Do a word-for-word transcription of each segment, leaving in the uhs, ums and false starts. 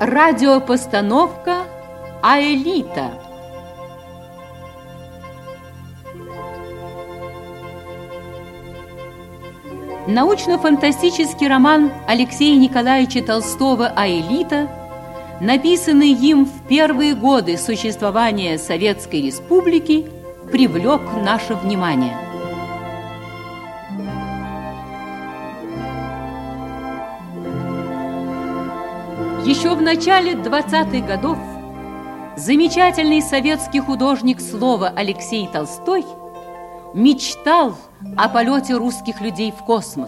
Радиопостановка «Аэлита». Научно-фантастический роман Алексея Николаевича Толстого «Аэлита», написанный им в первые годы существования Советской Республики, привлек наше внимание. Еще в начале двадцатых годов замечательный советский художник слова Алексей Толстой мечтал о полете русских людей в космос.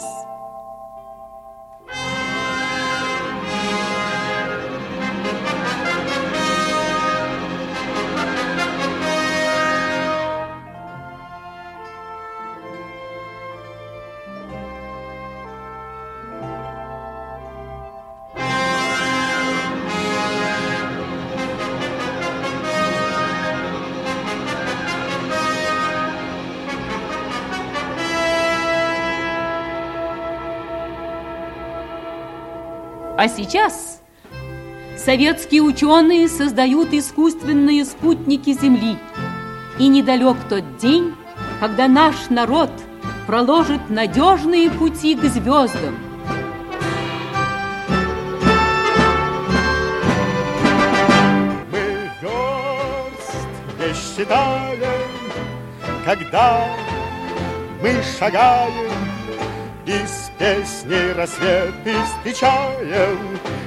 А сейчас советские ученые создают искусственные спутники Земли. И недалек тот день, когда наш народ проложит надежные пути к звездам. Мы верст не считаем, когда мы шагаем, и с песней рассветы встречаем,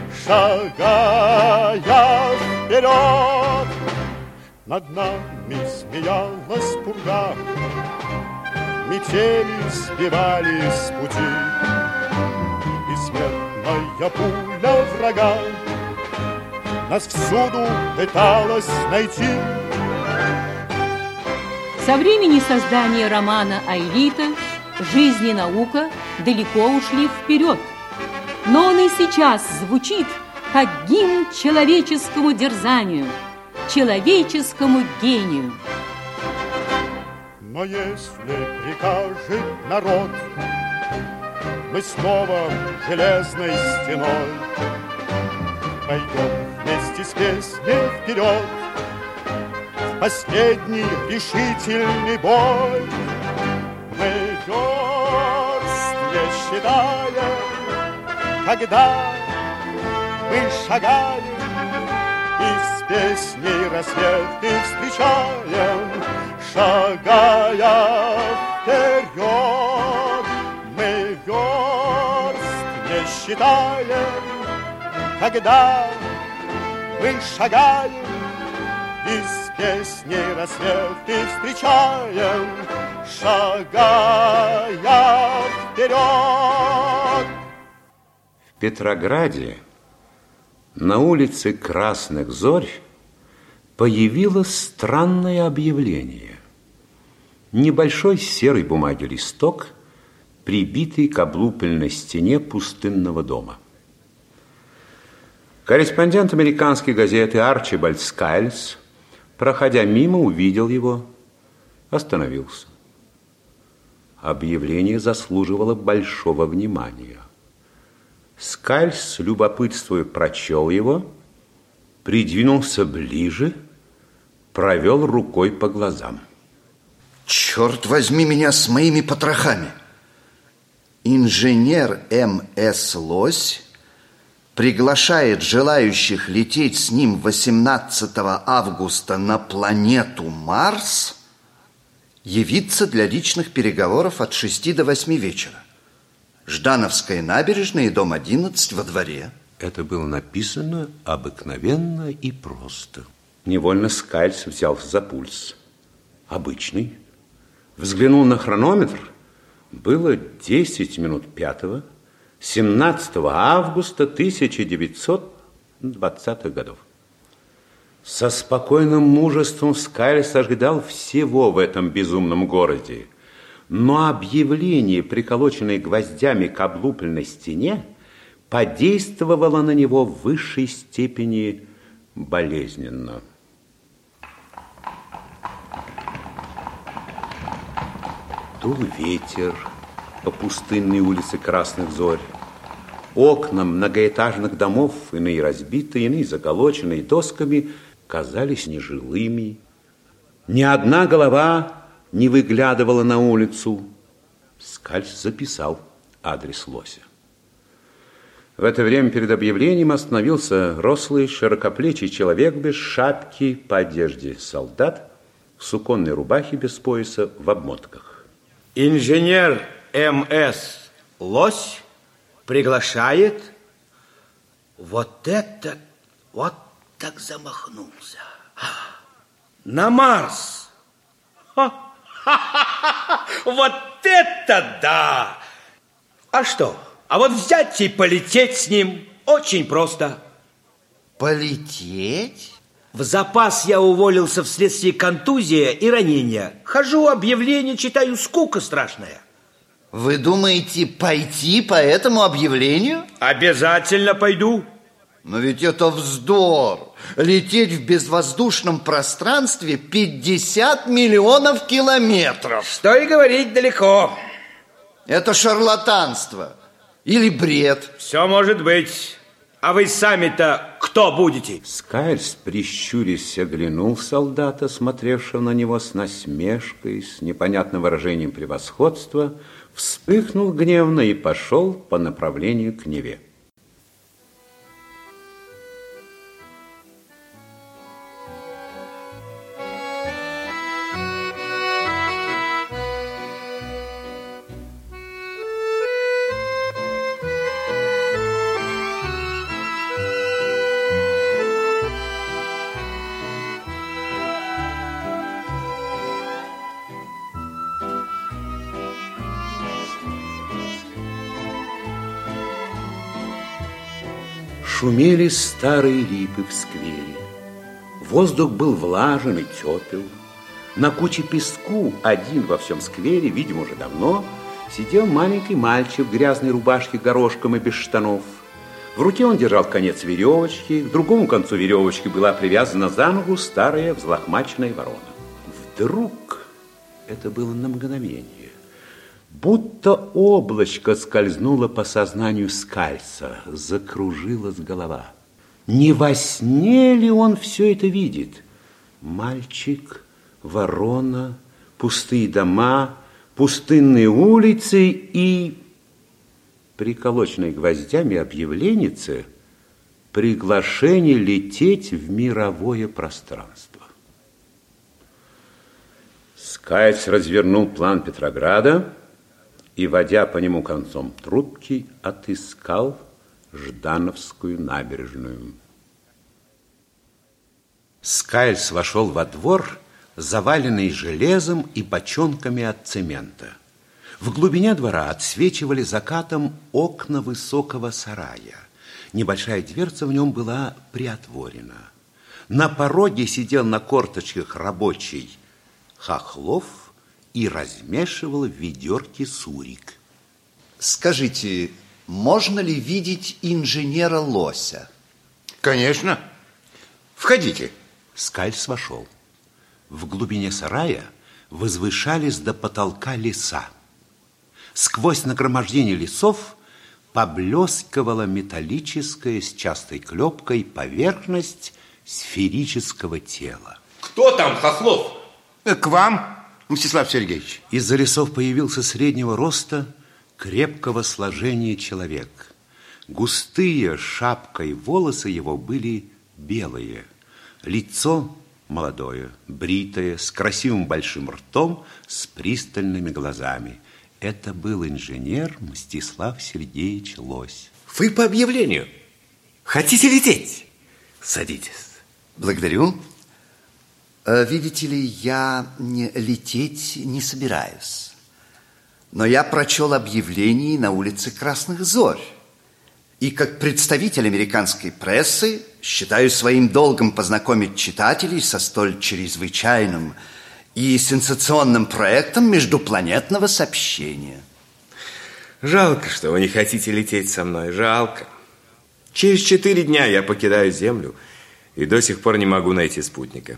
шагая вперед. Над нами смеялась пурга, метели сбивались с пути, и смертная пуля врага нас всюду пыталась найти. Со времени создания романа «Аэлита» жизнь и наука далеко ушли вперед. Но он и сейчас звучит, как гимн человеческому дерзанию, человеческому гению. Но если прикажет народ, мы снова железной стеной пойдем вместе с песней вперед в последний решительный бой. Мы верст не считаем, когда мы шагаем, и с песней рассветы встречаем, шагая вперед. Мы верст не считаем, когда мы шагаем, и с песней рассветы встречаем, шагая вперед. В Петрограде на улице Красных Зорь появилось странное объявление. Небольшой серой бумаги листок, прибитый к облупленной стене пустынного дома. Корреспондент американской газеты Арчибальд Скайльс, проходя мимо, увидел его, остановился. Объявление заслуживало большого внимания. Скайльс, с любопытством прочел его, придвинулся ближе, провел рукой по глазам. Черт возьми меня с моими потрохами! Инженер М С Лось приглашает желающих лететь с ним восемнадцатого августа на планету Марс явиться для личных переговоров от шести до восьми вечера. Ждановская набережная, дом одиннадцать, во дворе. Это было написано обыкновенно и просто. Невольно Скайльс взялся за пульс. Обычный. Взглянул на хронометр. Было десять минут пятого, семнадцатого августа тысяча девятьсот двадцатых годов. Со спокойным мужеством Скайльс ожидал всего в этом безумном городе. Но объявление, приколоченное гвоздями к облупленной стене, подействовало на него в высшей степени болезненно. Дул ветер по пустынной улице Красных Зорь. Окна многоэтажных домов, иные разбитые, иные заколоченные досками, казались нежилыми. Ни одна голова не выглядывала на улицу. Скальц записал адрес Лося. В это время перед объявлением остановился рослый, широкоплечий человек без шапки, по одежде солдат, в суконной рубахе без пояса, в обмотках. Инженер эм эс Лось приглашает. Вот это, вот так замахнулся. На Марс. Ха-ха-ха-ха! Вот это да! А что? А вот взять и полететь с ним очень просто. Полететь? В запас я уволился вследствие контузии и ранения. Хожу, объявление читаю, скука страшная. Вы думаете пойти по этому объявлению? Обязательно пойду. Но ведь это вздор. Лететь в безвоздушном пространстве пятьдесят миллионов километров. Что и говорить, далеко. Это шарлатанство. Или бред. Все может быть. А вы сами-то кто будете? Скальц, прищурясь, оглянул солдата, смотревшего на него с насмешкой, с непонятным выражением превосходства, вспыхнул гневно и пошел по направлению к Неве. Шумели старые липы в сквере. Воздух был влажен и тепел. На куче песку, один во всем сквере, видимо, уже давно, сидел маленький мальчик в грязной рубашке горошком и без штанов. В руке он держал конец веревочки, к другому концу веревочки была привязана за ногу старая взлохмаченная ворона. Вдруг, это было на мгновение, будто облачко скользнуло по сознанию Скальца, закружилась голова. Не во сне ли он все это видит? Мальчик, ворона, пустые дома, пустынные улицы и приколоченной гвоздями объявленице приглашение лететь в мировое пространство. Скальц развернул план Петрограда и, водя по нему концом трубки, отыскал Ждановскую набережную. Скальц вошел во двор, заваленный железом и бочонками от цемента. В глубине двора отсвечивали закатом окна высокого сарая. Небольшая дверца в нем была приотворена. На пороге сидел на корточках рабочий Хохлов и размешивал в ведерке сурик. Скажите, можно ли видеть инженера Лося? Конечно. Входите. Скальц вошел. В глубине сарая возвышались до потолка леса. Сквозь нагромождение лесов поблескивала металлическая с частой клепкой поверхность сферического тела. Кто там, Хохлов? К вам, Мстислав Сергеевич. Из-за лесов появился среднего роста, крепкого сложения человек. Густые шапкой волосы его были белые. Лицо молодое, бритое, с красивым большим ртом, с пристальными глазами. Это был инженер Мстислав Сергеевич Лось. Вы по объявлению. Хотите лететь? Садитесь. Благодарю. Видите ли, я не лететь не собираюсь. Но я прочел объявление на улице Красных Зорь. И как представитель американской прессы считаю своим долгом познакомить читателей со столь чрезвычайным и сенсационным проектом междупланетного сообщения. Жалко, что вы не хотите лететь со мной. Жалко. Через четыре дня я покидаю Землю и до сих пор не могу найти спутника.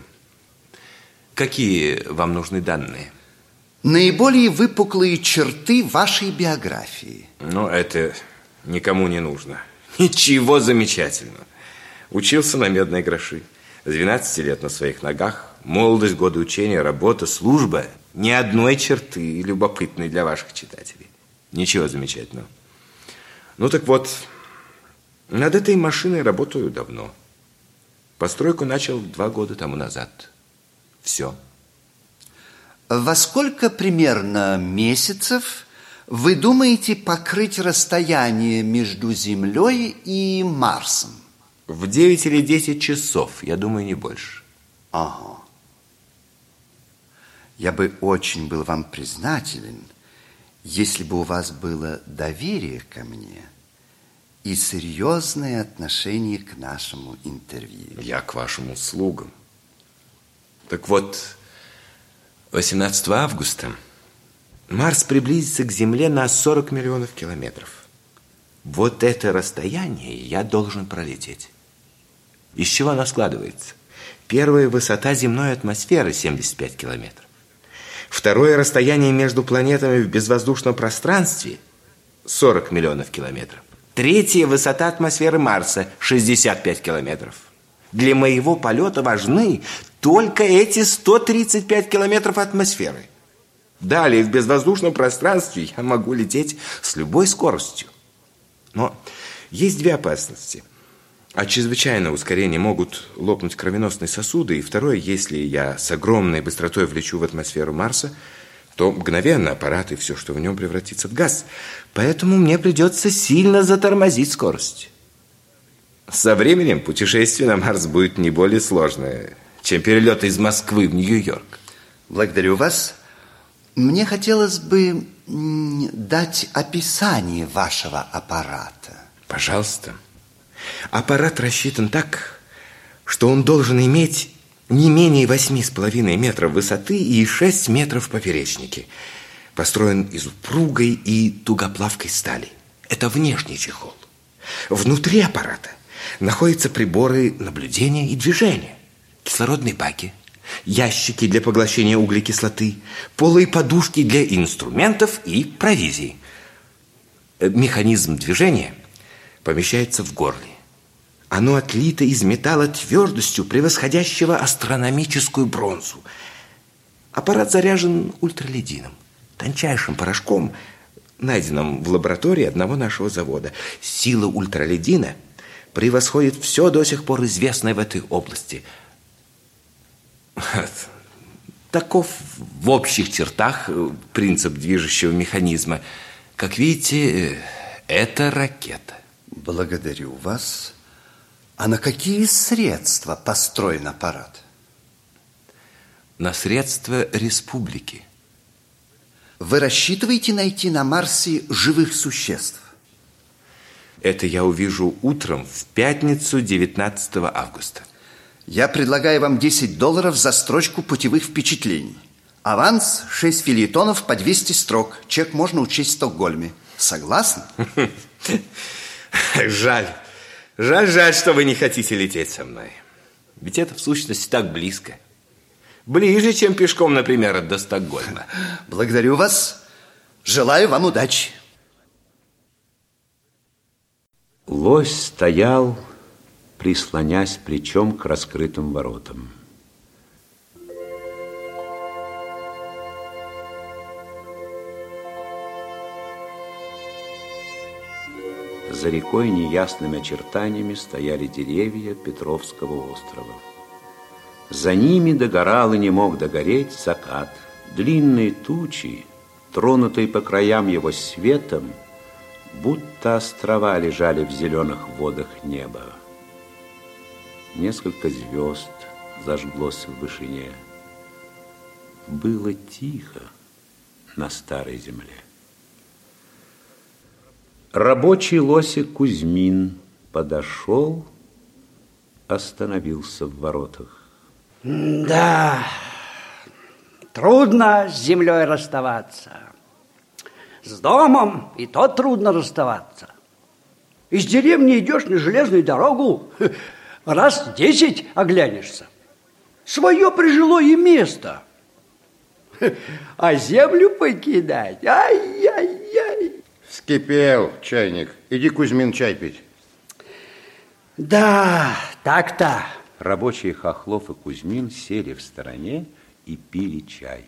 Какие вам нужны данные? Наиболее выпуклые черты вашей биографии. Ну, это Никому не нужно. Ничего замечательного. Учился на медные гроши. С двенадцати лет на своих ногах. Молодость, годы учения, работа, служба. Ни одной черты любопытной для ваших читателей. Ничего замечательного. Ну так вот, над этой машиной работаю давно. Постройку начал два года тому назад. Все. Во сколько примерно месяцев вы думаете покрыть расстояние между Землей и Марсом? В девять или десять часов, я думаю, не больше. Ага. Я бы очень был вам признателен, если бы у вас было доверие ко мне и серьезное отношение к нашему интервью. Я к вашим услугам. Так вот, восемнадцатого августа Марс приблизится к Земле на сорок миллионов километров. Вот это расстояние я должен пролететь. Из чего оно складывается? Первая высота земной атмосферы семьдесят пять километров. Второе расстояние между планетами в безвоздушном пространстве сорок миллионов километров. Третья высота атмосферы Марса шестьдесят пять километров. Для моего полета важны только эти сто тридцать пять километров атмосферы. Далее в безвоздушном пространстве я могу лететь с любой скоростью. Но есть две опасности. От чрезвычайного ускорения могут лопнуть кровеносные сосуды. И второе, если я с огромной быстротой влечу в атмосферу Марса, то мгновенно аппарат и все, что в нем, превратится в газ. Поэтому мне придется сильно затормозить скорость. Со временем путешествие на Марс будет не более сложное, чем перелет из Москвы в Нью-Йорк. Благодарю вас. Мне хотелось бы дать описание вашего аппарата. Пожалуйста. Аппарат рассчитан так, что он должен иметь не менее восьми с половиной метров высоты и шесть метров в поперечнике. Построен из упругой и тугоплавкой стали. Это внешний чехол. Внутри аппарата находятся приборы наблюдения и движения, кислородные баки, ящики для поглощения углекислоты, полые подушки для инструментов и провизии. Механизм движения помещается в горле. Оно отлито из металла твердостью, превосходящего астрономическую бронзу. Аппарат заряжен ультраледином, тончайшим порошком, найденным в лаборатории одного нашего завода. Сила ультраледина превосходит все до сих пор известное в этой области. Таков в общих чертах принцип движущего механизма. Как видите, это ракета. Благодарю вас. А на какие средства построен аппарат? На средства республики. Вы рассчитываете найти на Марсе живых существ? Это я увижу утром в пятницу девятнадцатого августа. Я предлагаю вам десять долларов за строчку путевых впечатлений. Аванс шесть фельетонов по двести строк. Чек можно учесть в Стокгольме. Согласны? Жаль. Жаль, жаль, что вы не хотите лететь со мной. Ведь это в сущности так близко. Ближе, чем пешком, например, до Стокгольма. Благодарю вас. Желаю вам удачи. Лось стоял, прислонясь плечом к раскрытым воротам. За рекой неясными очертаниями стояли деревья Петровского острова. За ними догорал и не мог догореть закат. Длинные тучи, тронутые по краям его светом, будто острова лежали в зеленых водах неба. Несколько звезд зажглось в вышине. Было тихо на старой земле. Рабочий лосик Кузьмин подошел, остановился в воротах. Да, трудно с землей расставаться. С домом и то трудно расставаться. Из деревни идешь на железную дорогу, раз десять оглянешься. Свое прижилое место. А землю покидать, ай-яй-яй. С Вскипел чайник. Иди, Кузьмин, чай пить. Да, так-то. Рабочие Хохлов и Кузьмин сели в стороне и пили чай.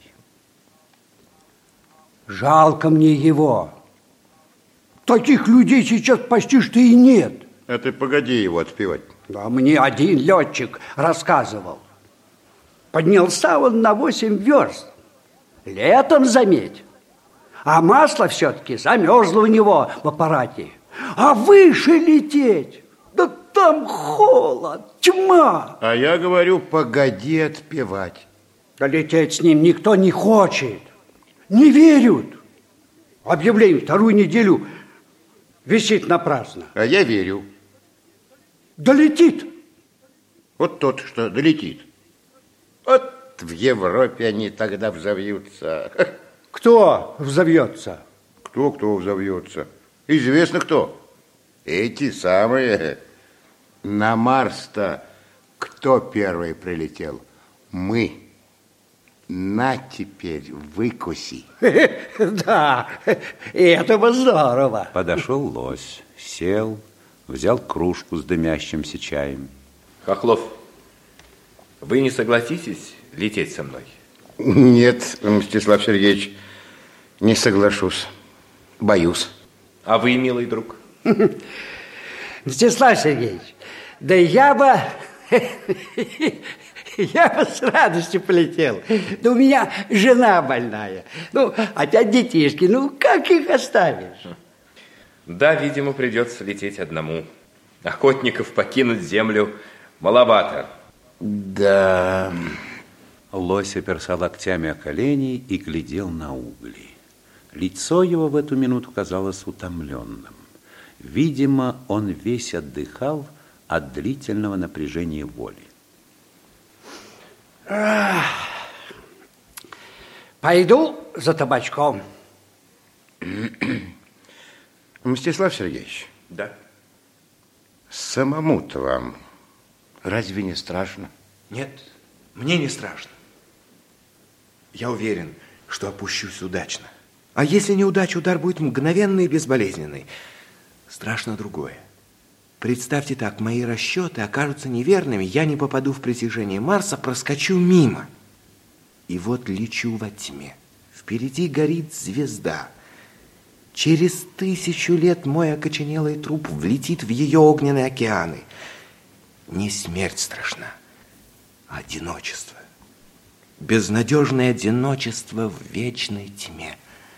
Жалко мне его. Таких людей сейчас почти что и нет. А ты погоди его отпевать. Да мне один летчик рассказывал. Поднялся он на восемь верст. Летом, заметь. А масло все-таки замерзло у него в аппарате. А выше лететь, да там холод, тьма. А я говорю, погоди отпевать. Да лететь с ним никто не хочет. Не верят. Объявление вторую неделю висит напрасно. А я верю. Долетит. Вот тот, что долетит. Вот в Европе они тогда взовьются. Кто взовьется? Кто, кто взовьется? Известно кто. Эти самые. На Марс-то кто первый прилетел? Мы. На теперь выкуси. Да, это бы здорово. Подошел лось, сел, взял кружку с дымящимся чаем. Хохлов, вы не согласитесь лететь со мной? Нет, Мстислав Сергеевич, не соглашусь. Боюсь. А вы, милый друг? Мстислав Сергеевич, да я бы... Я бы с радостью полетел. Да у меня жена больная. Ну, опять детишки. Ну, как их оставишь? Да, видимо, придется лететь одному. Охотников покинуть землю маловато. Да. Лось оперся локтями о колени и глядел на угли. Лицо его в эту минуту казалось утомленным. Видимо, он весь отдыхал от длительного напряжения воли. Пойду за табачком. Мстислав Сергеевич. Да. Самому-то вам разве не страшно? Нет, мне не страшно. Я уверен, что опущусь удачно. А если неудача, удар будет мгновенный и безболезненный. Страшно другое. Представьте так, мои расчеты окажутся неверными, я не попаду в притяжение Марса, проскочу мимо. И вот лечу во тьме. Впереди горит звезда. Через тысячу лет мой окоченелый труп влетит в ее огненные океаны. Не смерть страшна, а одиночество. Безнадежное одиночество в вечной тьме.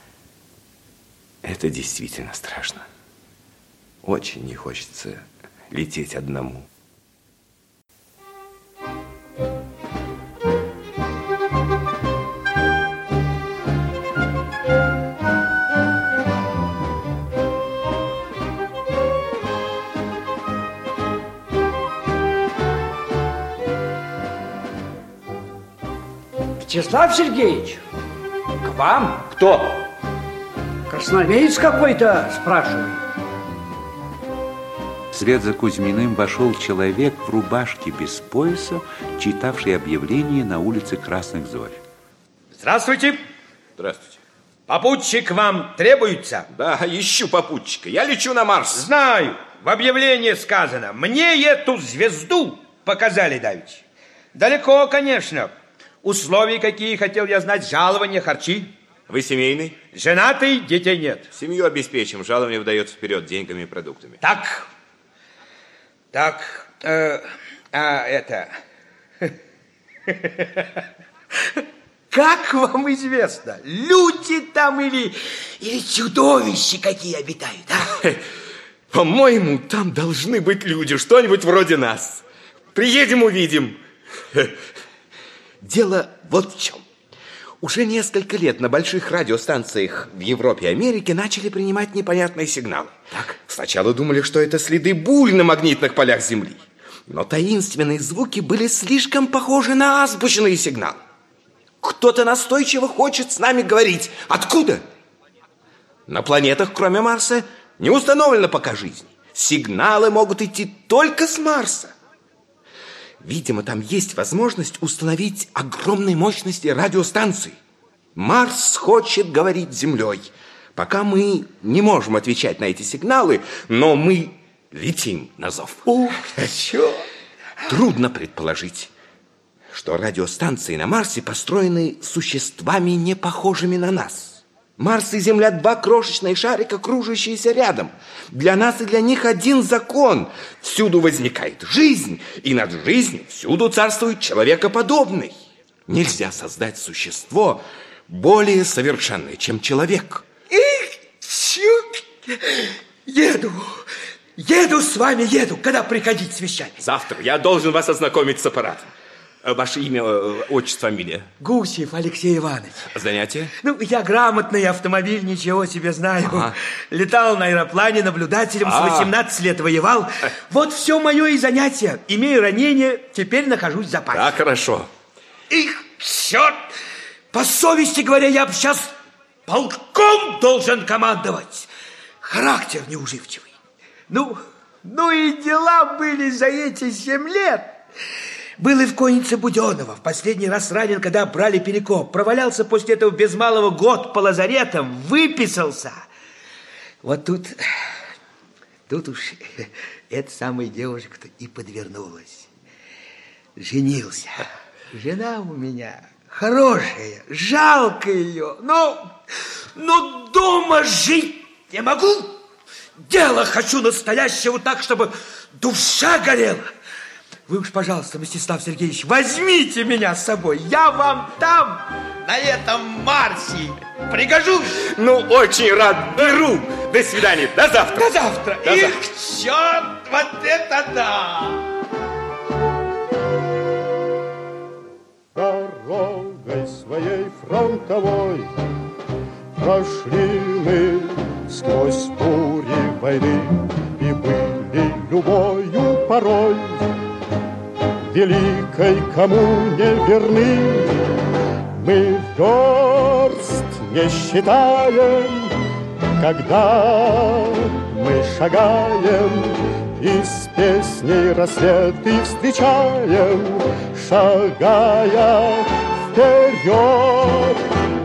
Это действительно страшно. Очень не хочется лететь одному. Мстислав Сергеевич, к вам? Кто? Красноармеец какой-то, спрашивает. Вслед за Кузьминым вошел человек в рубашке без пояса, читавший объявление на улице Красных Зорь. Здравствуйте. Здравствуйте. Попутчик вам требуется? Да, ищу попутчика. Я лечу на Марс. Знаю. В объявлении сказано. Мне эту звезду показали давеча. Далеко, конечно. Условия какие, хотел я знать, жалования, харчи. Вы семейный? Женатый, детей нет. Семью обеспечим, жалование выдается вперед деньгами и продуктами. Так, так, э, а это... Как вам известно, люди там или, или чудовища какие обитают, а? По-моему, там должны быть люди, что-нибудь вроде нас. Приедем, увидим. Дело вот в чем. Уже несколько лет на больших радиостанциях в Европе и Америке начали принимать непонятные сигналы. Так. Сначала думали, что это следы бурь на магнитных полях Земли. Но таинственные звуки были слишком похожи на азбучные сигналы. Кто-то настойчиво хочет с нами говорить. Откуда? На планетах, кроме Марса, не установлена пока жизнь. Сигналы могут идти только с Марса. Видимо, там есть возможность установить огромной мощности радиостанции. Марс хочет говорить с Землей. Пока мы не можем отвечать на эти сигналы, но мы летим на зов. Ух, чё? Трудно предположить, что радиостанции на Марсе построены существами, не похожими на нас. Марс и Земля – два крошечных шарика, кружащиеся рядом. Для нас и для них один закон. Всюду возникает жизнь, и над жизнью всюду царствует человекоподобный. Нельзя создать существо более совершенное, чем человек. Эх, чё? Еду, еду с вами, еду. Когда приходить с вещами? Завтра я должен вас ознакомить с аппаратом. Ваше имя, отчество, фамилия? Гусев Алексей Иванович. Занятие? Ну, я грамотный автомобиль, ничего себе знаю. Ага. Летал на аэроплане наблюдателем, А. с восемнадцати лет воевал. Вот все мое и занятие. Имею ранение, теперь нахожусь в запасе. Да, хорошо. Их, черт! По совести говоря, я бы сейчас полком должен командовать. Характер неуживчивый. Ну, ну и дела были за эти семь лет. Был и в коннице Буденова. В последний раз ранен, когда брали Перекоп. Провалялся после этого без малого год по лазаретам. Выписался. Вот тут, тут уж эта самая девушка-то и подвернулась. Женился. Жена у меня хорошая, жалко ее. Но, но дома жить не могу. Дело хочу настоящего так, чтобы душа горела. Вы уж, пожалуйста, Мстислав Сергеевич, возьмите меня с собой. Я вам там, на этом Марсе, пригожусь. Ну, очень рад, беру. До свидания, до завтра. До завтра. До Их, завтра. черт, вот это да! Дорогой своей фронтовой прошли мы сквозь бури войны и были любою порой великой коммуне верны. Мы верст не считаем, когда мы шагаем, и с песней рассветы встречаем, шагая вперед.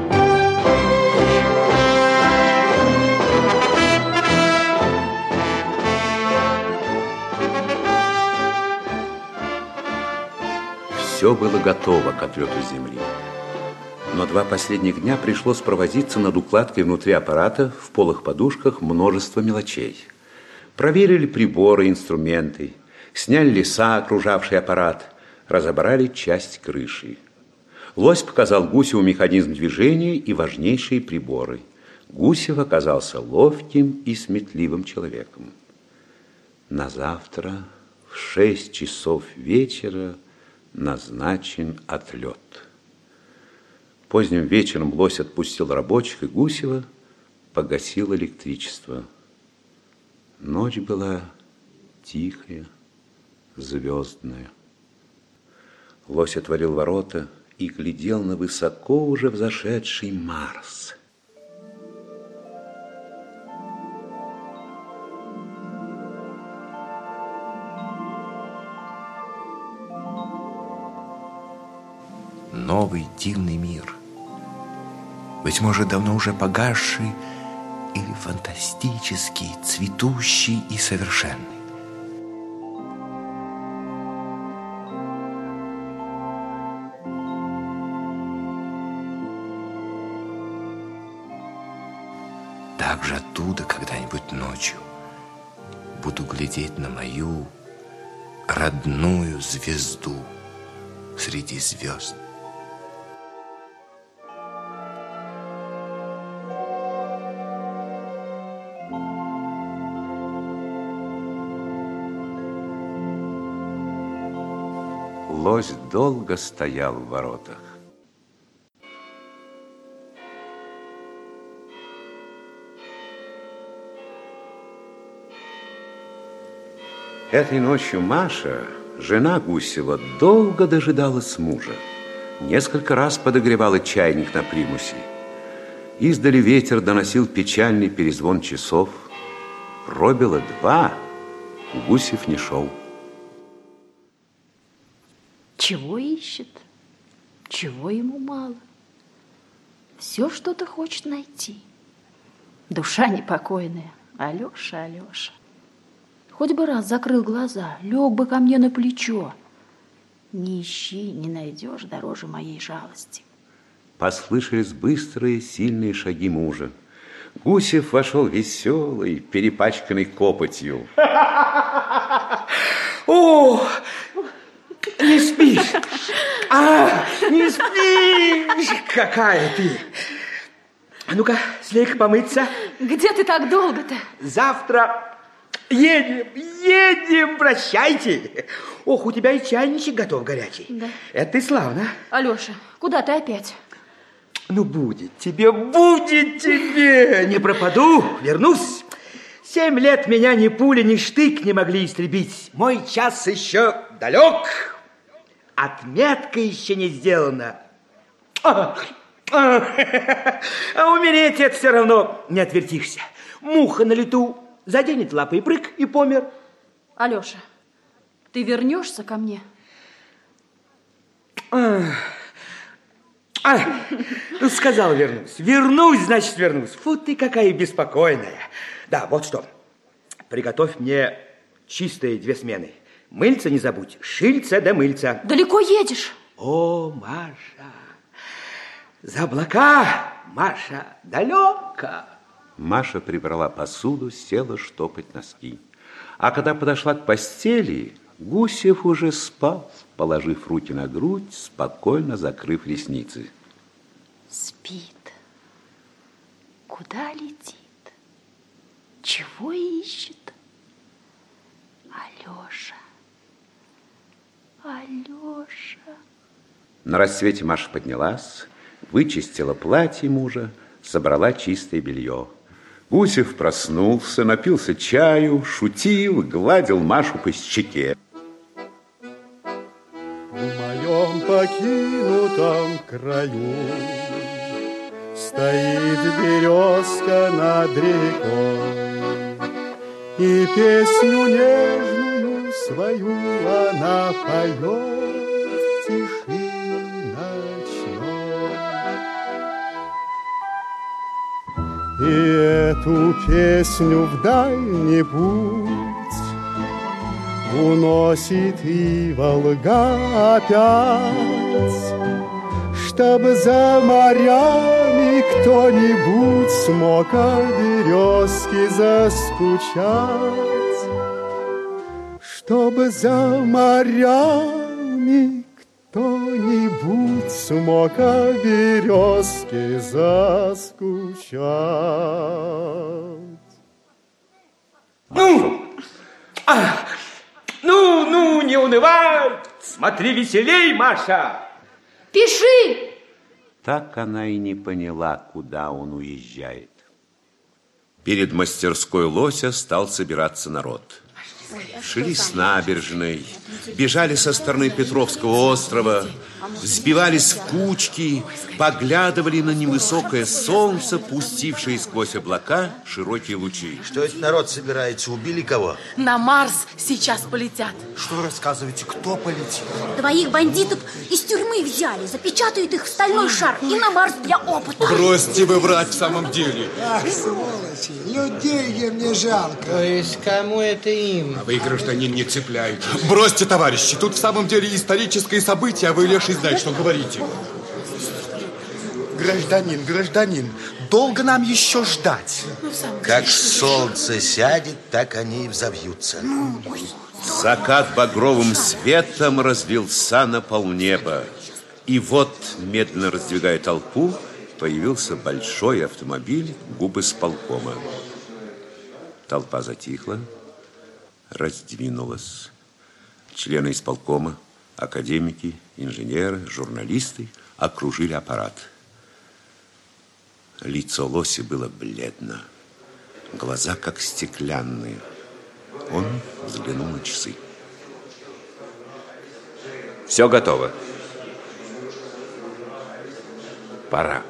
Все было готово к отлету с Земли. Но два последних дня пришлось провозиться над укладкой внутри аппарата в полых подушках множество мелочей. Проверили приборы, инструменты, сняли леса, окружавший аппарат, разобрали часть крыши. Лось показал Гусеву механизм движения и важнейшие приборы. Гусев оказался ловким и сметливым человеком. На завтра в шесть часов вечера назначен отлет. Поздним вечером Лось отпустил рабочих и Гусева, погасил электричество. Ночь была тихая, звездная. Лось отворил ворота и глядел на высоко уже взошедший Марс. Новый дивный мир. Быть может, давно уже погасший или фантастический, цветущий и совершенный. Также оттуда когда-нибудь ночью буду глядеть на мою родную звезду среди звезд. Лось долго стоял в воротах. Этой ночью Маша, жена Гусева, долго дожидалась мужа. Несколько раз подогревала чайник на примусе. Издали ветер доносил печальный перезвон часов. Пробило два, Гусев не шел. Чего ищет? Чего ему мало? Все что-то хочет найти. Душа непокойная. Алеша, Алеша. Хоть бы раз закрыл глаза, лег бы ко мне на плечо. Не ищи, не найдешь дороже моей жалости. Послышались быстрые, сильные шаги мужа. Гусев вошел веселый, перепачканный копотью. О, не спишь? А, не спишь? Какая ты? А ну-ка, слей-ка помыться. Где ты так долго-то? Завтра едем, едем, прощайте. Ох, у тебя и чайничек готов горячий. Да. Это ты славно. Алеша, куда ты опять? Ну, будет тебе, будет тебе. Не пропаду, вернусь. Семь лет меня ни пуля, ни штык не могли истребить. Мой час еще далек. Отметка еще не сделана. А, а, а умереть это все равно не отвертишься. Муха на лету заденет лапой, и прыг, и помер. Алеша, ты вернешься ко мне? А, а, ну, сказал вернусь. Вернусь, значит, вернусь. Фу ты, какая беспокойная. Да, вот что. Приготовь мне чистые две смены. Мыльца не забудь. Шильца да мыльца. Далеко едешь? О, Маша. За облака, Маша, далеко. Маша прибрала посуду, села штопать носки. А когда подошла к постели, Гусев уже спал, положив руки на грудь, спокойно закрыв ресницы. Спит. Куда летит? Чего ищет? Алеша. Алеша. На рассвете Маша поднялась, вычистила платье мужа, собрала чистое белье. Гусев проснулся, напился чаю, шутил, гладил Машу по щеке. В моем покинутом краю стоит березка над рекой, и песню нежную свою она поет в тиши ночной. И эту песню в дальний путь уносит и Волга опять, чтобы за морями кто-нибудь смог о березке заскучать, чтобы за морями кто-нибудь смог о березке заскучать. Ну, а, ну, ну, не унывай, смотри веселей, Маша. Пиши! Так она и не поняла, куда он уезжает. Перед мастерской Лося стал собираться народ. Шли с набережной, бежали со стороны Петровского острова, сбивались в кучки, поглядывали на невысокое солнце, пустившее сквозь облака широкие лучи. Что этот народ собирается? Убили кого? На Марс сейчас полетят. Что рассказываете? Кто полетит? Двоих бандитов из тюрьмы взяли, запечатают их в стальной шар и на Марс для опыта. Бросьте вы врать в самом деле. Ах, сволочи, людей им не жалко. То есть кому это им? А вы, гражданин, не цепляйте. Бросьте, товарищи, тут в самом деле историческое событие, а вы, леший, знаете, что говорите. Гражданин, гражданин, долго нам еще ждать? Как солнце сядет, так они и взовьются. Закат багровым светом разлился на полнеба. И вот, медленно раздвигая толпу, появился большой автомобиль губисполкома. Толпа затихла, раздвинулась. Члены исполкома, академики, инженеры, журналисты окружили аппарат. Лицо Лоси было бледно, глаза как стеклянные. Он взглянул на часы. Все готово. Пора.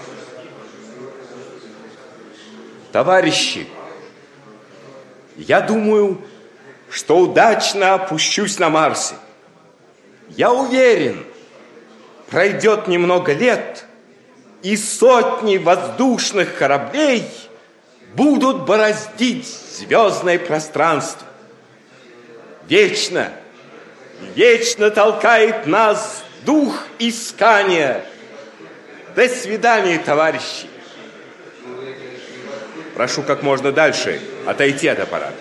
Товарищи, я думаю, что удачно опущусь на Марсе. Я уверен, пройдет немного лет, и сотни воздушных кораблей будут бороздить звездное пространство. Вечно, вечно толкает нас дух искания. До свидания, товарищи. Прошу как можно дальше отойти от аппарата.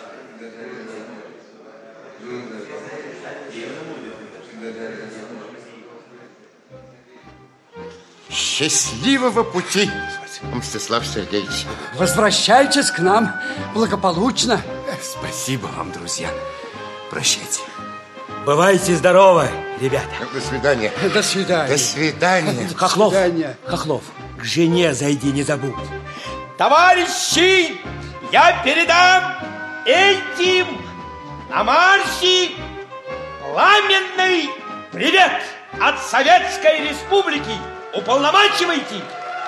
Счастливого пути, Мстислав Сергеевич. Возвращайтесь к нам благополучно. Спасибо вам, друзья. Прощайте. Бывайте здоровы, ребята. До свидания. До свидания. До свидания. Хохлов, До свидания. Хохлов, к жене зайди, не забудь. Товарищи, я передам этим на марше пламенный привет от Советской Республики. Уполномачивайте.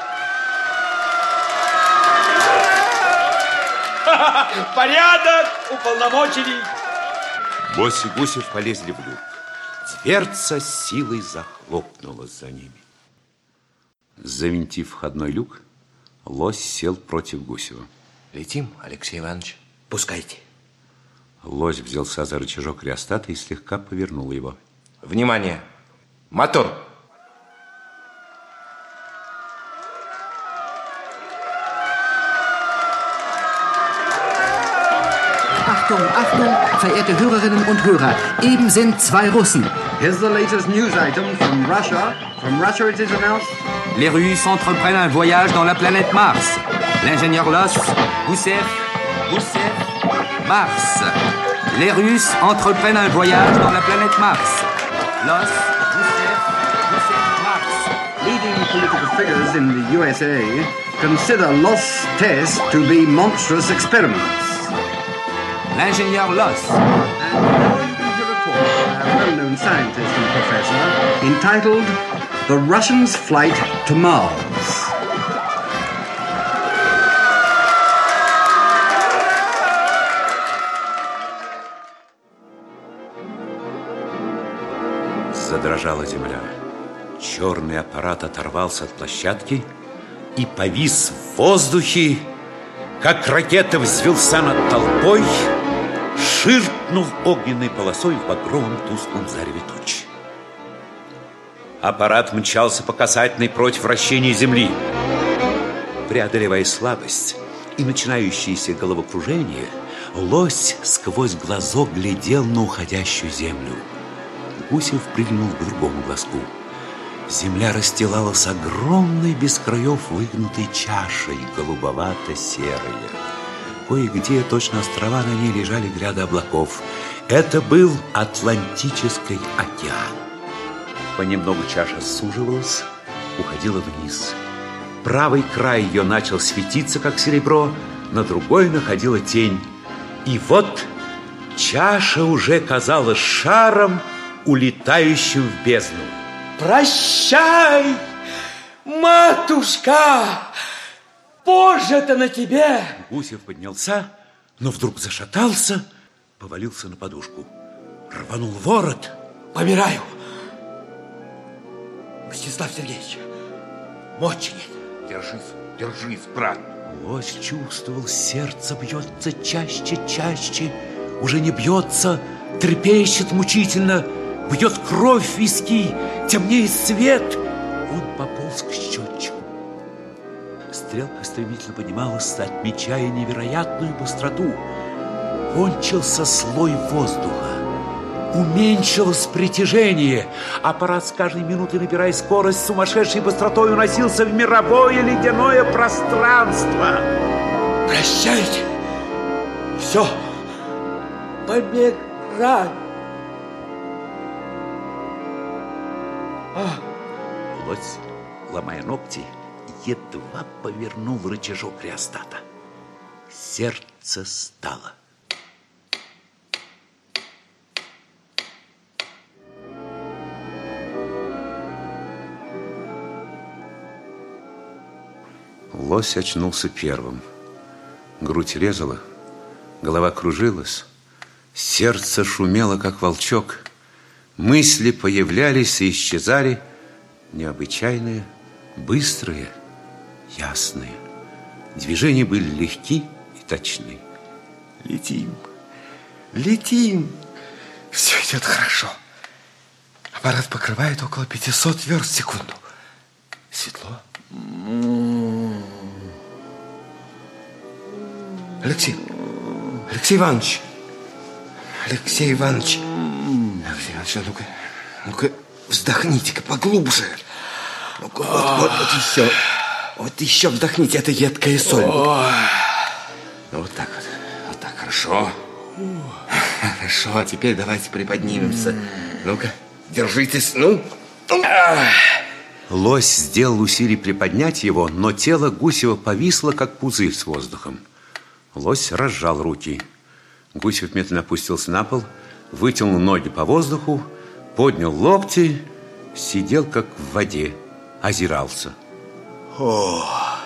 Порядок, уполномочили. Лось и Гусев полезли в люк. Дверца с силой захлопнулась за ними. Завинтив входной люк, Лось сел против Гусева. Летим, Алексей Иванович? Пускайте. Лось взялся за рычажок реостата и слегка повернул его. Внимание! Мотор! Achtung, Achtung, verehrte Hörerinnen und Hörer, eben sind zwei Russen. Here's the latest news item from Russia. From Russia it is announced. Les Russes entreprennent un voyage dans la planète Mars. L'ingénieur Loss, Gousseff, Gousseff, Mars. Les Russes entreprennent un voyage dans la planète Mars. Loss, Gousseff, Gousseff, Mars. Leading political figures in the U S A consider Loss tests to be monstrous experiments. L'ingénieur Loss. And now you can hear a talk by a well-known scientist and professor entitled The Russians' Flight to Mars. Задрожала земля. Черный аппарат оторвался от площадки и повис в воздухе, как ракета взвелся над толпой, ширкнул огненной полосой в багровом тусклом зареве тучи. Аппарат мчался по касательной против вращения Земли. Преодолевая слабость и начинающееся головокружение, Лось сквозь глазок глядел на уходящую Землю. Гусев прыгнул к другому глазку. Земля расстилалась огромной без краев выгнутой чашей, голубовато-серая. Кое-где, точно острова, на ней лежали гряды облаков. Это был Атлантический океан. Понемногу чаша суживалась, уходила вниз. Правый край ее начал светиться, как серебро, на другой находила тень. И вот чаша уже казалась шаром, улетающим в бездну. Прощай, матушка! Боже-то на тебе! Гусев поднялся, но вдруг зашатался, повалился на подушку. Рванул ворот. Помираю. Мстислав Сергеевич, мочи нет. Держись, держись, брат. Лось чувствовал, сердце бьется чаще, чаще. Уже не бьется, трепещет мучительно. Бьет кровь в виски, темнеет свет. Он пополз к счетчику. Стрелка стремительно поднималась, отмечая невероятную быстроту. Кончился слой воздуха. Уменьшилось притяжение. Аппарат с каждой минутой, набирая скорость, с сумасшедшей быстротой уносился в мировое ледяное пространство. Прощайте. Все. Помирай. Лось, ломая ногти, едва повернул рычажок реостата. Сердце стало. Лось очнулся первым. Грудь резала, голова кружилась, сердце шумело, как волчок. Мысли появлялись и исчезали, необычайные, быстрые, ясные. Движения были легки и точны. Летим, летим. Все идет хорошо. Аппарат покрывает около пятисот верст в секунду. Светло. Алексей, Алексей Иванович. Алексей Иванович. Алексей Иванович, а ну-ка, ну-ка, вздохните-ка поглубже. Ну-ка, вот, вот, вот еще. Вот еще вдохните, это едкая соль. Ну, вот так вот. Вот так, хорошо. Хорошо, а теперь давайте приподнимемся. Ну-ка, держитесь, ну. Лось сделал усилие приподнять его, но тело Гусева повисло, как пузырь с воздухом. Лось разжал руки. Гусев медленно опустился на пол, вытянул ноги по воздуху, поднял локти, сидел как в воде, озирался. О,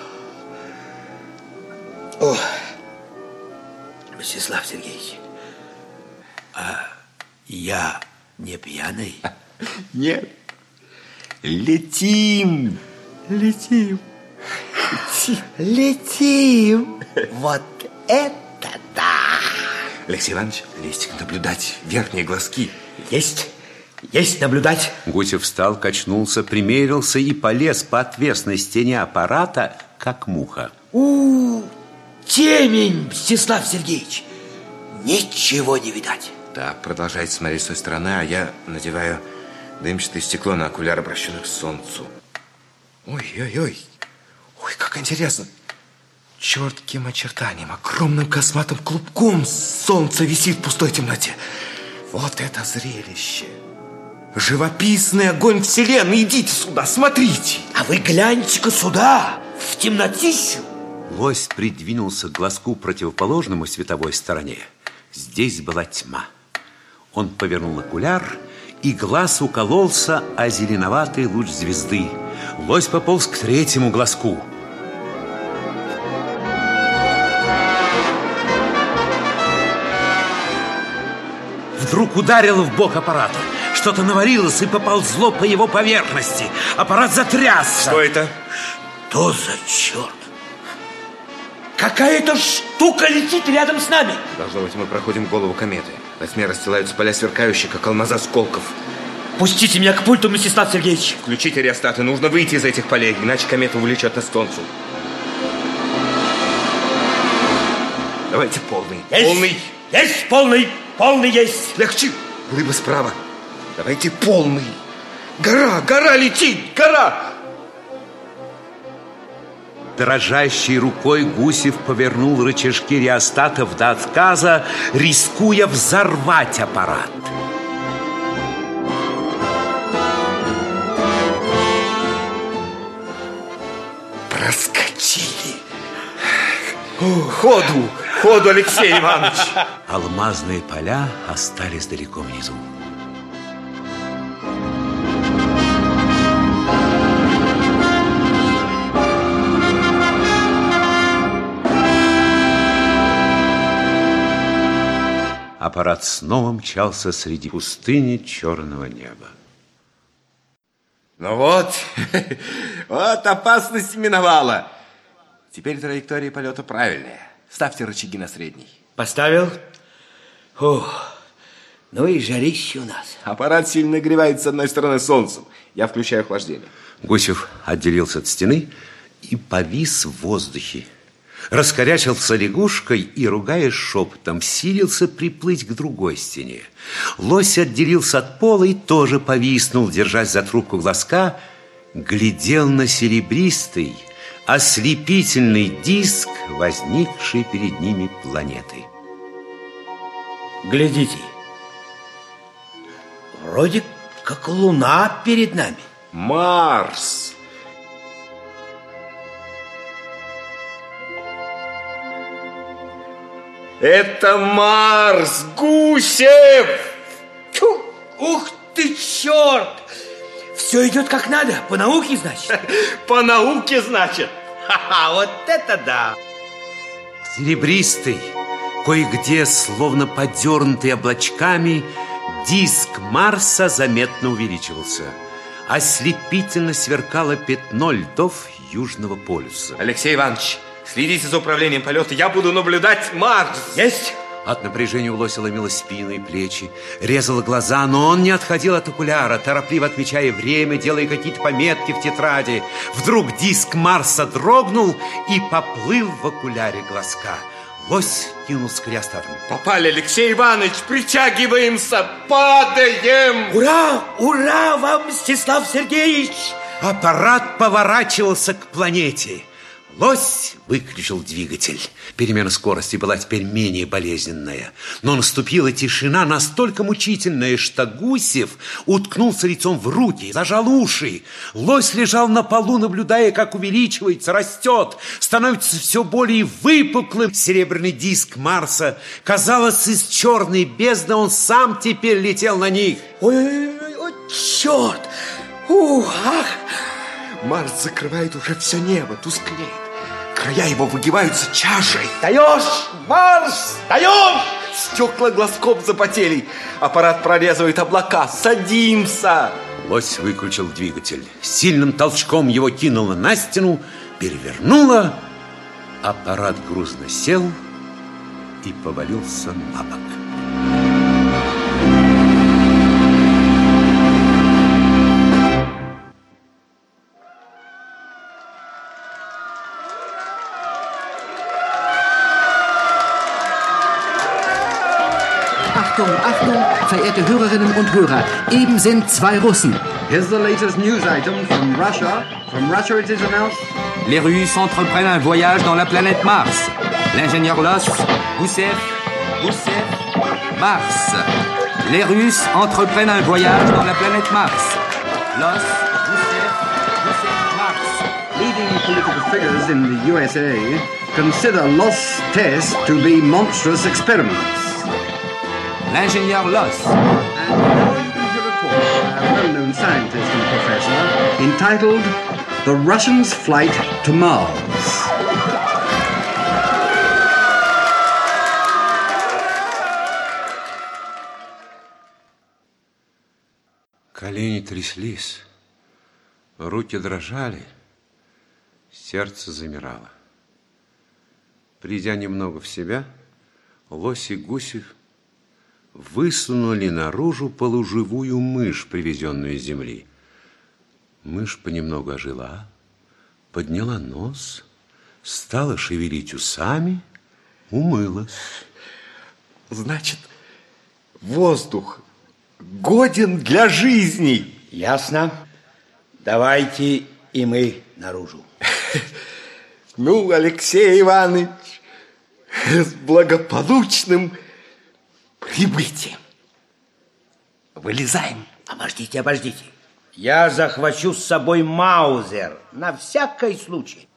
о, Мстислав Сергеевич, а я не пьяный? Нет. Летим. Летим. Летим. Летим. Вот это да! Алексей Иванович, листик наблюдать, верхние глазки. Есть, есть наблюдать. Гусев встал, качнулся, примерился и полез по отвесной стене аппарата, как муха. У, темень, Мстислав Сергеевич. Ничего не видать. Так, продолжайте смотреть с той стороны, а я надеваю дымчатое стекло на окуляр, обращенный к солнцу. Ой-ой-ой. Ой, как интересно. Чертким очертанием, огромным косматым клубком солнце висит в пустой темноте. Вот это зрелище. Живописный огонь вселенной. Идите сюда, смотрите. А вы гляньте-ка сюда, в темнотищу. Лось придвинулся к глазку противоположному световой стороне. Здесь была тьма. Он повернул окуляр, и глаз укололся о зеленоватый луч звезды. Лось пополз к третьему глазку. Вдруг ударило в бок аппарата. Что-то навалилось и поползло по его поверхности. Аппарат затрясся. Что это? Что за черт? Какая-то штука летит рядом с нами. Должно быть, мы проходим голову кометы. На тьме расстилаются поля сверкающие, как алмазы осколков. Пустите меня к пульту, Мстислав Сергеевич. Включите реостаты, нужно выйти из этих полей, иначе комета увлечет нас к солнцу. Давайте полный. Есть. Полный. Есть полный. Полный есть. Легче. Глыба справа. Давайте полный. Гора, гора летит, гора. Дрожащей рукой Гусев повернул рычажки реостатов до отказа, рискуя взорвать аппарат. Проскочили. Ходу, ходу, Алексей Иванович. Алмазные поля остались далеко внизу. Аппарат снова мчался среди пустыни черного неба. Ну вот, вот опасность миновала. Теперь траектория полета правильная. Ставьте рычаги на средний. Поставил. Фух. Ну и жарище у нас. Аппарат сильно нагревается с одной стороны солнцем. Я включаю охлаждение. Гусев отделился от стены и повис в воздухе. Раскорячился лягушкой и, ругаясь шепотом, силился приплыть к другой стене. Лось отделился от пола и тоже повиснул, держась за трубку глазка, глядел на серебристый, ослепительный диск, возникший перед ними планеты. Глядите, вроде как луна перед нами. Марс. Это Марс, Гусев! Фу! Ух ты, черт! Все идет как надо, по науке, значит? По науке, значит? Ха-ха, вот это да! Серебристый, кое-где, словно подернутый облачками, диск Марса заметно увеличивался. Ослепительно сверкало пятно льдов Южного полюса. Алексей Иванович, следите за управлением полета. Я буду наблюдать Марс. Есть! От напряжения у лося ломило спину и плечи, резало глаза, но он не отходил от окуляра, торопливо отмечая время, делая какие-то пометки в тетради. Вдруг диск Марса дрогнул и поплыл в окуляре глазка. Лось кинулся к реостатам. Попали, Алексей Иванович, притягиваемся, падаем! Ура! Ура вам, Мстислав Сергеевич! Аппарат поворачивался к планете. Лось выключил двигатель. Перемена скорости была теперь менее болезненная. Но наступила тишина настолько мучительная, что Гусев уткнулся лицом в руки, зажал уши. Лось лежал на полу, наблюдая, как увеличивается, растет, становится все более выпуклым. Серебряный диск Марса, казалось, из черной бездны он сам теперь летел на них. Ой-ой-ой, черт! Ух, ах! Марс закрывает уже все небо, тускнеет. Края его выгибаются чашей. Даешь, Марс, даешь! Стекла глазком запотели. Аппарат прорезывает облака. Садимся! Лось выключил двигатель. Сильным толчком его кинуло на стену, перевернуло. Аппарат грузно сел и повалился на бок. Achtung, Achtung, verehrte Hörerinnen und Hörer, eben sind zwei Russen. Here's the latest news item from Russia. From Russia it is announced. Les Russes entreprennent un voyage dans la planète Mars. L'ingénieur Loss, Gousseff, Gousseff, Mars. Les Russes entreprennent un voyage dans la planète Mars. Loss, Gousseff, Gousseff, Mars. Leading political figures in the U S A consider Loss tests to be monstrous experiments. L'ingénieur Loss. And now you can hear a talk by a well-known scientist and professor entitled The Russians' Flight to Mars. Колени тряслись, руки дрожали, сердце замирало. Придя немного в себя, Лось и Гусев высунули наружу полуживую мышь, привезенную с земли. Мышь понемногу ожила, подняла нос, стала шевелить усами, умылась. Значит, воздух годен для жизни. Ясно. Давайте и мы наружу. Ну, Алексей Иванович, с благополучным прибытием. Вылезаем. Обождите, обождите. Я захвачу с собой маузер на всякий случай.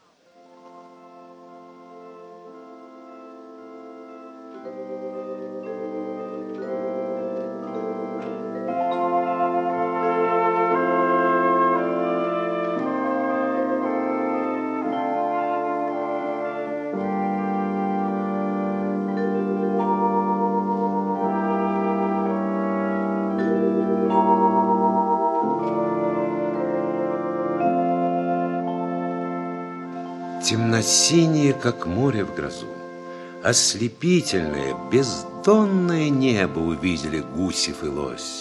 Темно-синее, как море в грозу, ослепительное, бездонное небо увидели Гусев и Лось.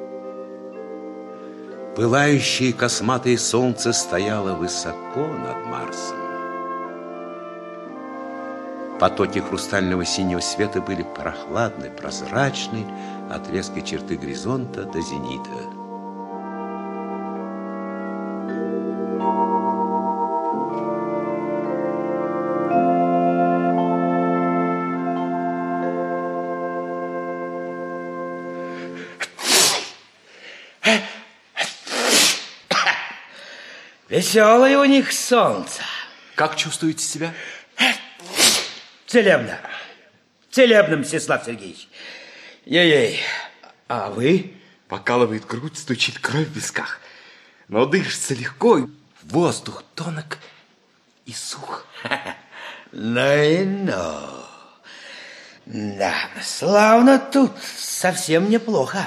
Пылающее косматое солнце стояло высоко над Марсом. Потоки хрустального синего света были прохладны, прозрачны от резкой черты горизонта до зенита. Веселое у них солнце. Как чувствуете себя? Целебно. Целебно, Мстислав Сергеевич. Ей-ей. А вы? Покалывает грудь, стучит кровь в висках. Но дышится легко, воздух тонок и сух. Ну и ну. Да, славно тут, совсем неплохо.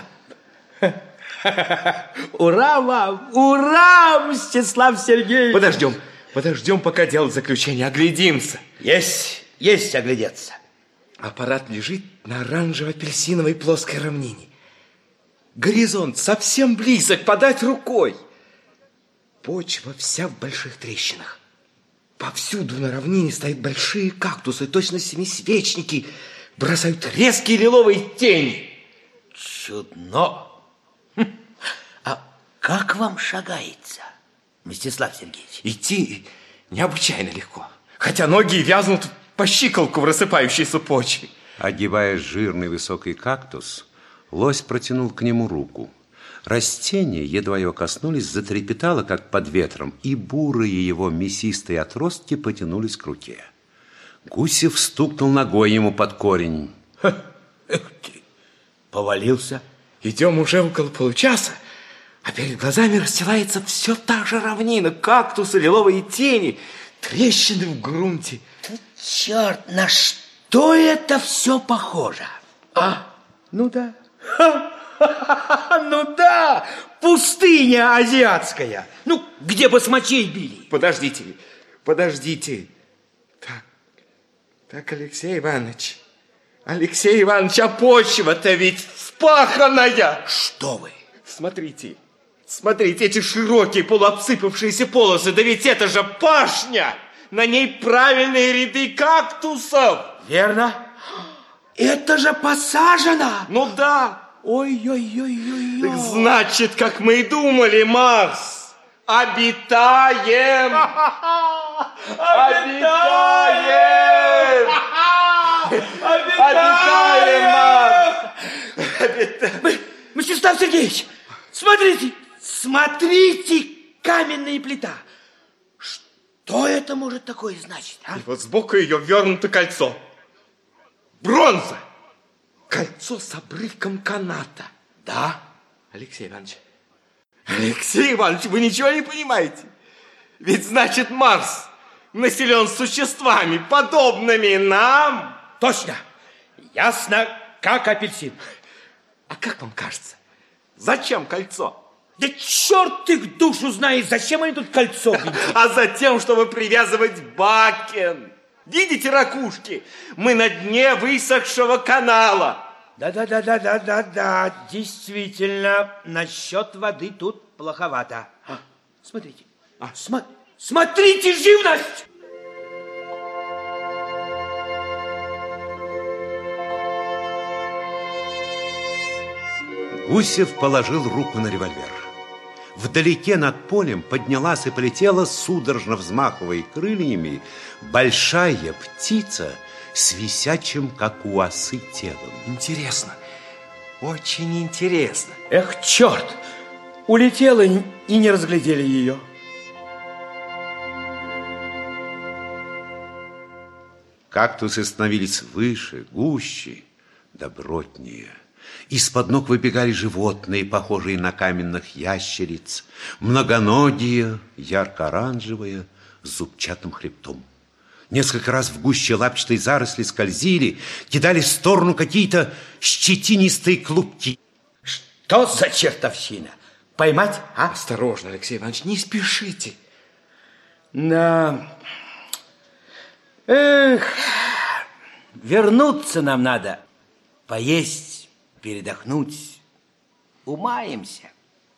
Ура вам! Ура, Мстислав Сергеевич! Подождем. Подождем, пока делать заключение, оглядимся. Есть, есть оглядеться. Аппарат лежит на оранжево-апельсиновой плоской равнине. Горизонт совсем близок, подать рукой. Почва вся в больших трещинах. Повсюду на равнине стоят большие кактусы, точно семисвечники, бросают резкие лиловые тени. Чудно. Хм. А как вам шагается, Мстислав Сергеевич? Идти необычайно легко, хотя ноги вязнут по щиколку в рассыпающейся почве. Огибая жирный высокий кактус, лось протянул к нему руку. Растение, едва его коснулись, затрепетало, как под ветром, и бурые его мясистые отростки потянулись к руке. Гусев стукнул ногой ему под корень. Ха, эх ты, повалился. Идем уже около получаса, а перед глазами расстилается все та же равнина, кактусы, лиловые тени, трещины в грунте. Черт, на что это все похоже? А, ну да. Ну да, пустыня азиатская. Ну, где бы смочей били. Подождите, подождите. Так, так, Алексей Иванович, Алексей Иванович, а почва-то ведь вспаханная. Что вы? Смотрите, смотрите, эти широкие полуобсыпавшиеся полосы, да ведь это же пашня. На ней правильные ряды кактусов. Верно? Это же посажено. Ну да. Ой-ой-ой-ой-ой. Так значит, как мы и думали, Марс, обитаем. Обитаем. Обитаем, Марс. Мстислав Сергеевич, смотрите, смотрите, каменная плита. Что это может такое значить, а? И вот сбоку ее вернуто кольцо. Бронза. Кольцо с обрывком каната. Да, Алексей Иванович. Алексей Иванович, вы ничего не понимаете. Ведь, значит, Марс населен существами, подобными нам. Точно. Ясно, как апельсин. А как вам кажется, зачем кольцо? Да черт их душу знает, зачем они тут кольцо? А затем, чтобы привязывать бакен. Видите ракушки? Мы на дне высохшего канала. Да-да-да-да-да-да-да. Действительно, насчет воды тут плоховато. А, смотрите. А, смо... Смотрите, живность! Гусев положил руку на револьвер. Вдалеке над полем поднялась и полетела, судорожно взмахивая крыльями, большая птица с висячим, как у осы, телом. Интересно, очень интересно. Эх, черт! Улетела и не разглядели ее. Кактусы становились выше, гуще, добротнее. Из-под ног выбегали животные, похожие на каменных ящериц, многоногие, ярко-оранжевые, с зубчатым хребтом. Несколько раз в гуще лапчатой заросли скользили, кидали в сторону какие-то щетинистые клубки. Что за чертовщина? Поймать, а? Осторожно, Алексей Иванович, не спешите. Да. Эх, вернуться нам надо, поесть, передохнуть, умаемся.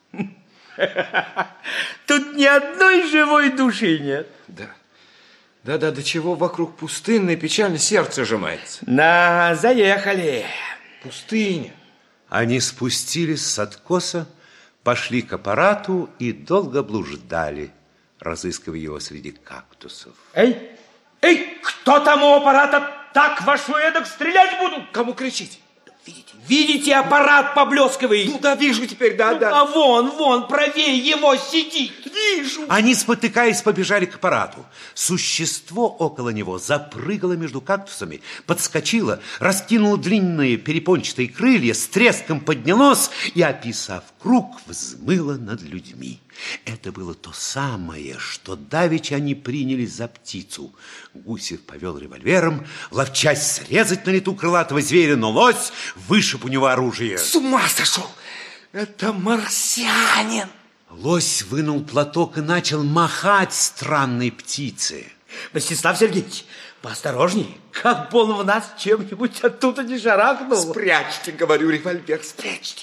Тут ни одной живой души нет. Да, да-да, до чего вокруг пустынно и печально сердце сжимается. На, заехали. Пустыня. Они спустились с откоса, пошли к аппарату и долго блуждали, разыскивая его среди кактусов. Эй, эй, кто там у аппарата? Так вашу эдак стрелять буду. Кому кричите? Видите, видите, аппарат поблескивает. Ну да, вижу теперь, да, да. А вон, вон, правее его сидит. Вижу. Они, спотыкаясь, побежали к аппарату. Существо около него запрыгало между кактусами, подскочило, раскинуло длинные перепончатые крылья, с треском поднялось и, описав круг, взмыло над людьми. Это было то самое, что давеча они приняли за птицу. Гусев повел револьвером, ловчась срезать на лету крылатого зверя, но лось вышиб у него оружие. С ума сошел! Это марсианин! Лось вынул платок и начал махать странной птице. Мстислав Сергеевич, поосторожней, как бы он в нас чем-нибудь оттуда не шарахнул. Спрячьте, говорю, револьвер, спрячьте.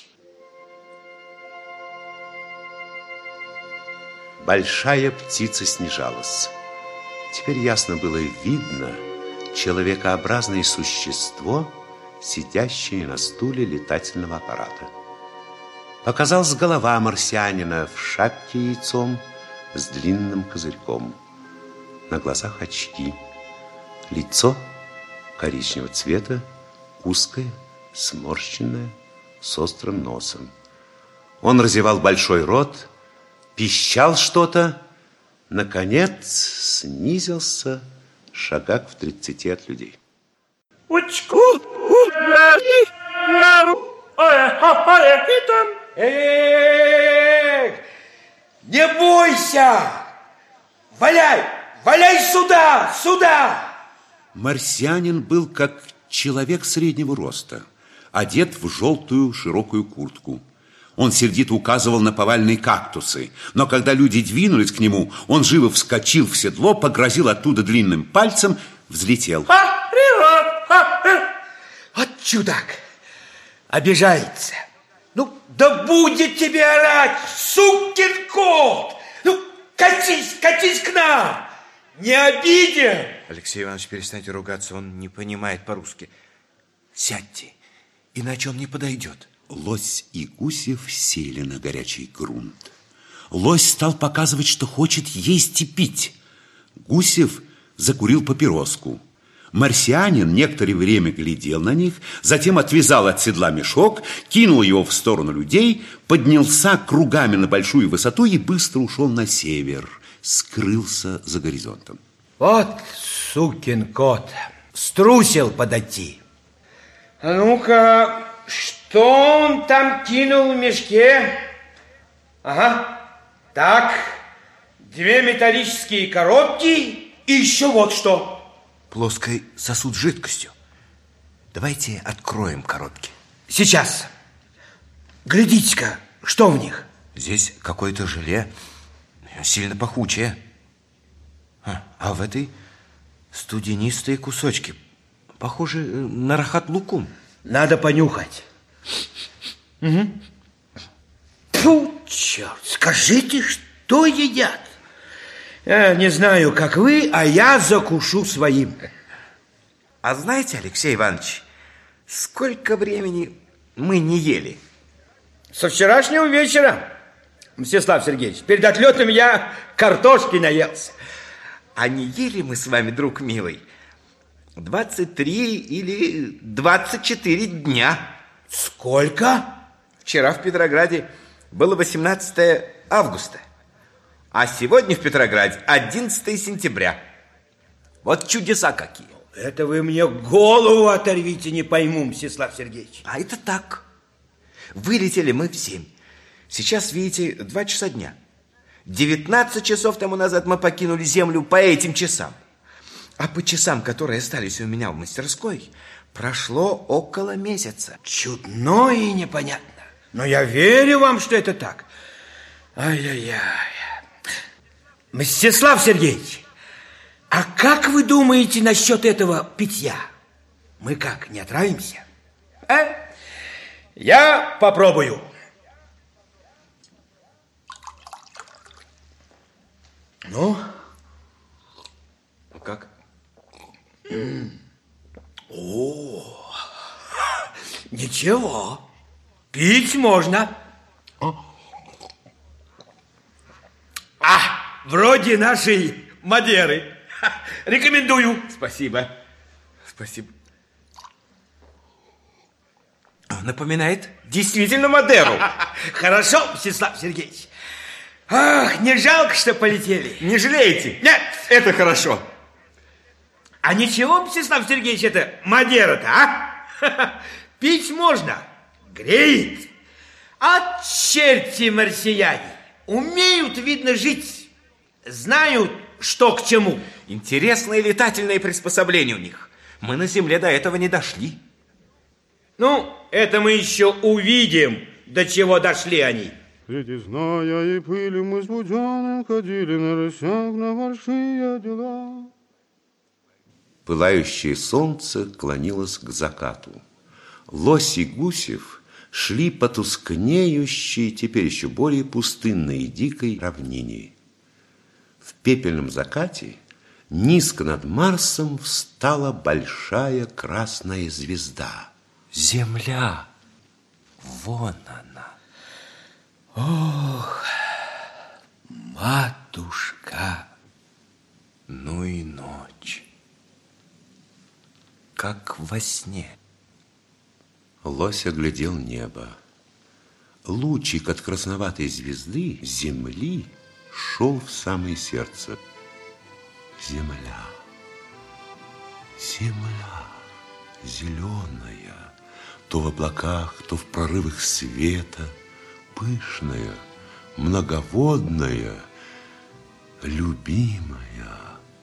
Большая птица снижалась. Теперь ясно было видно человекообразное существо, сидящее на стуле летательного аппарата. Показалась голова марсианина в шапке яйцом с длинным козырьком. На глазах очки. Лицо коричневого цвета, узкое, сморщенное, с острым носом. Он разевал большой рот, пищал что-то, наконец снизился шагах в тридцати от людей. Эх, не бойся! Валяй! Валяй сюда! Сюда! Марсианин был как человек среднего роста, одет в желтую широкую куртку. Он сердито указывал на поваленные кактусы, но когда люди двинулись к нему, он живо вскочил в седло, погрозил оттуда длинным пальцем, взлетел. Вот чудак! Обижается. Ну, да будет тебе орать, сукин кот! Ну, катись, катись к нам! Не обидим! Алексей Иванович, перестаньте ругаться, он не понимает по-русски. Сядьте, иначе он не подойдет. Лось и Гусев сели на горячий грунт. Лось стал показывать, что хочет есть и пить. Гусев закурил папироску. Марсианин некоторое время глядел на них, затем отвязал от седла мешок, кинул его в сторону людей, поднялся кругами на большую высоту и быстро ушел на север, скрылся за горизонтом. Вот сукин кот, струсил подойти. А ну-ка, что он там кинул в мешке? Ага, так, две металлические коробки и еще вот что. Плоский сосуд с жидкостью. Давайте откроем коробки. Сейчас. Глядите-ка, что в них? Здесь какое-то желе, сильно пахучее. А, а в этой студенистые кусочки, похожи на рахат-лукум. Надо понюхать. Угу. Фу, черт, скажите, что едят? Я не знаю, как вы, а я закушу своим. А знаете, Алексей Иванович, сколько времени мы не ели? Со вчерашнего вечера, Мстислав Сергеевич. Перед отлетом я картошки наелся. А не ели мы с вами, друг милый, двадцать три или двадцать четыре дня. Сколько? Вчера в Петрограде было восемнадцатое августа. А сегодня в Петрограде одиннадцатое сентября. Вот чудеса какие. Это вы мне голову оторвите, не пойму, Мстислав Сергеевич. А это так. Вылетели мы в семь. Сейчас, видите, два часа дня. девятнадцать часов тому назад мы покинули землю по этим часам. А по часам, которые остались у меня в мастерской, прошло около месяца. Чудно и непонятно. Но я верю вам, что это так. Ай-яй-яй. Мстислав Сергеевич, а как вы думаете насчет этого питья? Мы как, не отравимся? А? Я попробую. Ну? Как? М-м. О, ничего. Пить можно. А, вроде нашей Мадеры. Рекомендую. Спасибо. Спасибо. Напоминает действительно Мадеру. Хорошо, Мстислав Сергеевич. Ах, не жалко, что полетели. Не жалеете? Нет. Это хорошо. А ничего, Мстислав Сергеевич, это Мадера-то, а? Пить можно. Греет. А черти марсиане. Умеют, видно, жить. Знают, что к чему. Интересные летательные приспособления у них. Мы на Земле до этого не дошли. Ну, это мы еще увидим, до чего дошли они. Среди зноя и пыли мы с Буденным ходили на рысях на большие дела. Пылающее солнце клонилось к закату. Лось и Гусев шли по тускнеющей, теперь еще более пустынной и дикой равнине. В пепельном закате низко над Марсом встала большая красная звезда. Земля. Вон она. Ох, матушка, ну и ночь. Как во сне. Лось оглядел небо. Лучик от красноватой звезды земли шел в самое сердце. Земля, земля, зеленая, то в облаках, то в прорывах света, пышная, многоводная, любимая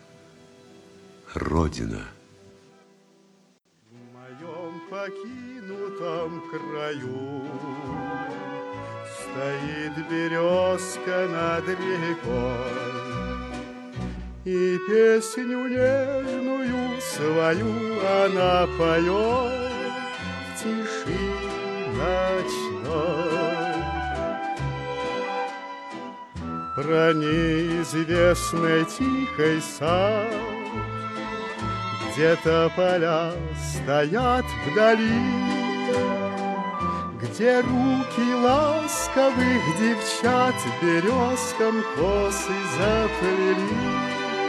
Родина. В моем покинутом краю стоит березка над рекой, и песню нежную свою она поет в тиши ночной. Про неизвестный тихий сад, где-то поля стоят вдали, где руки ласковых девчат березкам косы заплели.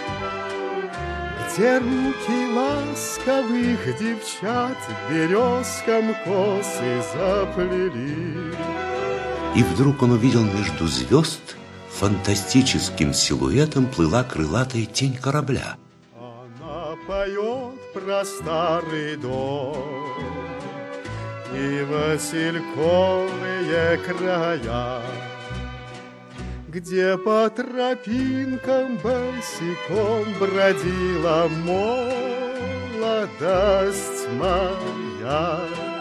Где руки ласковых девчат березкам косы заплели. И вдруг он увидел между звезд фантастическим силуэтом плыла крылатая тень корабля. Она поет про старый дом и васильковые края, где по тропинкам босиком бродила молодость моя.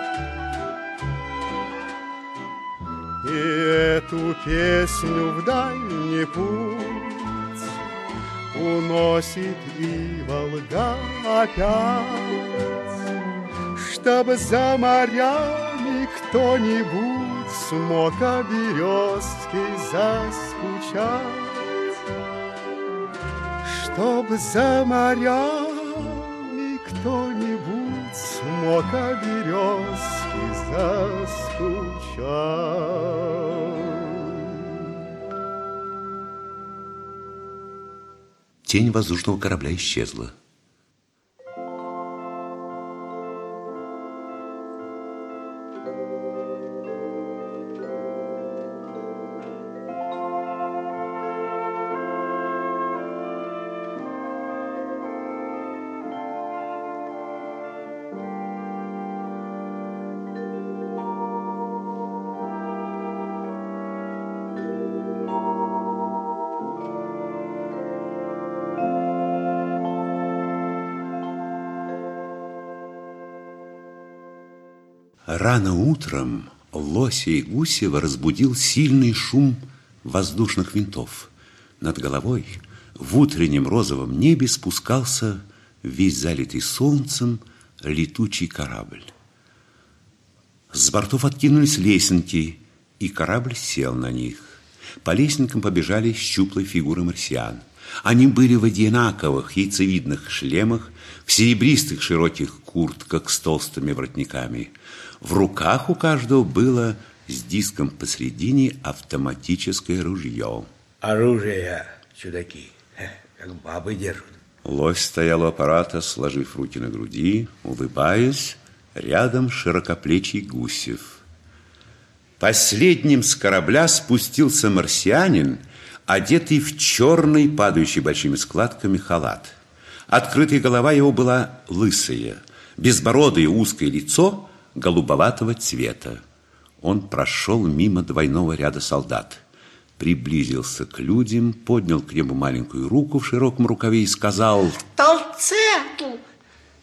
И эту песню в дальний путь уносит и Волга опять, чтобы за морями кто-нибудь смог о березке заскучать, чтобы за морями кто-нибудь смог о березке заскучать. Тень воздушного корабля исчезла. Рано утром Лося и Гусева разбудил сильный шум воздушных винтов. Над головой в утреннем розовом небе спускался весь залитый солнцем летучий корабль. С бортов откинулись лесенки, и корабль сел на них. По лесенкам побежали щуплые фигуры марсиан. Они были в одинаковых яйцевидных шлемах, в серебристых широких куртках с толстыми воротниками. В руках у каждого было с диском посредине автоматическое ружье. Оружие, чудаки, как бабы держат. Лось стоял у аппарата, сложив руки на груди, улыбаясь, рядом широкоплечий Гусев. Последним с корабля спустился марсианин, одетый в черный, падающий большими складками халат. Открытая голова его была лысая, безбородое узкое лицо голубоватого цвета. Он прошел мимо двойного ряда солдат, приблизился к людям, поднял к небу маленькую руку в широком рукаве и сказал: Толцетл!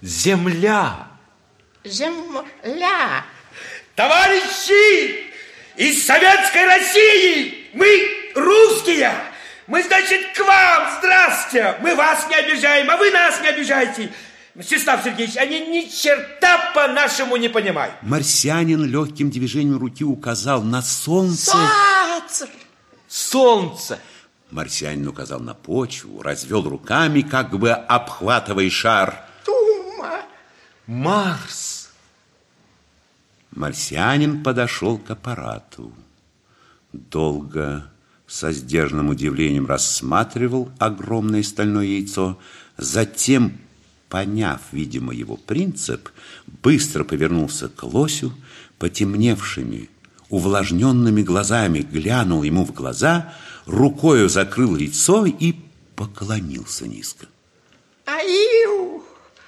Земля! Земля! Товарищи! из Советской России. Мы русские. Мы, значит, к вам. Здравствуйте. Мы вас не обижаем, а вы нас не обижаете. Мстислав Сергеевич, они ни черта по-нашему не понимают. Марсианин легким движением руки указал на солнце. Солнце! Солнце! Марсианин указал на почву, развел руками, как бы обхватывая шар. Тума! Марс! Марсианин подошел к аппарату. Долго, со сдержанным удивлением рассматривал огромное стальное яйцо, затем, поняв, видимо, его принцип, быстро повернулся к лосю, потемневшими, увлажненными глазами глянул ему в глаза, рукою закрыл лицо и поклонился низко. Аю!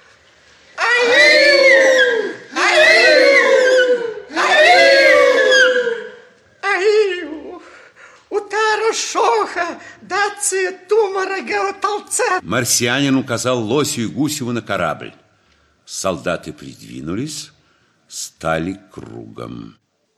Аю! Аю! Аю! Аю! Утара шоха, даци тумара геоталца. Марсианин указал лосю и Гусеву на корабль. Солдаты придвинулись, стали кругом.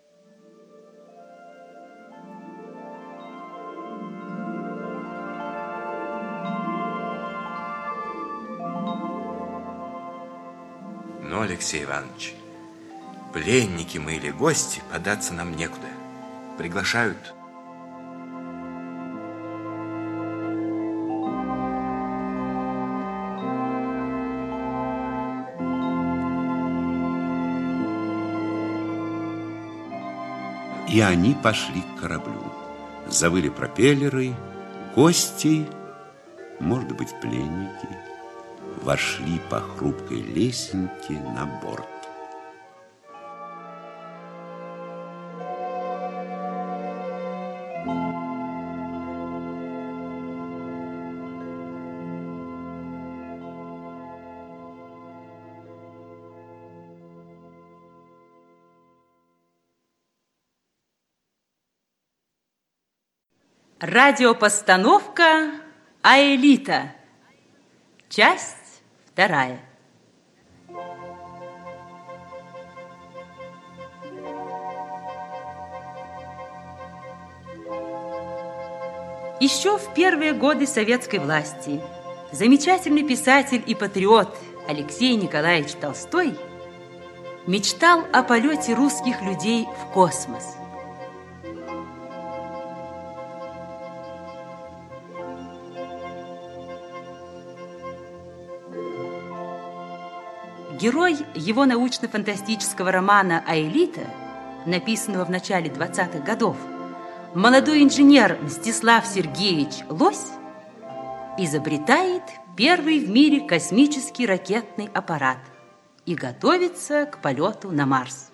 Но, Алексей Иванович, пленники мы или гости, податься нам некуда. Приглашают. И они пошли к кораблю. Завыли пропеллеры, гости, может быть, пленники, вошли по хрупкой лесенке на борт. Радиопостановка «Аэлита». Часть вторая. Еще в первые годы советской власти замечательный писатель и патриот Алексей Николаевич Толстой мечтал о полете русских людей в космос. Герой его научно-фантастического романа «Аэлита», написанного в начале двадцатых годов, молодой инженер Мстислав Сергеевич Лось изобретает первый в мире космический ракетный аппарат и готовится к полету на Марс.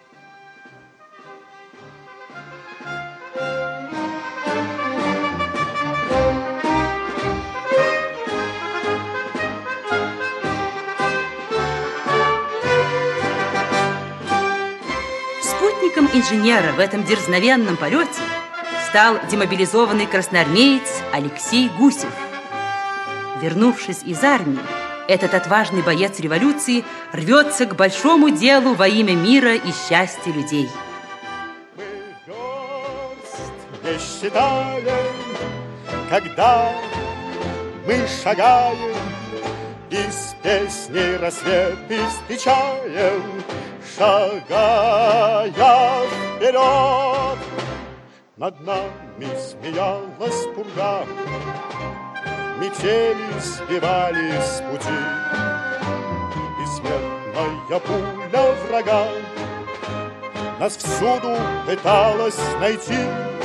Спутником инженера в этом дерзновенном полете стал демобилизованный красноармеец Алексей Гусев. Вернувшись из армии, этот отважный боец революции рвется к большому делу во имя мира и счастья людей. Мы верст не считаем, когда мы шагаем, из песни рассвет встречаем, шагая вперед. Над нами смеялась пурга, метели сбивали с пути, и смертная пуля врага нас всюду пыталась найти.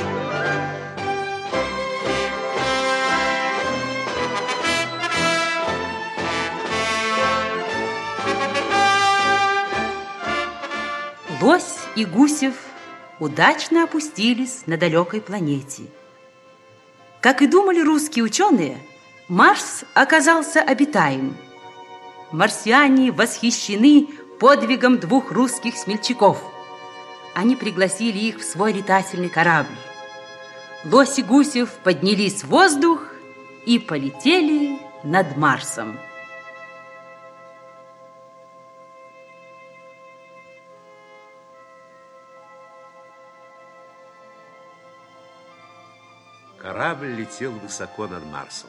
Лось и Гусев удачно опустились на далекой планете. Как и думали русские ученые, Марс оказался обитаем. Марсиане восхищены подвигом двух русских смельчаков. Они пригласили их в свой летательный корабль. Лось и Гусев поднялись в воздух и полетели над Марсом. Корабль летел высоко над Марсом.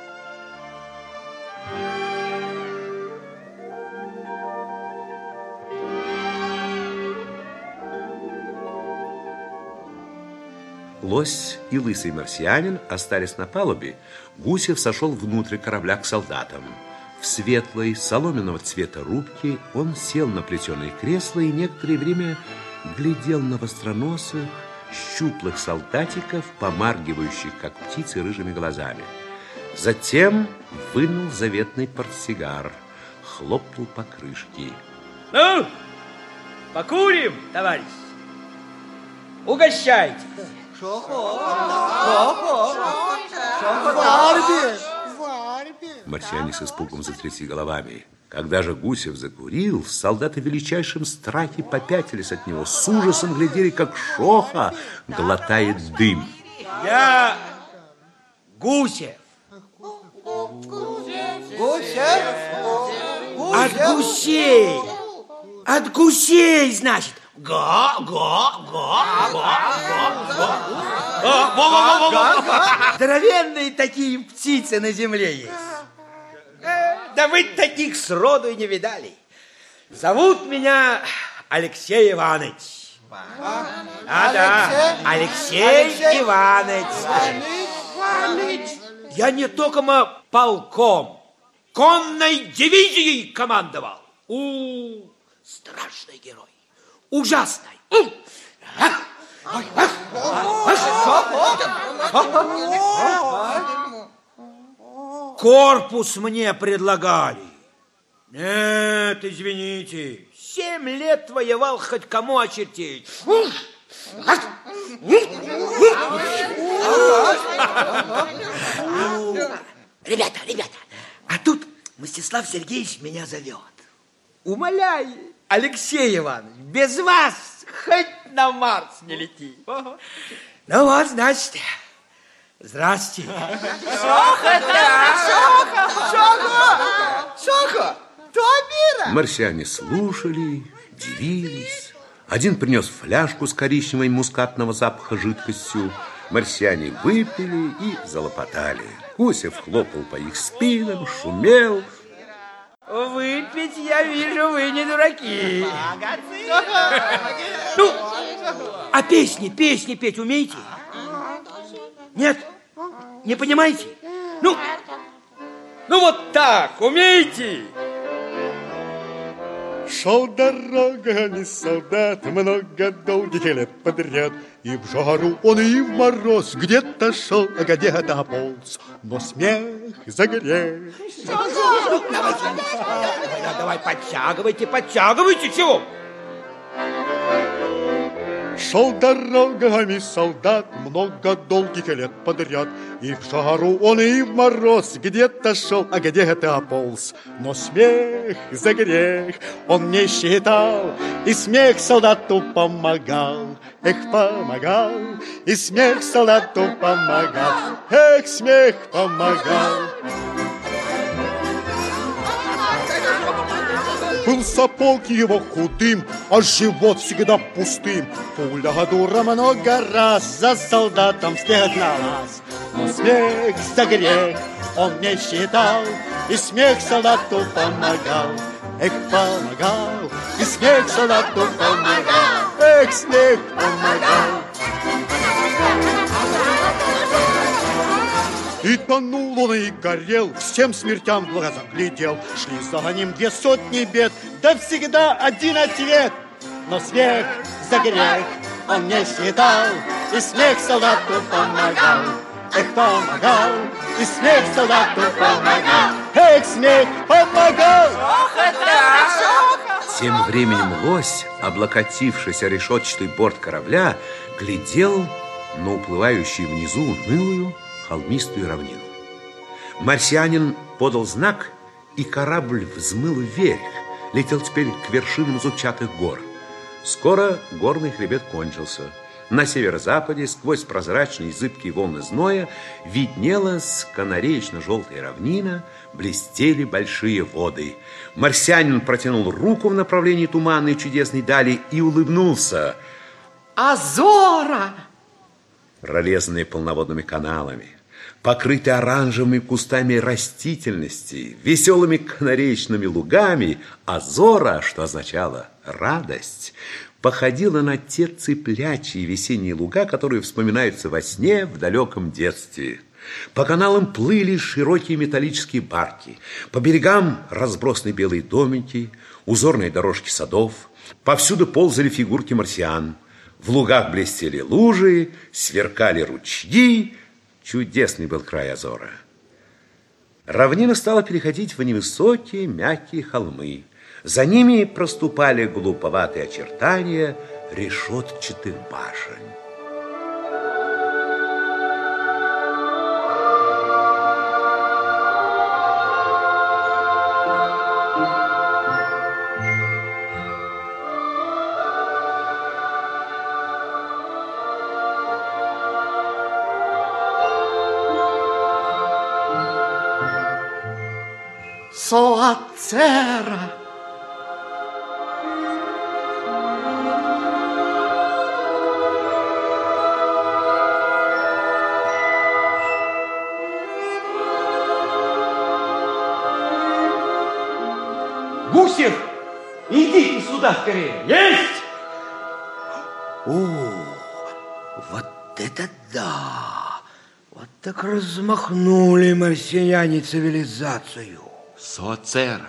Лось и лысый марсианин остались на палубе. Гусев сошел внутрь корабля к солдатам. В светлой, соломенного цвета рубке он сел на плетеное кресло и некоторое время глядел на востроносых, щуплых солдатиков, помаргивающих, как птицы, рыжими глазами. Затем вынул заветный портсигар, хлопнул по крышке. Ну, покурим, товарищ. Угощайте. Марсиане с испугом затрясли головами. Когда же Гусев закурил, солдаты в величайшем страхе попятились от него, с ужасом глядели, как Шоха глотает дым. Я Гусев. Гусев? От гусей. От гусей, значит. Га, га, га, га, га, га. Здоровенные такие птицы на земле есть. Да вы таких сроду и не видали. Зовут меня Алексей Иванович. А, да, Алексей Иванович. Я не только полком, конной дивизией командовал. У, страшный герой. Ужасный. Корпус мне предлагали. Нет, извините. Семь лет воевал, хоть кому очертить. Ребята, ребята, а тут Мстислав Сергеевич меня зовет. Умоляю, Алексей Иванович, без вас хоть на Марс не лети. Ну вот, значит, здрасте. Шоха, Шоха, Шоха, Шоха, Туамира. Марсиане слушали, дивились. Один принес фляжку с коричневой мускатного запаха жидкостью. Марсиане выпили и залопотали. Гусев хлопал по их спинам, шумел. Выпить, я вижу, вы не дураки. Ну, а песни, песни петь умеете? Нет? Не понимаете? Ну, ну вот так, умеете? Шел дорогами солдат много долгих лет подряд, и в жару он, и в мороз где-то шел, а где-то полз, но смех за грех. Давай, давай, подтягивайте, подтягивайте, чего? Шел дорогами солдат много долгих лет подряд, и в жару он, и в мороз где-то шел, а где-то полз, но смех за грех он не считал, и смех солдату помогал. Эх, помогал, и смех солдату помогал. Эх, смех помогал. Был сапог его худым, а живот всегда пустым. Пуля дура много раз за солдатом вслед гналась. Но смех за грех он не считал, и смех солдату помогал. Эх, помогал, и смех солдату помогал. Эх, смех помогал. И тонул он, и горел, всем смертям в глаза глядел. Шли за ним две сотни бед, да всегда один ответ. Но смех за грех он не считал, и смех солдату помогал. Эх, помогал, и смех солдату помогал. Эх, смех помогал. Тем временем лось, облокотившись о решетчатый борт корабля, глядел на уплывающую внизу унылую холмистую равнину. Марсианин подал знак, и корабль взмыл вверх, летел теперь к вершинам зубчатых гор. Скоро горный хребет кончился. На северо-западе, сквозь прозрачные зыбкие волны зноя, виднелась канареечно-желтая равнина, блестели большие воды. Марсианин протянул руку в направлении туманной чудесной дали и улыбнулся. Азора! прорезанные полноводными каналами, покрытые оранжевыми кустами растительности, веселыми канареечными лугами, Азора, что означало радость, походила на те цыплячьи весенние луга, которые вспоминаются во сне в далеком детстве. По каналам плыли широкие металлические барки, по берегам разбросаны белые домики, узорные дорожки садов, повсюду ползали фигурки марсиан, в лугах блестели лужи, сверкали ручьи. Чудесный был край Азора. Равнина стала переходить в невысокие мягкие холмы. За ними проступали глуповатые очертания решетчатых башен. Соацера. Гусев, идите сюда скорее. Есть! О, вот это да! Вот так размахнули марсиане цивилизацию. Соацера.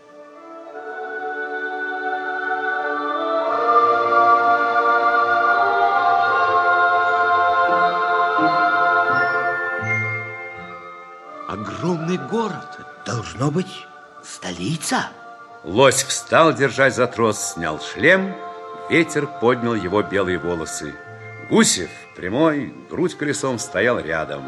Огромный город. Должно быть столица. Лось встал, держась за трос, снял шлем, ветер поднял его белые волосы. Гусев, прямой, грудь колесом, стоял рядом.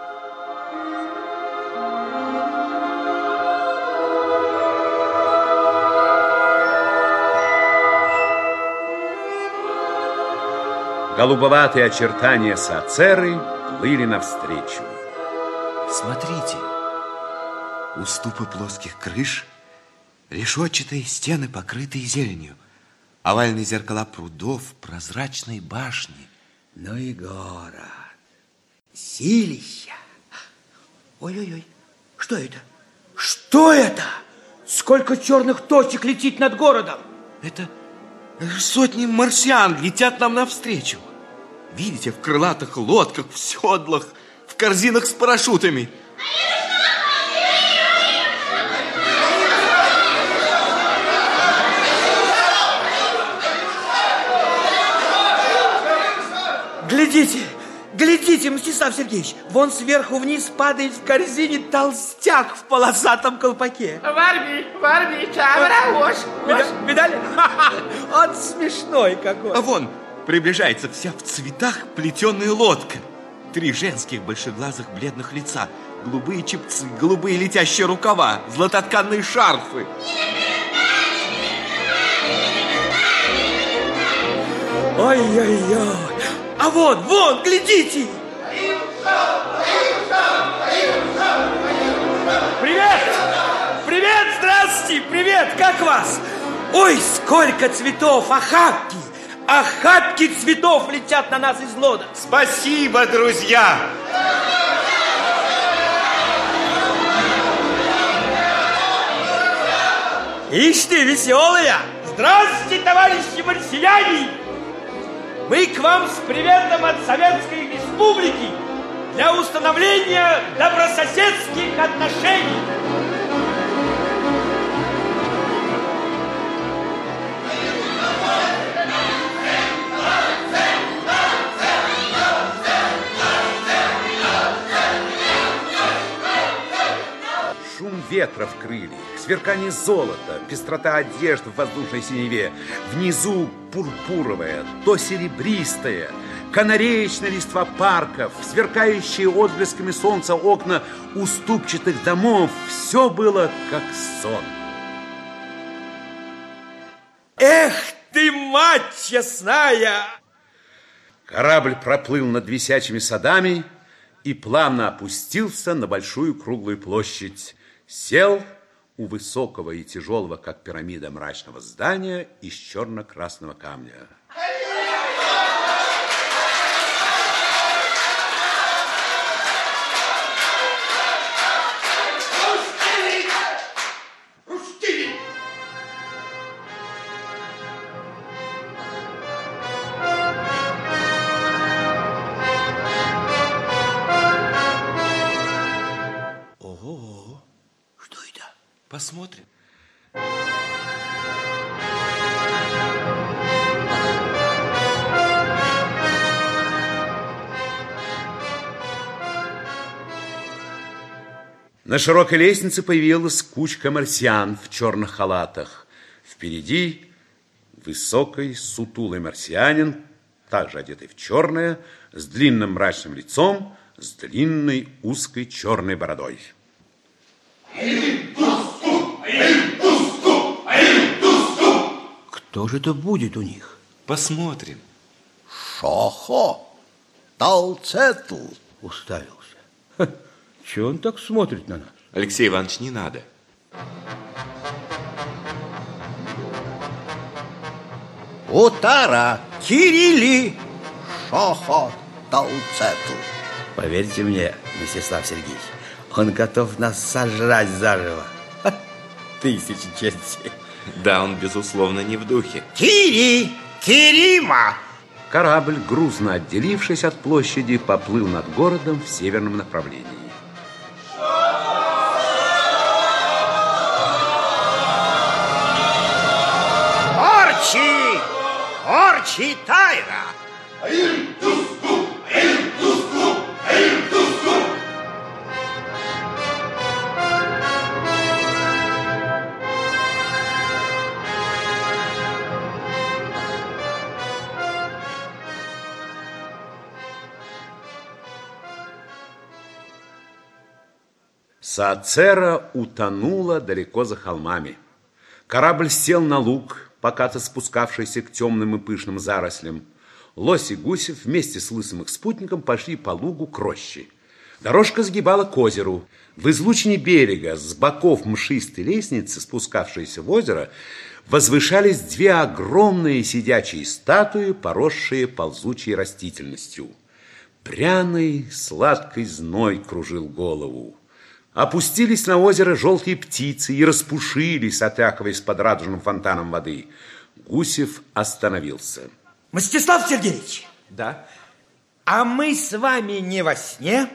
Голубоватые очертания Соацеры плыли навстречу. Смотрите, уступы плоских крыш, решетчатые стены, покрытые зеленью, овальные зеркала прудов, прозрачные башни. Ну и город. Силища. Ой-ой-ой, что это? Что это? Сколько черных точек летит над городом? Это сотни марсиан летят нам навстречу. Видите, в крылатых лодках, в седлах, в корзинах с парашютами. Глядите, глядите, Мстислав Сергеевич, вон сверху вниз падает в корзине толстяк в полосатом колпаке. Варби, Варби, чавра, Видали? Он смешной какой. А вон приближается вся в цветах плетеная лодка. Три женских большеглазых бледных лица, голубые чепцы, голубые летящие рукава, златотканные шарфы. Ой-ой-ой. А вон, вон, глядите! Привет! Привет, здравствуйте! Привет, как вас? Ой, сколько цветов, охапки! Охапки цветов летят на нас из лодок. Спасибо, друзья! Ишь ты, веселая! Здравствуйте, товарищи марсиане! Мы к вам с приветом от Советской Республики для установления добрососедских отношений. Шум ветра в крыльях, сверкание золота, пестрота одежд в воздушной синеве. Внизу пурпуровая, то серебристая, канареечная листва парков, сверкающие отблесками солнца окна уступчатых домов. Все было как сон. Эх ты, мать честная! Корабль проплыл над висячими садами и плавно опустился на большую круглую площадь. Сел у высокого и тяжелого, как пирамида, мрачного здания из черно-красного камня. посмотрим. На широкой лестнице появилась кучка марсиан в черных халатах. Впереди высокий, сутулый марсианин, также одетый в черное, с длинным мрачным лицом, с длинной узкой черной бородой. Кто же это будет у них? Посмотрим. Шохо, Талцетл. Уставился. Ха, чего он так смотрит на нас? Алексей Иванович, не надо. Утара, Кирилли, Шохо, Талцетл. Поверьте мне, Мстислав Сергеевич, он готов нас сожрать заживо. Ха, тысячи чертей. Да, он, безусловно, не в духе. Кири, Кирима. Корабль, грузно отделившись от площади, поплыл над городом в северном направлении. Орчи! Орчи Тайра! Саацера утонула далеко за холмами. Корабль сел на луг, покато спускавшийся к темным и пышным зарослям. Лось и Гусев вместе с лысым их спутником пошли по лугу к роще. Дорожка сгибала к озеру. В излучине берега, с боков мшистой лестницы, спускавшейся в озеро, возвышались две огромные сидячие статуи, поросшие ползучей растительностью. Пряный, сладкий зной кружил голову. Опустились на озеро желтые птицы и распушились, отряхиваясь под радужным фонтаном воды. Гусев остановился. Мстислав Сергеевич! Да? А мы с вами не во сне?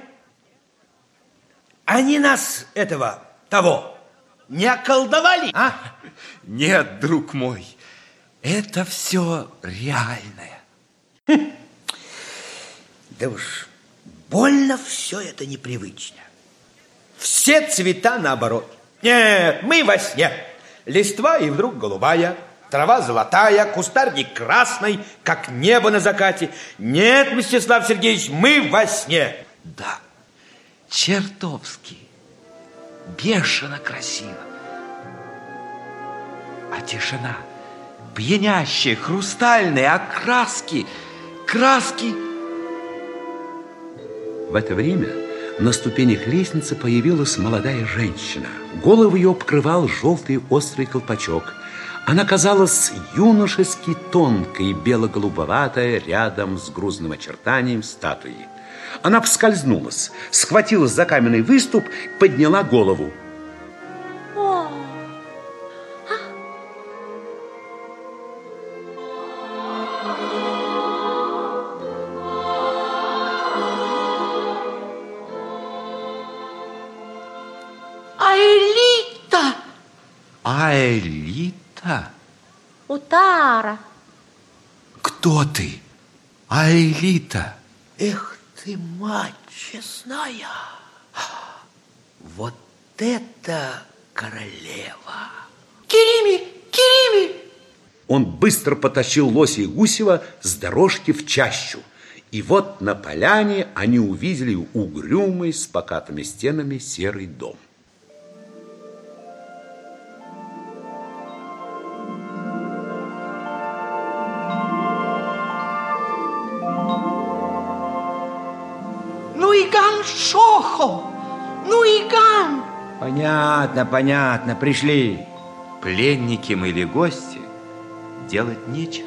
Они нас, этого, того, не околдовали, а? Нет, друг мой, это все реальное. Хм. Да уж, больно все это непривычно. Все цвета наоборот. Нет, мы во сне. Листва и вдруг голубая, трава золотая, кустарник красный, как небо на закате. Нет, Мстислав Сергеевич, мы во сне. Да, чертовски, бешено красиво. А тишина, пьянящая, хрустальная, а краски, краски. В это время на ступенях лестницы появилась молодая женщина. Голову ее покрывал желтый острый колпачок. Она казалась юношески тонкой и бело-голубоватая рядом с грузным очертанием статуи. Она поскользнулась, схватилась за каменный выступ, подняла голову. О! Аэлита! Аэлита? Утара! Кто ты? Аэлита? Эх ты, мать честная! Вот это королева! Керими! Керими! Он быстро потащил Лося и Гусева с дорожки в чащу. И вот на поляне они увидели угрюмый с покатыми стенами серый дом. Шохо! Ну и ган! Понятно, понятно, пришли. Пленники мы или гости, делать нечего.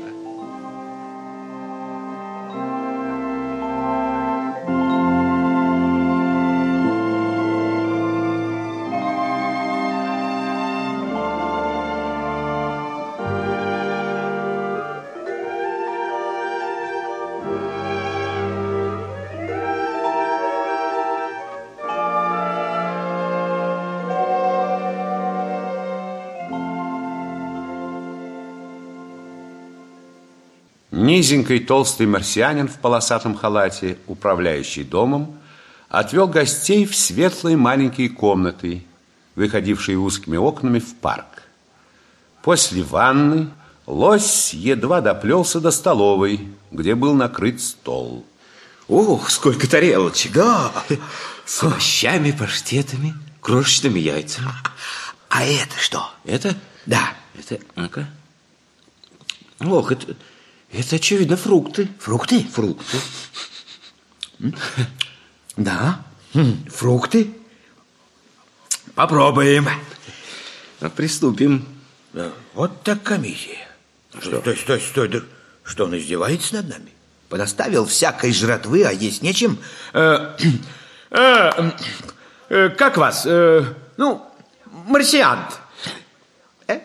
Низенький толстый марсианин в полосатом халате, управляющий домом, отвел гостей в светлые маленькие комнаты, выходившие узкими окнами в парк. После ванны лось едва доплелся до столовой, где был накрыт стол. Ох, сколько тарелочек! Да! С овощами, паштетами, крошечными яйцами. А это что? Это? Да. Это, ну-ка. Ох, это, это, очевидно, фрукты. Фрукты? Фрукты. Да, фрукты. Попробуем. Ну, приступим. Вот так комиссия. Что? Стой, стой, стой. Да что, он издевается над нами? Понаставил всякой жратвы, а есть нечем. Э, э, э, как вас? Э, ну, марсиант. Э?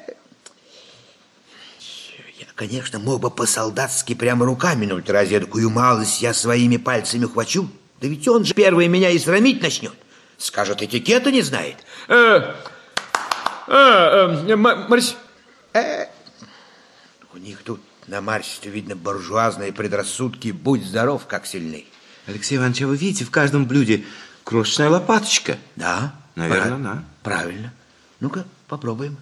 Я, конечно, мог бы по-солдатски прямо руками, но разве такую малость я своими пальцами хвачу? Да ведь он же первый меня и срамить начнет. Скажет, этикета не знает. Э, э, э, марс... э. У них тут на Марсе, видно, буржуазные предрассудки. Будь здоров, как сильны. Алексей Иванович, а вы видите, в каждом блюде крошечная лопаточка? Да. Наверное, прав... да. Правильно. Ну-ка, попробуем.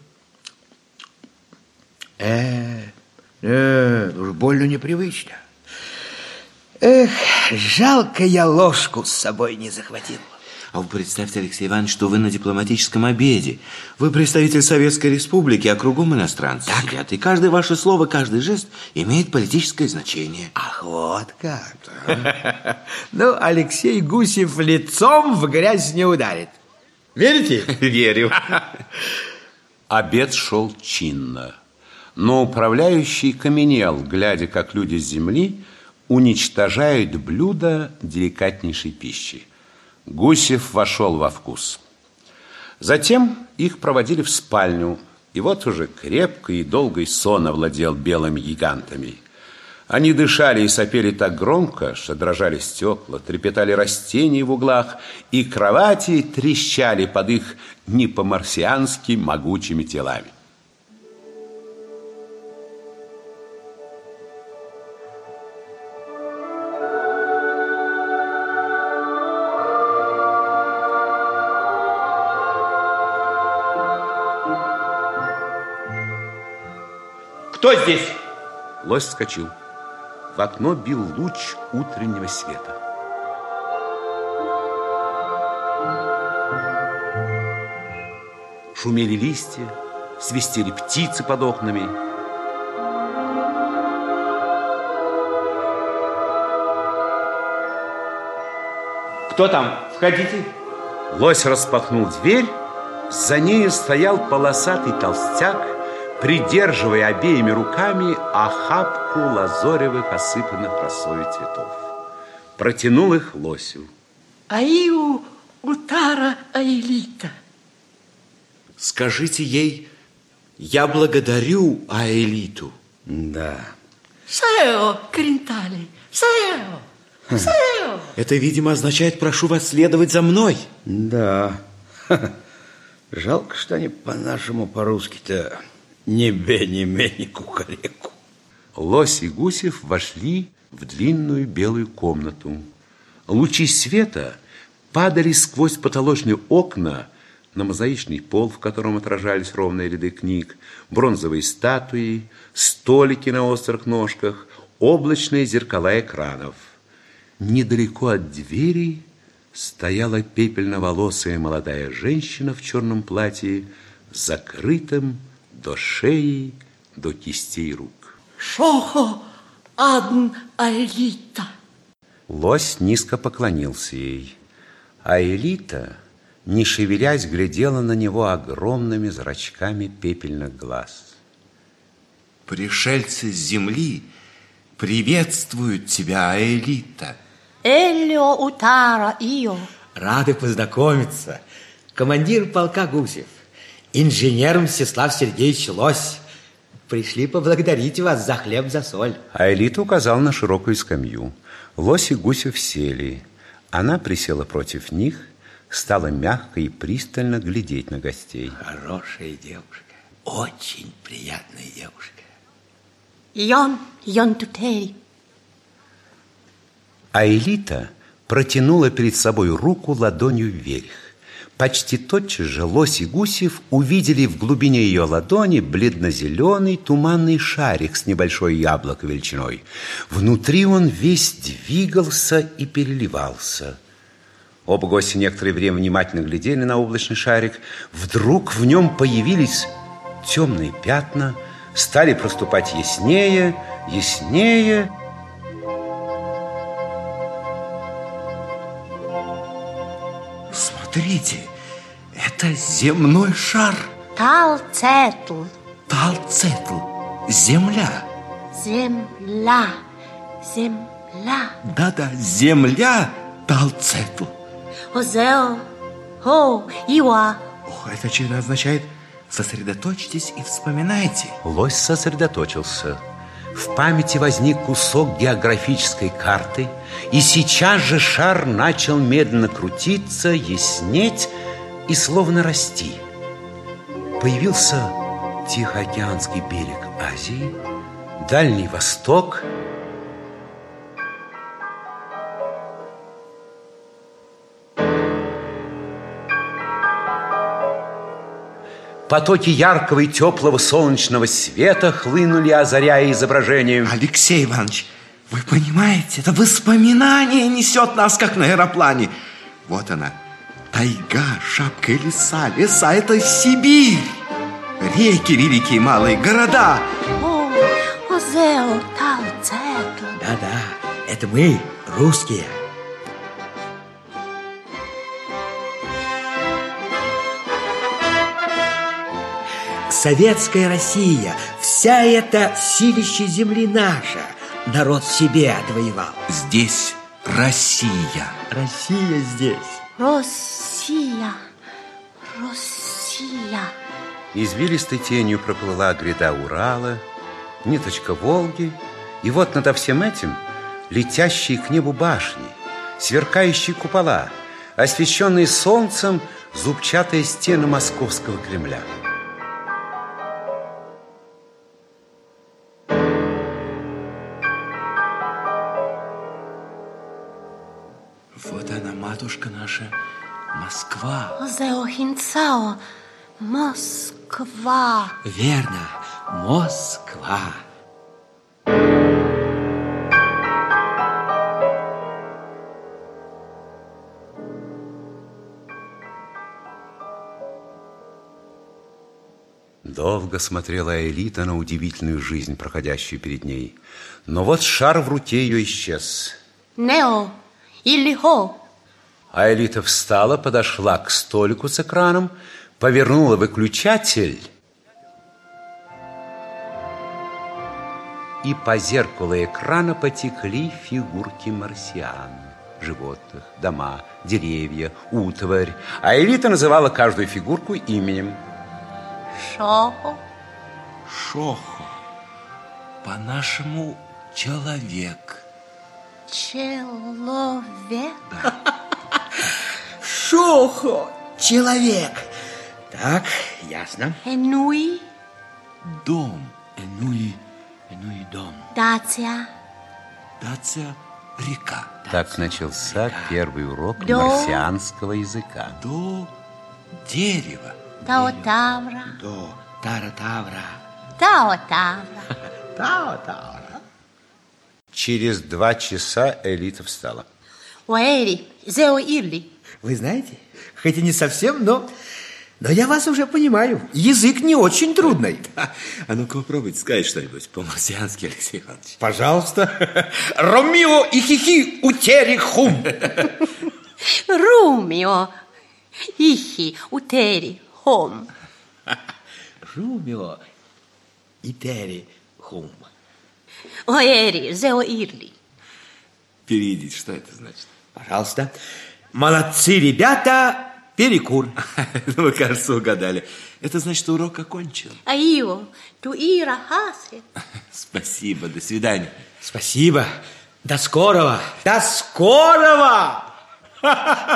Э, э, уж больно непривычно. Эх, жалко, я ложку с собой не захватил. А вы представьте, Алексей Иванович, что вы на дипломатическом обеде. Вы представитель Советской Республики, а кругом иностранцы так сидят. И каждое ваше слово, каждый жест имеет политическое значение. Ах, вот как. Ну, Алексей Гусев лицом в грязь не ударит. Верите? Верю. Обед шел чинно, но управляющий каменел, глядя, как люди с земли уничтожают блюда деликатнейшей пищи. Гусев вошел во вкус. Затем их проводили в спальню, и вот уже крепкий и долгий сон овладел белыми гигантами. Они дышали и сопели так громко, что дрожали стекла, трепетали растения в углах, и кровати трещали под их не по-марсиански могучими телами. Кто здесь? Лось вскочил. В окно бил луч утреннего света. Шумели листья, свистели птицы под окнами. Кто там? Входите. Лось распахнул дверь. За нею стоял полосатый толстяк, придерживая обеими руками охапку лазоревых, осыпанных росой цветов. Протянул их лосю. Аиу утара Аэлита. Скажите ей, я благодарю Аэлиту. Да. Саэо, Кринтали, Саэо, Саэо. Это, видимо, означает, прошу вас следовать за мной. Да. Жалко, что они по-нашему, по-русски-то ни бе, ни ме, ни кукареку. Лось и Гусев вошли в длинную белую комнату. Лучи света падали сквозь потолочные окна на мозаичный пол, в котором отражались ровные ряды книг, бронзовые статуи, столики на острых ножках, облачные зеркала экранов. Недалеко от двери стояла пепельноволосая молодая женщина в черном платье, закрытым до шеи, до кистей рук. Шохо адн Аэлита. Лось низко поклонился ей, а Элита, не шевелясь, глядела на него огромными зрачками пепельных глаз. Пришельцы с земли приветствуют тебя, Аэлита. Эллио утара ио. Рады познакомиться. Командир полка Гусев, инженер Мстислав Сергеевич Лось. Пришли поблагодарить вас за хлеб, за соль. А Элита указал на широкую скамью. Лось и Гусев сели. Она присела против них, стала мягко и пристально глядеть на гостей. Хорошая девушка, очень приятная девушка. Ион Йонтутери. Аэлита протянула перед собой руку ладонью вверх. Почти тотчас же Лось и Гусев увидели в глубине ее ладони бледно-зеленый туманный шарик с небольшой яблоко величиной. Внутри он весь двигался и переливался. Оба гостя некоторое время внимательно глядели на облачный шарик. Вдруг в нем появились темные пятна, стали проступать яснее, яснее. Смотрите, это земной шар. Талцетл. Талцетл. Земля. Земля. Земля. Да-да, земля Талцетл. Озео. О, Иуа. Ох, это очевидно означает: сосредоточьтесь и вспоминайте. Лось сосредоточился. В памяти возник кусок географической карты, и сейчас же шар начал медленно крутиться, яснеть и словно расти. Появился Тихоокеанский берег Азии, Дальний Восток. Потоки яркого и теплого солнечного света хлынули, озаряя изображение. Алексей Иванович, вы понимаете, это воспоминание несет нас, как на аэроплане. Вот она, тайга, шапка и леса. Леса — это Сибирь. Реки великие и малые, города. О, Озео, Талцетл. Да-да, это мы, русские. Советская Россия, вся эта силища земли наша, народ себе отвоевал. Здесь Россия. Россия здесь. Россия, Россия. Извилистой тенью проплыла гряда Урала, ниточка Волги, и вот над всем этим летящие к небу башни, сверкающие купола, освещенные солнцем зубчатые стены московского Кремля. Вот она, матушка наша, Москва. Озео Хинцао, Москва. Верно, Москва. Долго смотрела Аэлита на удивительную жизнь, проходящую перед ней. Но вот шар в руке ее исчез. Нео или Хо. Аэлита встала, подошла к столику с экраном, повернула выключатель, и по зеркалу экрана потекли фигурки марсиан, животных, дома, деревья, утварь. Аэлита называла каждую фигурку именем. Шохо. Шохо. По-нашему человек. Человек. Шохо. Человек. Так, ясно. Энуи. Дом. Энуи. Энуи дом. Дация. Дация река. Так начался река. Первый урок До. марсианского языка. До дерева. Таотавра. До Таратавра. Таотавра. Таотавра. Через два часа Аэлита встала. Уэри, Зео Ирли. Вы знаете, хоть и не совсем, но, но я вас уже понимаю. Язык не очень трудный. А ну-ка попробуйте сказать что-нибудь по-марсиански, Алексей Иванович. Пожалуйста. Ромео и хихи утери хум. Румио, ихи, утери, хом. Румио и тери хум. Уэри, Зео Ирли. Перейдите, что это значит? Пожалуйста. Молодцы, ребята, перекур. Ну, вы, кажется, угадали. Это значит, что урок окончен. Аио, ту ира хасе. Спасибо, до свидания. Спасибо. До скорого. До скорого.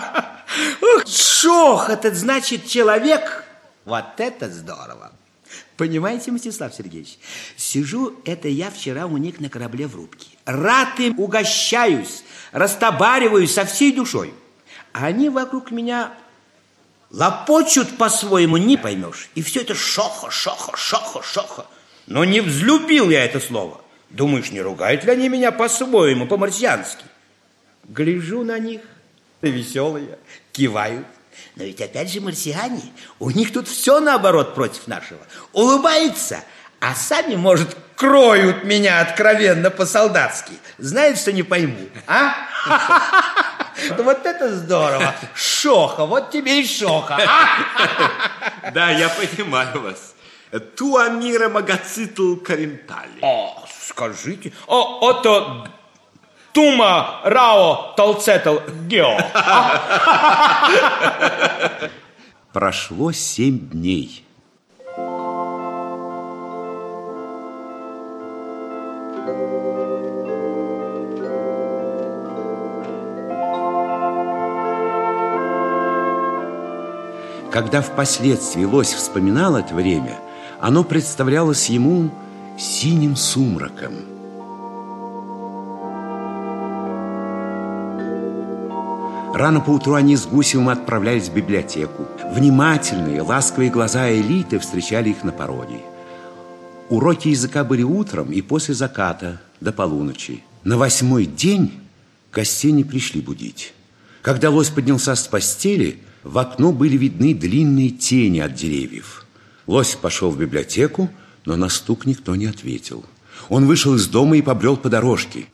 Ух, шох, это значит человек. Вот это здорово. Понимаете, Мстислав Сергеевич, сижу, это я вчера у них на корабле в рубке. Рад им, угощаюсь, растобариваюсь со всей душой. А они вокруг меня лопочут по-своему, не поймешь. И все это шохо, шохо, шохо, шохо. Но не взлюбил я это слово. Думаешь, не ругают ли они меня по-своему, по-марсиански? Гляжу на них, веселые, кивают. Но ведь опять же марсиане, у них тут все наоборот против нашего. Улыбаются, а сами, может, кроют меня откровенно по-солдатски. Знают, что не пойму, а? Да вот это здорово. Шоха, вот тебе и шоха. Да, я понимаю вас. Туа мира магоцитл карентали. О, скажите. О, ото... Тума рао толцетл гео. Прошло семь дней. Когда впоследствии Лось вспоминал это время, оно представлялось ему синим сумраком. Рано поутру они с Гусевым отправлялись в библиотеку. Внимательные, ласковые глаза элиты встречали их на пороге. Уроки языка были утром и после заката до полуночи. На восьмой день гостей не пришли будить. Когда Лось поднялся с постели, в окно были видны длинные тени от деревьев. Лось пошел в библиотеку, но на стук никто не ответил. Он вышел из дома и побрел по дорожке.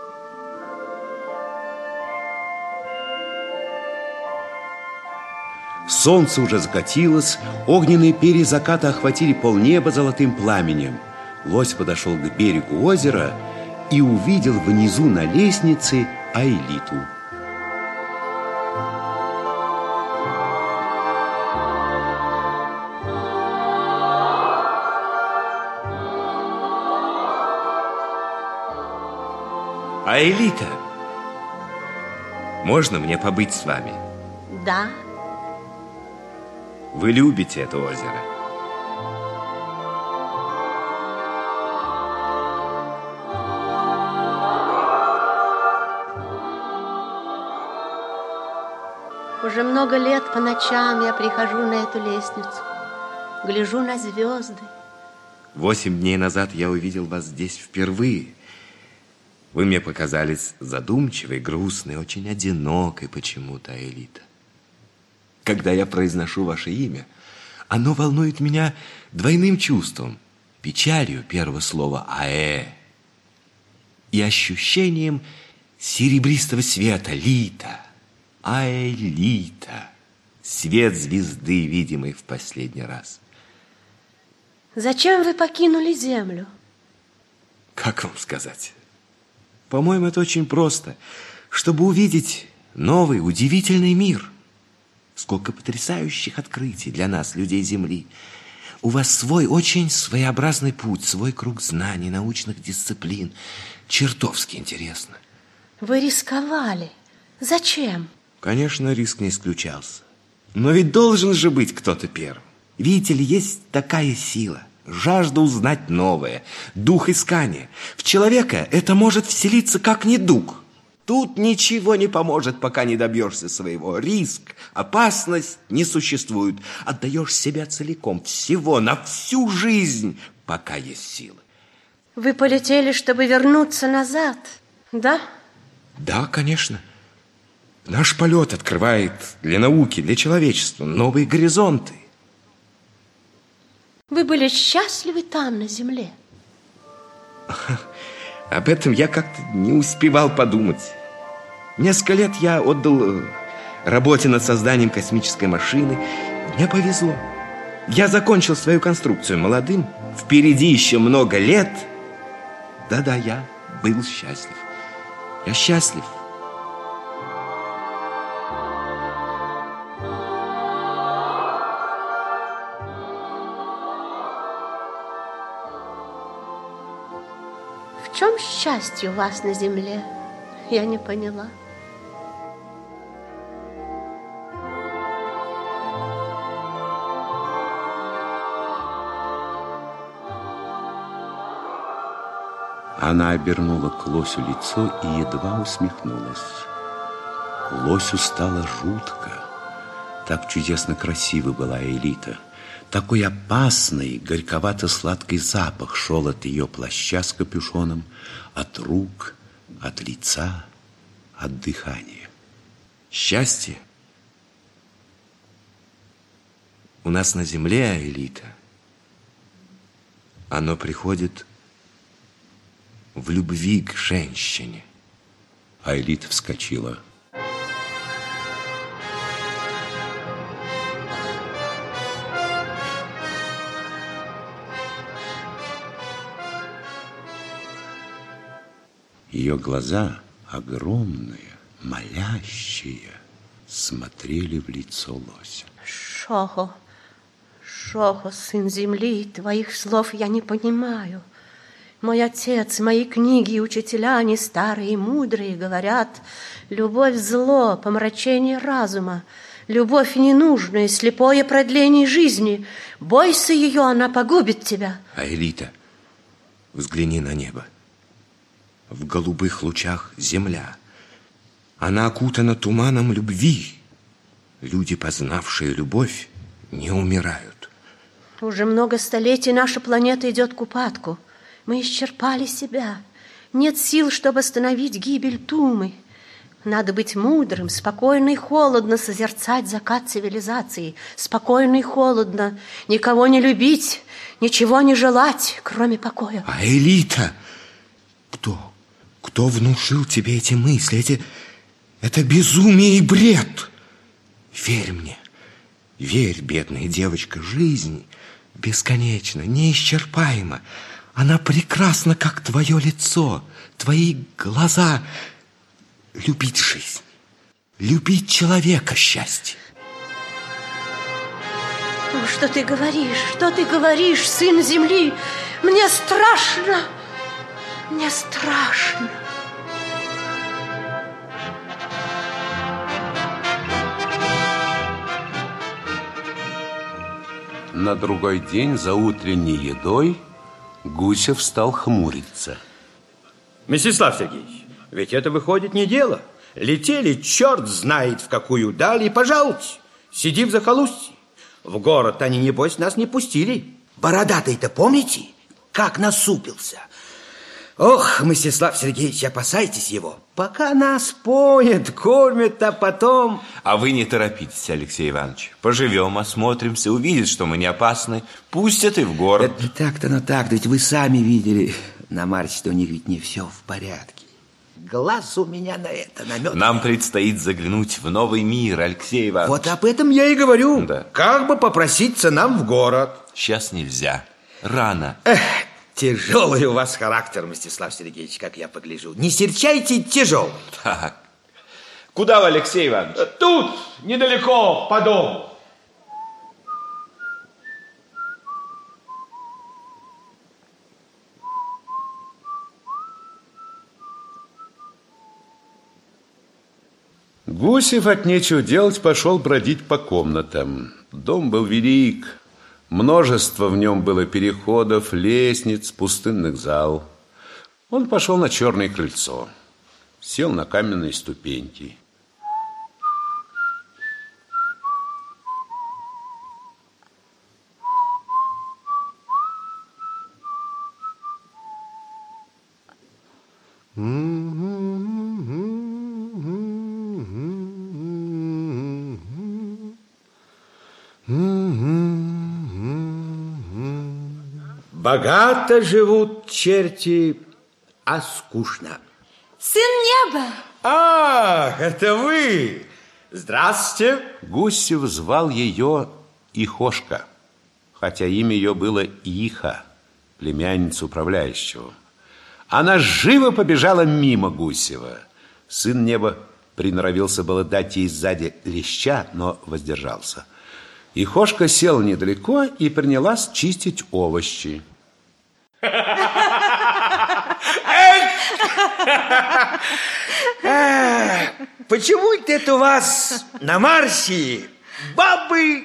Солнце уже закатилось, огненные перья заката охватили полнеба золотым пламенем. Лось подошел к берегу озера и увидел внизу на лестнице Аэлиту. Аэлита, можно мне побыть с вами? Да. Вы любите это озеро? Уже много лет по ночам я прихожу на эту лестницу, гляжу на звезды. Восемь дней назад я увидел вас здесь впервые. Вы мне показались задумчивой, грустной, очень одинокой почему-то, Аэлита. Когда я произношу ваше имя, оно волнует меня двойным чувством. Печалью первого слова «аэ» и ощущением серебристого света «лита». Аэлита. Свет звезды, видимый в последний раз. Зачем вы покинули землю? Как вам сказать? По-моему, это очень просто. Чтобы увидеть новый, удивительный мир. Сколько потрясающих открытий для нас, людей Земли. У вас свой очень своеобразный путь, свой круг знаний, научных дисциплин. Чертовски интересно. Вы рисковали. Зачем? Конечно, риск не исключался. Но ведь должен же быть кто-то первым. Видите ли, есть такая сила. Жажда узнать новое. Дух искания. В человека это может вселиться как недуг. Тут ничего не поможет, пока не добьешься своего. Риск, опасность не существуют. Отдаешь себя целиком, всего, на всю жизнь, пока есть силы. Вы полетели, чтобы вернуться назад, да? Да, конечно. Наш полет открывает для науки, для человечества новые горизонты. Вы были счастливы там, на земле? Об этом я как-то не успевал подумать. Несколько лет я отдал работе над созданием космической машины. Мне повезло. Я закончил свою конструкцию молодым. Впереди еще много лет. Да-да, я был счастлив. Я счастлив. В чем счастье у вас на земле? Я не поняла. Она обернула к лосю лицо и едва усмехнулась. Лосю стало жутко. Так чудесно красивой была Аэлита. Такой опасный, горьковато-сладкий запах шел от ее плаща с капюшоном, от рук, от лица, от дыхания. Счастье у нас на земле, Аэлита. Оно приходит в любви к женщине. Аэлита вскочила. Ее глаза, огромные, молящие, смотрели в лицо лося. Шохо, Шохо, сын земли, твоих слов я не понимаю. Мой отец, мои книги и учителя, они старые и мудрые, говорят, любовь зло, помрачение разума, любовь ненужная, слепое продление жизни. Бойся ее, она погубит тебя. Аэлита, взгляни на небо. В голубых лучах земля. Она окутана туманом любви. Люди, познавшие любовь, не умирают. Уже много столетий наша планета идет к упадку. Мы исчерпали себя. Нет сил, чтобы остановить гибель Тумы. Надо быть мудрым, спокойно и холодно созерцать закат цивилизации. Спокойно и холодно. Никого не любить, ничего не желать, кроме покоя. Аэлита, кто? Кто внушил тебе эти мысли, эти... это безумие и бред? Верь мне, верь, бедная девочка, жизнь бесконечна, неисчерпаема. Она прекрасна, как твое лицо, твои глаза. Любить жизнь, любить человека, счастье. Ну, что ты говоришь, что ты говоришь, сын земли? Мне страшно. Мне страшно. На другой день за утренней едой Гусев стал хмуриться. Мстислав Сергеевич, ведь это выходит не дело. Летели черт знает в какую даль, и, пожалуйте, сиди в захолустье. В город они, небось, нас не пустили. Бородатый-то помните, как насупился? Ох, Мстислав Сергеевич, опасайтесь его. Пока нас поет, кормит, а потом... А вы не торопитесь, Алексей Иванович. Поживем, осмотримся, увидят, что мы не опасны. Пустят и в город. Это так-то, но так, ведь вы сами видели. На Марсе-то у них ведь не все в порядке. Глаз у меня на это наметан. Нам предстоит заглянуть в новый мир, Алексей Иванович. Вот об этом я и говорю. Да. Как бы попроситься нам в город. Сейчас нельзя. Рано. Эх. Тяжелый у вас характер, Мстислав Сергеевич, как я погляжу. Не серчайте, тяжелый. Так. Куда вы, Алексей Иванович? Тут, недалеко, по дому. Гусев от нечего делать пошел бродить по комнатам. Дом был велик. Множество в нем было переходов, лестниц, пустынных зал. Он пошел на черное крыльцо, сел на каменные ступеньки. Богато живут черти, а скучно. Сын неба! Ах, это вы! Здравствуйте! Гусев звал ее Ихошка, хотя имя ее было Иха, племянница управляющего. Она живо побежала мимо Гусева. Сын неба приноровился было дать ей сзади леща, но воздержался. Ихошка села недалеко и принялась чистить овощи. Почему-то это у вас на Марсе бабы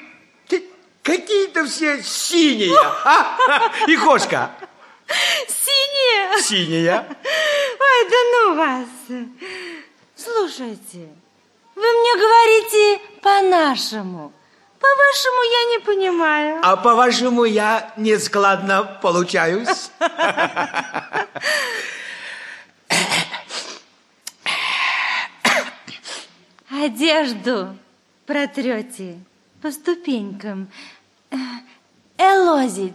какие-то все синие, а? Ихошка? Синие? синяя. Ой, да ну вас. Слушайте, вы мне говорите по-нашему. По-вашему я не понимаю. А по-вашему я нескладно получаюсь. Одежду протрете по ступенькам. Элозить.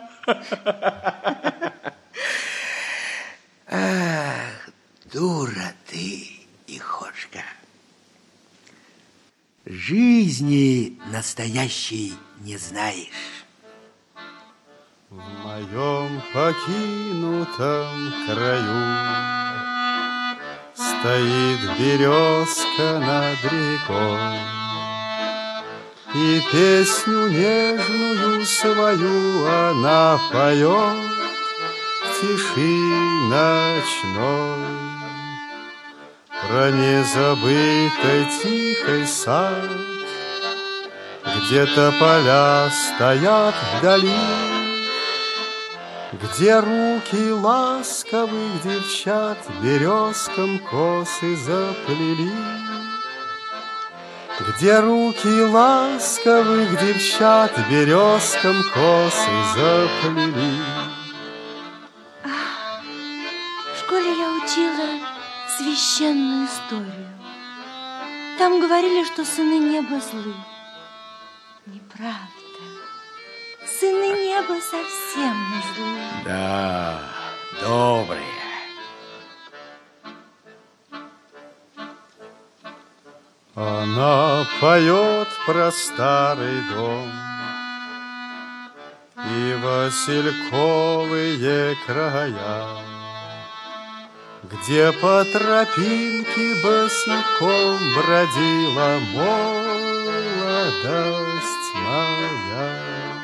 Ах, дура ты, Ихошка. Жизни настоящей не знаешь. В моем покинутом краю стоит березка над рекой, и песню нежную свою она поет в тиши ночной. Про незабытый тихий сад, где тополя стоят вдали, где руки ласковых девчат березкам косы заплели, где руки ласковых девчат березкам косы заплели. В школе я учила священную историю. Там говорили, что сыны неба злы. Неправда. Сыны неба совсем не злы. Да, добрые. Она поет про старый дом и васильковые края, где по тропинке босиком бродила молодость моя.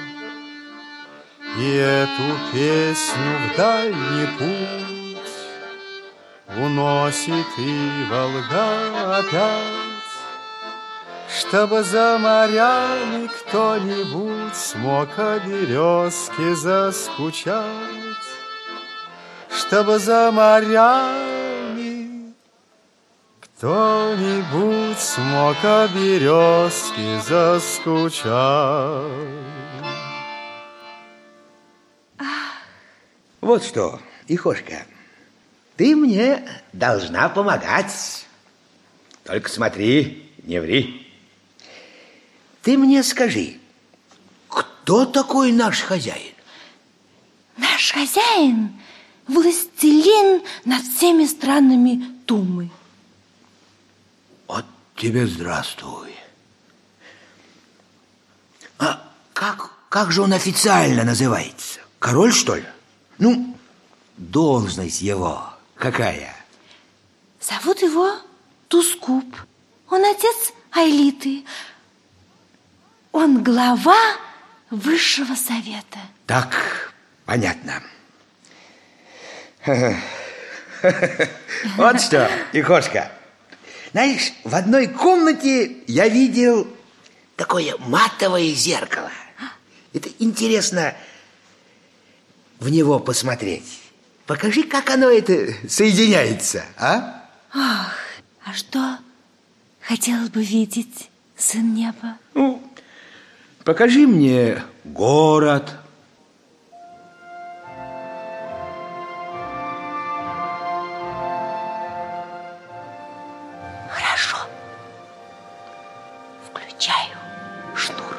И эту песню в дальний путь уносит и Волга опять, чтобы за морями кто-нибудь смог о березке заскучать, чтобы за морями кто-нибудь смог о березке заскучать. Вот что, Ихошка, ты мне должна помогать. Только смотри, не ври. Ты мне скажи, кто такой наш хозяин? Наш хозяин – властелин над всеми странами Тумы. Вот тебе здравствуй. А как, как же он официально называется? Король, что ли? Ну, должность его какая? Зовут его Тускуб. Он отец Айлиты. Он глава высшего совета. Так, понятно. Вот что, Ихошка. Знаешь, в одной комнате я видел такое матовое зеркало. Это интересно в него посмотреть. Покажи, как оно это соединяется, а? Ах, а что хотел бы видеть сын неба? Ну, покажи мне город. Хорошо. Включаю шнур.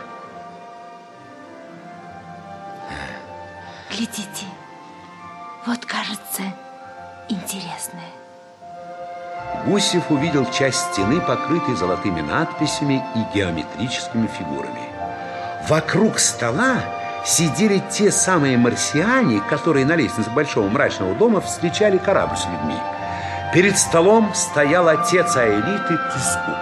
Глядите, вот, кажется, интересное. Гусев увидел часть стены, покрытой золотыми надписями и геометрическими фигурами. Вокруг стола сидели те самые марсиане, которые на лестнице большого мрачного дома встречали корабль с людьми. Перед столом стоял отец Айлиты Тускуб.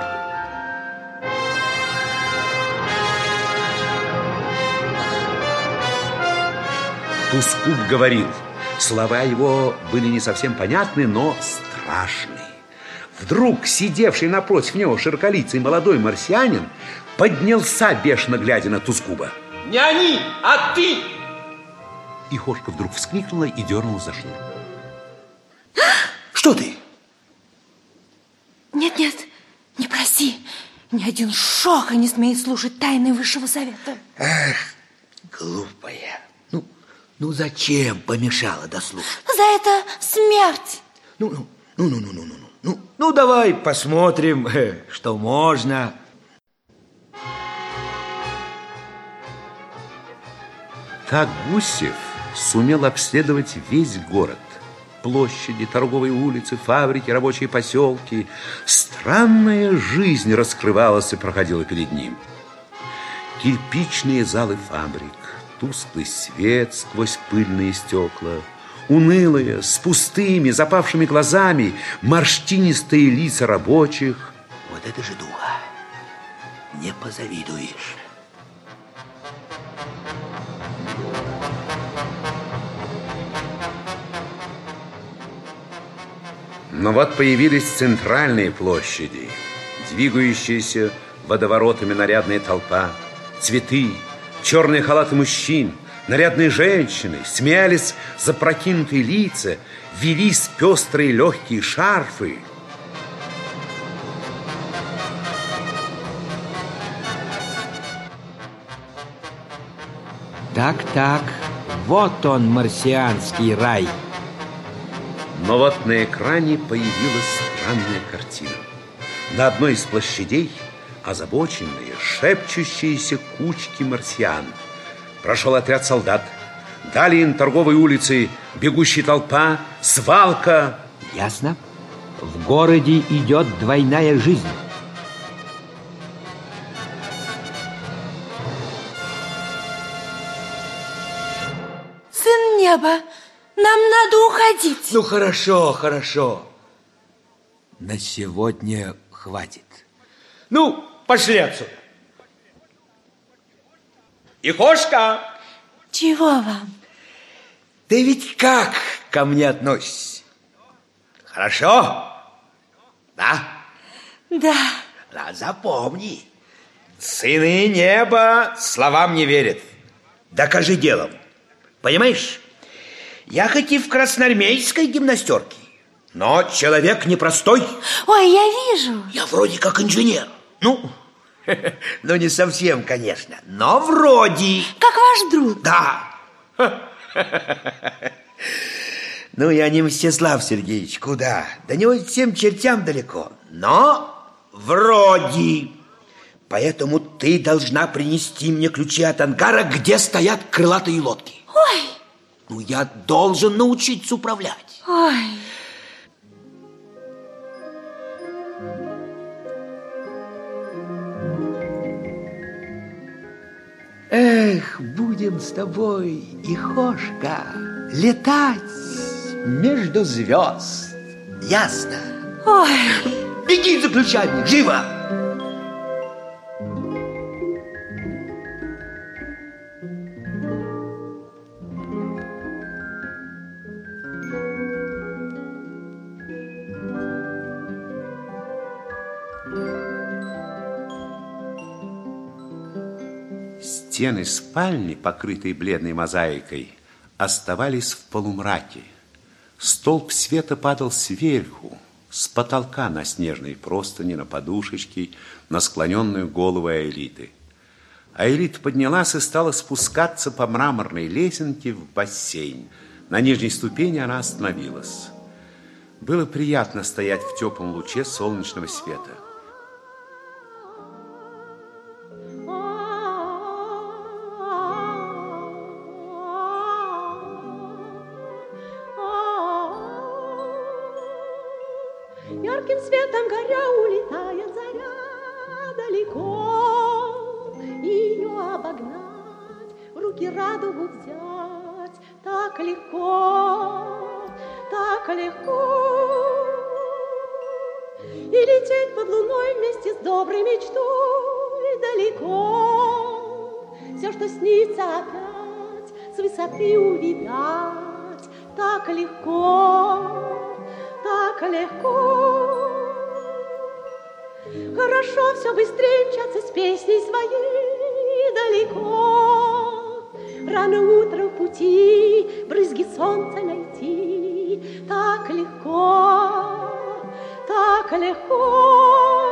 Тускуб говорил. Слова его были не совсем понятны, но страшные. Вдруг сидевший напротив него широколицый молодой марсианин поднялся, бешено глядя на Тускуба. Не они, а ты! Ихошка вдруг вскрикнула и дернула за шнур. Что ты? Нет-нет, не проси. Ни один шоха не смеет слушать тайны высшего совета. Эх, глупая. Ну, ну зачем помешала дослушать? За это смерть. Ну, ну, ну, ну, ну, ну, ну, ну, ну, давай посмотрим, что можно. Так Гусев сумел обследовать весь город. Площади, торговые улицы, фабрики, рабочие поселки. Странная жизнь раскрывалась и проходила перед ним. Кирпичные залы фабрик, тусклый свет сквозь пыльные стекла, унылые, с пустыми, запавшими глазами, морщинистые лица рабочих. Вот это же духа. Не позавидуешь. Но вот появились центральные площади, двигающиеся водоворотами нарядная толпа, цветы, черные халаты мужчин, нарядные женщины, смеялись запрокинутые лица, велись пестрые легкие шарфы. Так-так, вот он, марсианский рай. Но вот на экране появилась странная картина. На одной из площадей озабоченные, шепчущиеся кучки марсиан. Прошел отряд солдат. Далее на торговой улице бегущая толпа, свалка. Ясно. В городе идет двойная жизнь. Сын неба, нам надо уходить. Ну, хорошо, хорошо. На сегодня хватит. Ну, пошли отсюда. Ихошка! Чего вам? Ты ведь как ко мне относишься? Хорошо? Да? Да. Да, запомни. Сыны неба словам не верят. Докажи делом. Понимаешь? Я хоть и в красноармейской гимнастерке, но человек непростой. Ой, я вижу. Я вроде как инженер. Ну, ну не совсем, конечно, но вроде. Как ваш друг. Да. Ну, я не Мстислав Сергеевич, куда? До него всем чертям далеко, но вроде. Поэтому ты должна принести мне ключи от ангара, где стоят крылатые лодки. Ой. Ну, я должен научиться управлять. Ой. Эх, будем с тобой, Ихошка, летать между звезд. Ясно? Ой. Беги за ключами, живо! Стены спальни, покрытые бледной мозаикой, оставались в полумраке. Столб света падал сверху, с потолка на снежные простыни, на подушечки, на склоненную голову Аэлиты. Аэлита поднялась и стала спускаться по мраморной лесенке в бассейн. На нижней ступени она остановилась. Было приятно стоять в теплом луче солнечного света. Ярким светом горя улетает заря далеко. Ее обогнать, в руки радугу взять так легко, так легко. И лететь под луной вместе с доброй мечтой далеко. Все, что снится опять, с высоты увидать так легко, так легко. Хорошо все быстрее мчаться с песней своей далеко. Рано утром в пути брызги солнца найти так легко, так легко.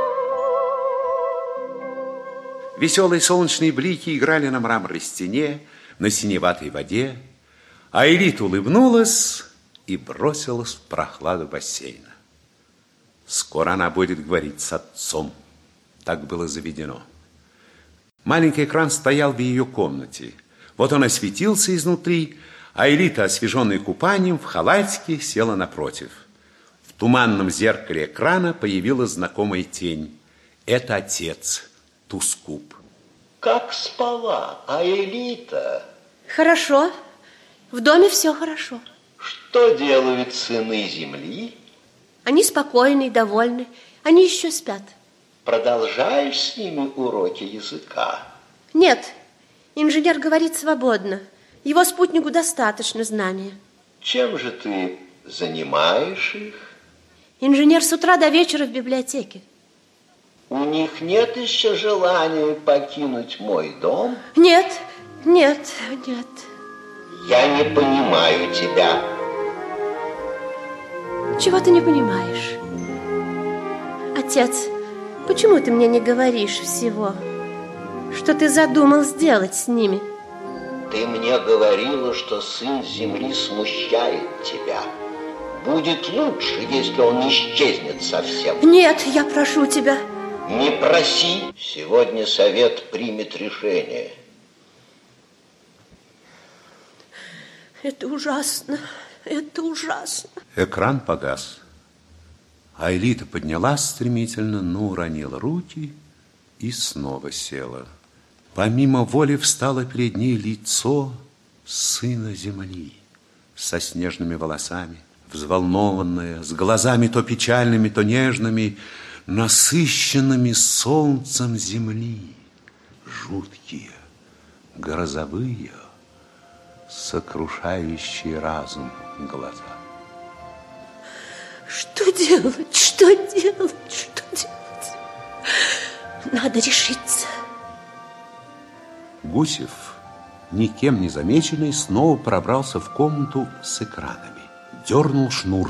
Веселые солнечные блики играли на мраморной стене, на синеватой воде, а Элита улыбнулась и бросилась в прохладу бассейна. Скоро она будет говорить с отцом. Так было заведено. Маленький экран стоял в ее комнате. Вот он осветился изнутри, а Элита, освеженная купанием, в халатике села напротив. В туманном зеркале экрана появилась знакомая тень. Это отец, Тускуб. Как спала, а Элита? Хорошо. В доме все хорошо. Что делают сыны земли? Они спокойны и довольны. Они еще спят. Продолжаешь с ними уроки языка? Нет. Инженер говорит свободно. Его спутнику достаточно знания. Чем же ты занимаешь их? Инженер с утра до вечера в библиотеке. У них нет еще желания покинуть мой дом? Нет, нет, нет. Я не понимаю тебя. Чего ты не понимаешь? Отец, почему ты мне не говоришь всего? Что ты задумал сделать с ними? Ты мне говорила, что сын земли смущает тебя. Будет лучше, если он исчезнет совсем. Нет, я прошу тебя. Не проси. Сегодня совет примет решение. Это ужасно. Это ужасно. Экран погас. А Элита поднялась стремительно, но уронила руки и снова села. Помимо воли встало перед ней лицо сына земли со снежными волосами, взволнованное, с глазами то печальными, то нежными, насыщенными солнцем земли, жуткие, грозовые, сокрушающие разум глаза. Что делать? Что делать? Что делать? Надо решиться. Гусев, никем не замеченный, снова пробрался в комнату с экранами. Дернул шнур.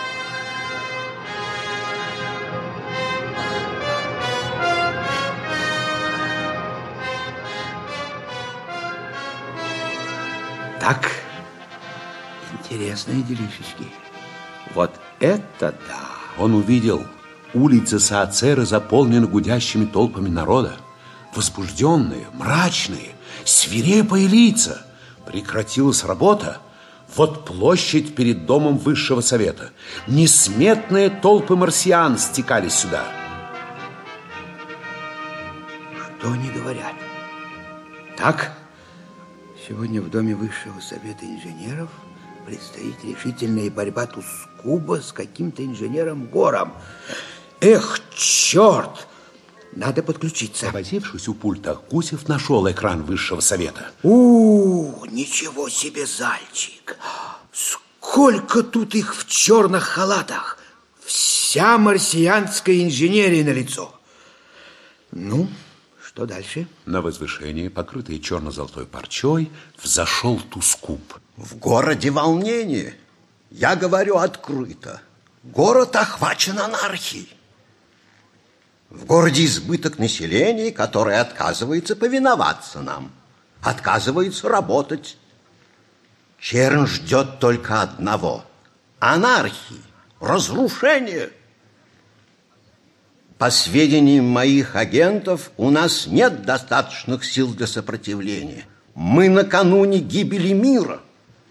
Так, интересные делишечки. Вот это да! Он увидел, улицы Саацеры заполнены гудящими толпами народа. Возбужденные, мрачные, свирепые лица. Прекратилась работа. Вот площадь перед домом Высшего Совета. Несметные толпы марсиан стекались сюда. Что они говорят? Так, сегодня в доме Высшего Совета инженеров предстоит решительная борьба Тускуба с каким-то инженером Гором. Эх, черт! Надо подключиться. Повозившись у пульта, Гусев нашел экран Высшего Совета. У, ничего себе зальчик! Сколько тут их в черных халатах! Вся марсианская инженерия налицо. Ну, что дальше? На возвышение, покрытое черно-золотой парчой, взошел Тускуб. В городе волнение. Я говорю открыто. Город охвачен анархией. В городе избыток населения, которое отказывается повиноваться нам, отказывается работать. Чернь ждет только одного – анархии, разрушения. По сведениям моих агентов, у нас нет достаточных сил для сопротивления. Мы накануне гибели мира.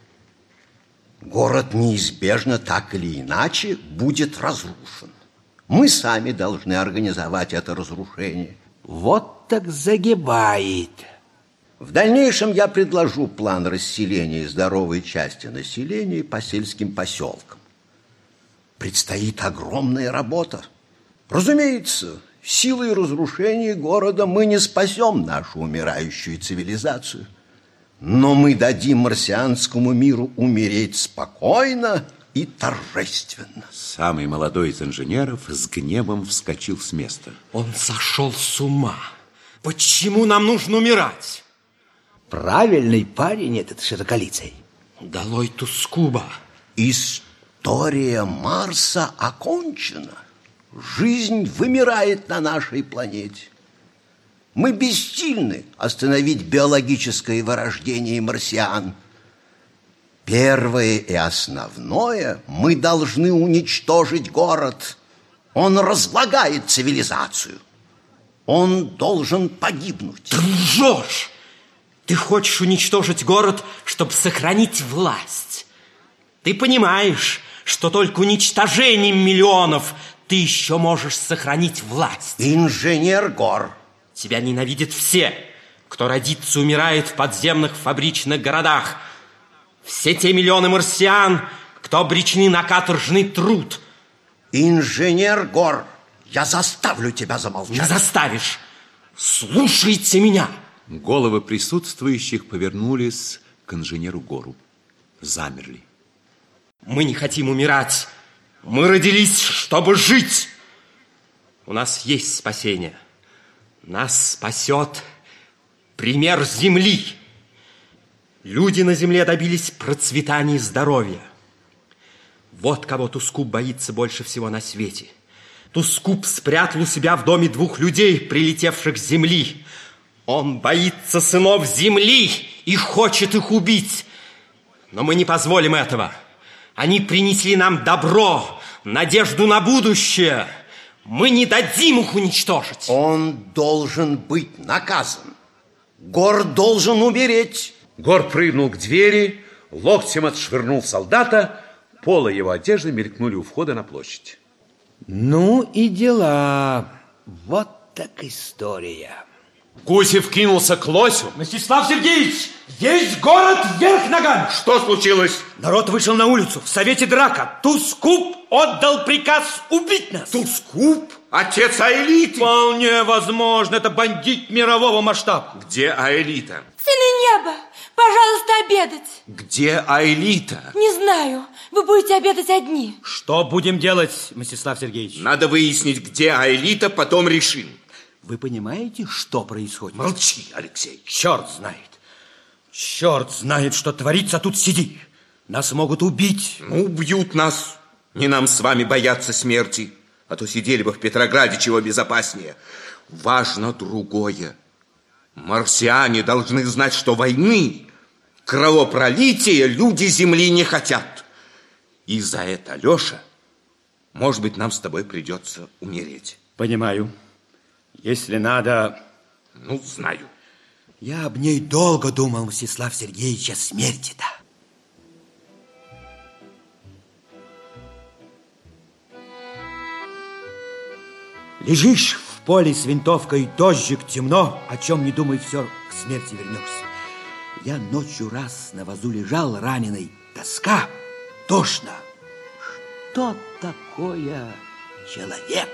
Город неизбежно, так или иначе, будет разрушен. Мы сами должны организовать это разрушение. Вот так загибает. В дальнейшем я предложу план расселения здоровой части населения по сельским поселкам. Предстоит огромная работа. Разумеется, силой разрушения города мы не спасем нашу умирающую цивилизацию. Но мы дадим марсианскому миру умереть спокойно и торжественно. Самый молодой из инженеров с гневом вскочил с места. Он сошел с ума. Почему нам нужно умирать? Правильный парень этот широколицый. Долой Тускуба. История Марса окончена. Жизнь вымирает на нашей планете. Мы бессильны остановить биологическое вырождение марсиан. Первое и основное, мы должны уничтожить город. Он разлагает цивилизацию. Он должен погибнуть. Ты лжешь! Ты хочешь уничтожить город, чтобы сохранить власть. Ты понимаешь, что только уничтожением миллионов ты еще можешь сохранить власть. Инженер Гор. Тебя ненавидят все, кто родится и умирает в подземных фабричных городах. Все те миллионы марсиан, кто обречены на каторжный труд. Инженер Гор, я заставлю тебя замолчать. Не заставишь. Слушайте меня. Головы присутствующих повернулись к инженеру Гору. Замерли. Мы не хотим умирать. Мы родились, чтобы жить. У нас есть спасение. Нас спасет пример Земли. Люди на Земле добились процветания и здоровья. Вот кого Тускуп боится больше всего на свете. Тускуп спрятал у себя в доме двух людей, прилетевших с Земли. Он боится сынов Земли и хочет их убить. Но мы не позволим этого. Они принесли нам добро, надежду на будущее. Мы не дадим их уничтожить. Он должен быть наказан. Гор должен умереть. Гор прыгнул к двери, локтем отшвырнул солдата. Полы его одежды мелькнули у входа на площадь. Ну и дела. Вот так история. Гусев кинулся к лосю. Мстислав Сергеевич, есть город вверх ногами. Что случилось? Народ вышел на улицу. В совете драка. Тускуп отдал приказ убить нас. Тускуп? Отец Аэлиты? Вполне возможно. Это бандит мирового масштаба. Где Аэлита? Сыны неба, пожалуйста, обедать. Где Аэлита? Не знаю. Вы будете обедать одни. Что будем делать, Мстислав Сергеевич? Надо выяснить, где Аэлита, потом решим. Вы понимаете, что происходит? Молчи, Алексей. Черт знает. Черт знает, что творится. Тут сиди. Нас могут убить. Ну, убьют нас. Не нам с вами бояться смерти. А то сидели бы в Петрограде чего безопаснее. Важно другое. Марсиане должны знать, что войны, кровопролития люди Земли не хотят. И за это, Леша, может быть, нам с тобой придется умереть. Понимаю. Если надо... Ну, знаю. Я об ней долго думал, Мстислав Сергеевич, о смерти-то. Лежишь в поле с винтовкой, дождик, темно, о чем не думай, все, к смерти вернешься. Я ночью раз на вазу лежал раненый, тоска, тошно. Что такое человек?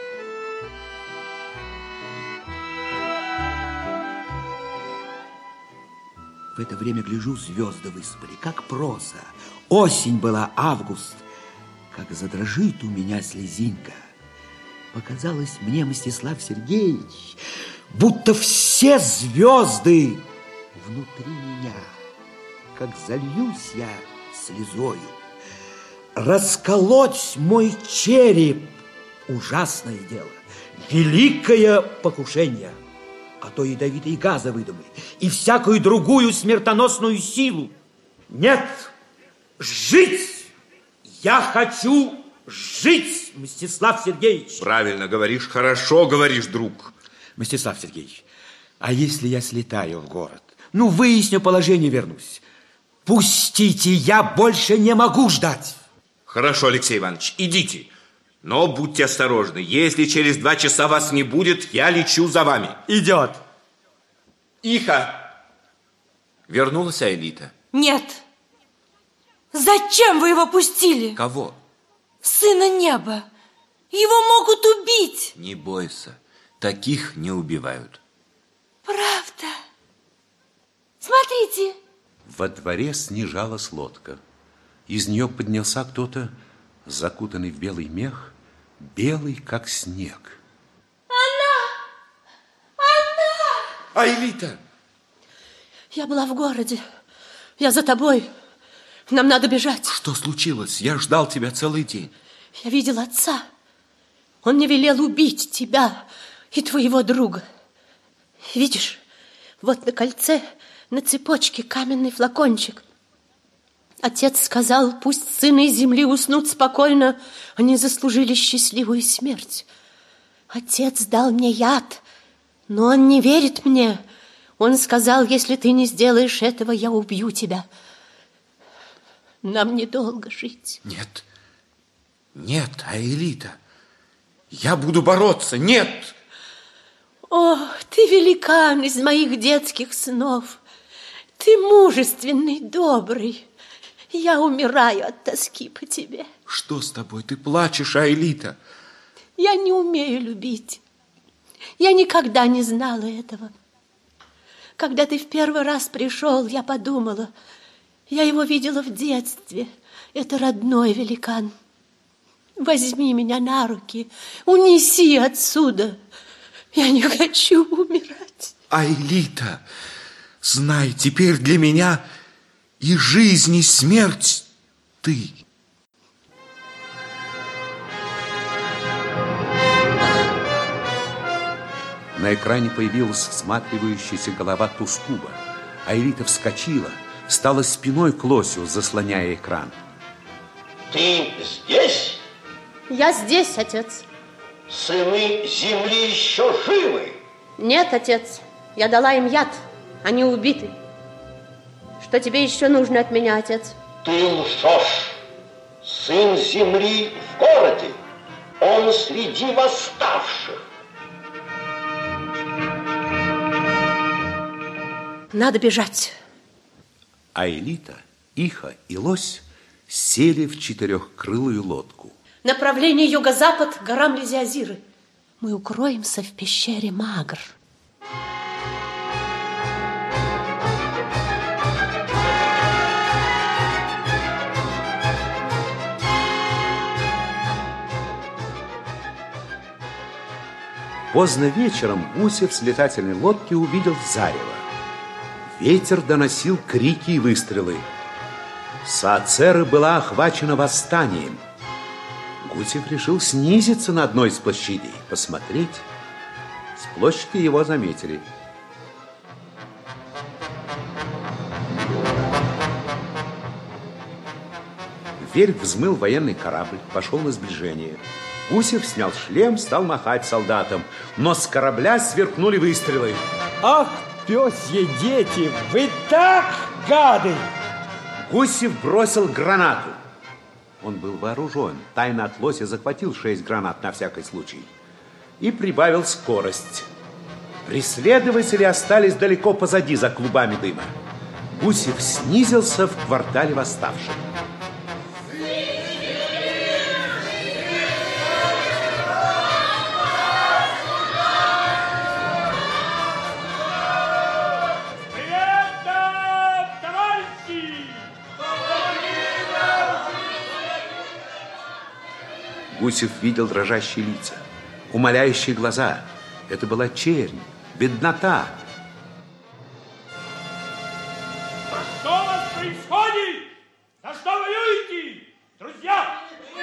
В это время гляжу, звезды выспали, как проса. Осень была, август. Как задрожит у меня слезинка. Показалось мне, Мстислав Сергеевич, будто все звезды внутри меня. Как зальюсь я слезою. Расколоть мой череп — ужасное дело. Великое покушение. А то ядовитые газы выдумает и всякую другую смертоносную силу. Нет, жить! Я хочу жить, Мстислав Сергеевич. Правильно говоришь, хорошо говоришь, друг. Мстислав Сергеевич, а если я слетаю в город? Ну, выясню положение, вернусь. Пустите, я больше не могу ждать. Хорошо, Алексей Иванович, идите. Но будьте осторожны. Если через два часа вас не будет, я лечу за вами. Идет. Иха. Вернулась Аэлита? Нет. Зачем вы его пустили? Кого? Сына неба. Его могут убить. Не бойся. Таких не убивают. Правда. Смотрите. Во дворе снижалась лодка. Из нее поднялся кто-то, закутанный в белый мех, белый, как снег. Она! Она! Аэлита! Я была в городе. Я за тобой. Нам надо бежать. Что случилось? Я ждал тебя целый день. Я видела отца. Он не велел убить тебя и твоего друга. Видишь, вот на кольце, на цепочке каменный флакончик. Отец сказал, пусть сыны земли уснут спокойно, они заслужили счастливую смерть. Отец дал мне яд, но он не верит мне. Он сказал, если ты не сделаешь этого, я убью тебя. Нам недолго жить. Нет, нет, Аэлита, я буду бороться, нет! О, ты великан из моих детских снов. Ты мужественный, добрый. Я умираю от тоски по тебе. Что с тобой? Ты плачешь, Аэлита. Я не умею любить. Я никогда не знала этого. Когда ты в первый раз пришел, я подумала, я его видела в детстве. Это родной великан. Возьми меня на руки, унеси отсюда. Я не хочу умирать. Аэлита, знай, теперь для меня и жизнь, и смерть ты. На экране появилась всматривающаяся голова Тускуба. Аэлита вскочила, стала спиной к лосю, заслоняя экран. Ты здесь? Я здесь, отец. Сыны земли еще живы? Нет, отец. Я дала им яд. Они убиты. Что тебе еще нужно от меня, отец? Ты лжешь. Сын земли в городе. Он среди восставших. Надо бежать. Аэлита, Иха и лось сели в четырехкрылую лодку. Направление юго-запад, горам Лизиазиры. Мы укроемся в пещере Магр. Поздно вечером Гусев с летательной лодки увидел зарево. Ветер доносил крики и выстрелы. Саацера была охвачена восстанием. Гусев решил снизиться на одной из площадей, посмотреть. С площади его заметили. Вверх взмыл военный корабль, пошел на сближение. Гусев снял шлем, стал махать солдатам, но с корабля сверкнули выстрелы. Ах, пёсьи дети, вы так гады! Гусев бросил гранату. Он был вооружен. Тайно от лося захватил шесть гранат на всякий случай. И прибавил скорость. Преследователи остались далеко позади, за клубами дыма. Гусев снизился в квартале восставших. Гусев видел дрожащие лица, умоляющие глаза. Это была чернь, беднота. Что у вас происходит? За что воюете, друзья?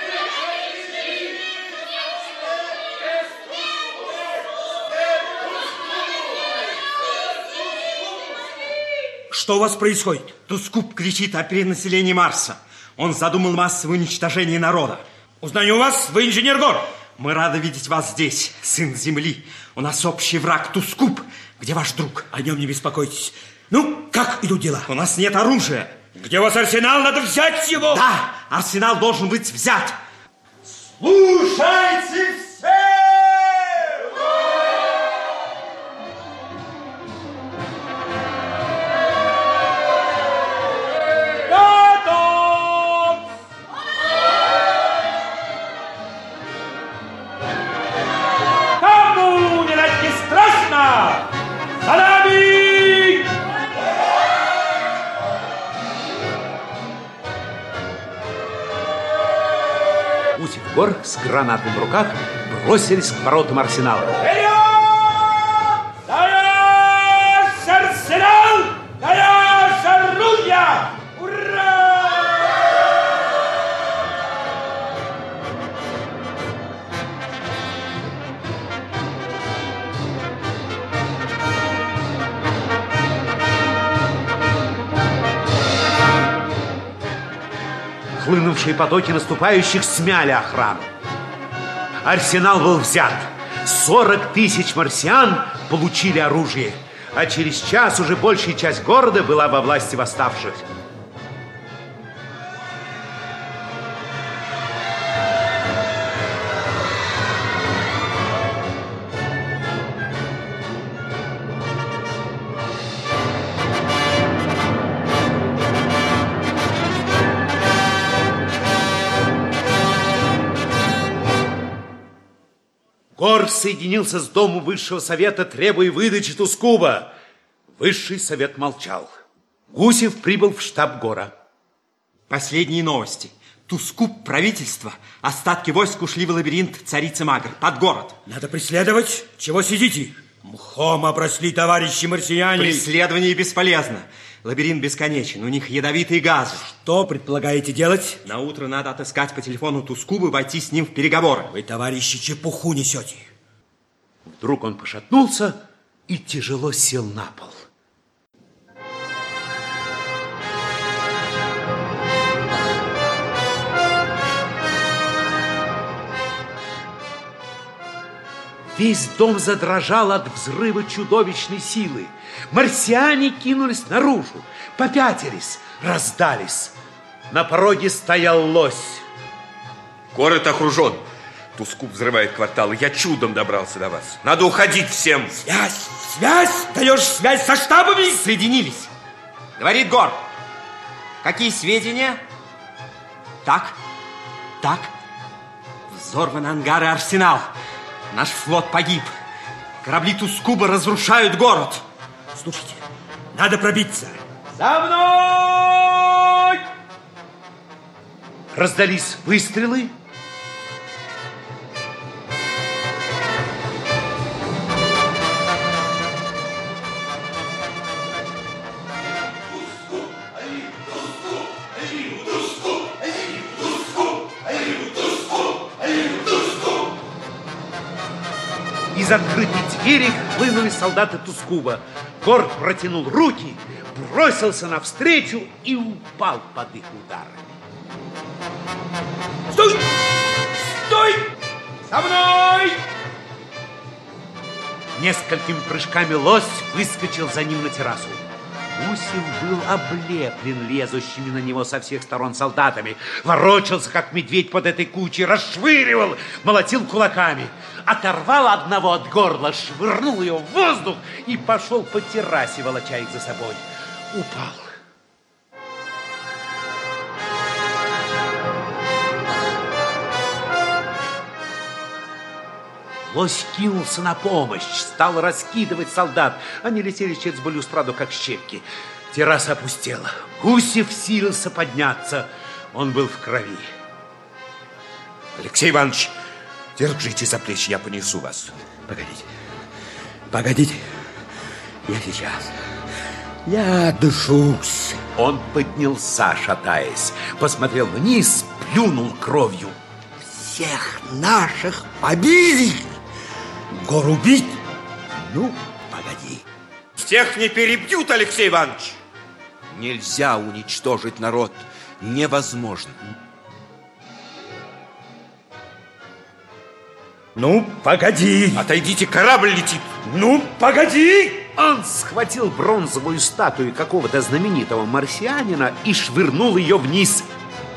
Что у вас происходит? Тускуб кричит о перенаселении Марса. Он задумал массовое уничтожение народа. Узнаю вас, вы инженер Гор. Мы рады видеть вас здесь, сын Земли. У нас общий враг Тускуб. Где ваш друг? О нем не беспокойтесь. Ну, как идут дела? У нас нет оружия. Где у вас арсенал? Надо взять его. Да, арсенал должен быть взят. Слушайте все! Гор с гранатом в руках бросились к воротам арсенала. Вперед! Даешь арсенал! Даешь оружие! Ура! Нахлынувшие потоки наступающих смяли охрану. Арсенал был взят. сорок тысяч марсиан получили оружие. А через час уже большая часть города была во власти восставших. Гор соединился с Домом Высшего Совета, требуя выдачи Тускуба. Высший Совет молчал. Гусев прибыл в штаб Гора. Последние новости. Тускуб, правительство, остатки войск ушли в лабиринт царицы Магр, под город. Надо преследовать. Чего сидите? Мхом обросли товарищи марсиане. Преследование бесполезно. Лабиринт бесконечен, у них ядовитые газы. Что предполагаете делать? На утро надо отыскать по телефону Тускуба и войти с ним в переговоры. Вы, товарищи, чепуху несете. Вдруг он пошатнулся и тяжело сел на пол. Весь дом задрожал от взрыва чудовищной силы. Марсиане кинулись наружу, попятились, раздались. На пороге стоял лось. Город окружен. Тускуб взрывает кварталы. Я чудом добрался до вас. Надо уходить всем. Связь! Связь! Даешь связь со штабами? Соединились. Говорит Гор. Какие сведения? Так, так. Взорван ангар и арсенал. Наш флот погиб. Корабли Тускуба разрушают город. Слушайте, надо пробиться. За мной! Раздались выстрелы. Из открытой двери хлынули солдаты Тускуба. Гор протянул руки, бросился навстречу и упал под их удары. Стой! Стой! За мной! Несколькими прыжками лось выскочил за ним на террасу. Гусев был облеплен лезущими на него со всех сторон солдатами. Ворочался, как медведь под этой кучей, расшвыривал, молотил кулаками. Оторвал одного от горла, швырнул его в воздух и пошел по террасе, волоча их за собой. Упал. Лось кинулся на помощь, стал раскидывать солдат. Они летели через балюстраду, как щепки. Терраса опустела. Гусев силился подняться. Он был в крови. Алексей Иванович, держите за плечи, я понесу вас. Погодите, погодите. Я сейчас. Я дышусь. Он поднялся, шатаясь, посмотрел вниз, плюнул кровью. Всех наших побили. Гор убить? Ну, погоди. Всех не перебьют, Алексей Иванович. Нельзя уничтожить народ. Невозможно. Ну, погоди. Отойдите, корабль летит. Ну, погоди. Он схватил бронзовую статую какого-то знаменитого марсианина и швырнул ее вниз.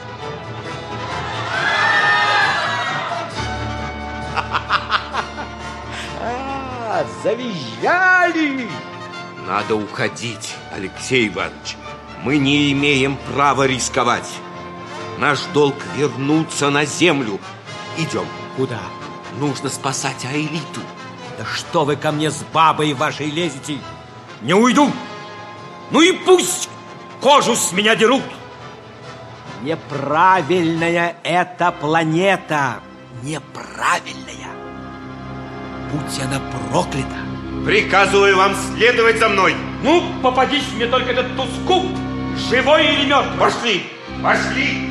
Завизжали! Надо уходить, Алексей Иванович. Мы не имеем права рисковать. Наш долг вернуться на землю. Идем. Куда? Нужно спасать Аэлиту. Да что вы ко мне с бабой вашей лезете? Не уйду. Ну и пусть кожу с меня дерут. Неправильная эта планета. Неправильная. Будь она проклята. Приказываю вам следовать за мной. Ну, попадись мне только этот Тускуб, живой или мертвый. Пошли, пошли.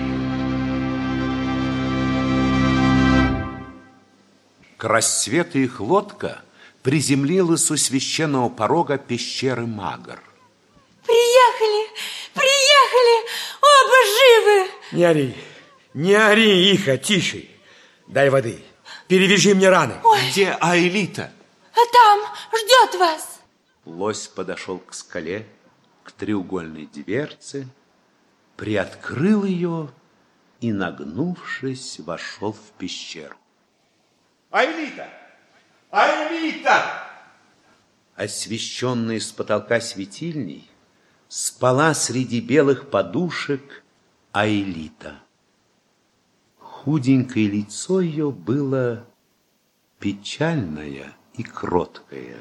К рассвету их лодка приземлилась у священного порога пещеры Магр. Приехали, приехали, оба живы. Не ори, Не ори, Иха, тише. Дай воды. Перевяжи мне раны. Ой. Где Аэлита? А там ждет вас. Лось подошел к скале, к треугольной дверце, приоткрыл ее и, нагнувшись, вошел в пещеру. Аэлита! Аэлита! Освещенная с потолка светильней, спала среди белых подушек Аэлита. Худенькое лицо ее было печальное и кроткое.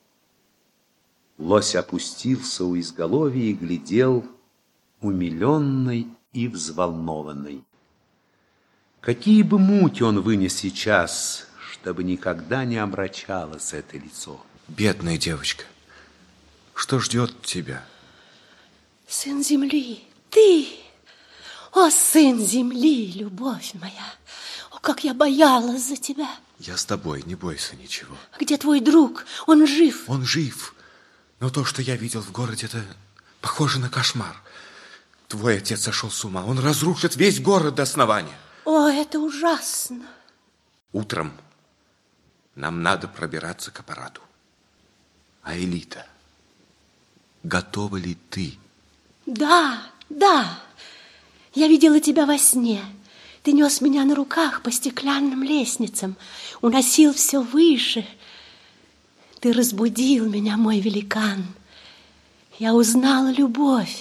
Лось опустился у изголовья и глядел умиленный и взволнованный. Какие бы муки он вынес сейчас, чтобы никогда не омрачалось это лицо. Бедная девочка, что ждет тебя? Сын земли, ты, о, сын земли, любовь моя, о, как я боялась за тебя. Я с тобой, не бойся ничего. Где твой друг? Он жив? Он жив, но то, что я видел в городе, это похоже на кошмар. Твой отец сошел с ума, он разрушит весь город до основания. О, это ужасно. Утром нам надо пробираться к аппарату. Аэлита, готова ли ты? Да, да. Я видела тебя во сне. Ты нес меня на руках по стеклянным лестницам, уносил все выше. Ты разбудил меня, мой великан. Я узнала любовь.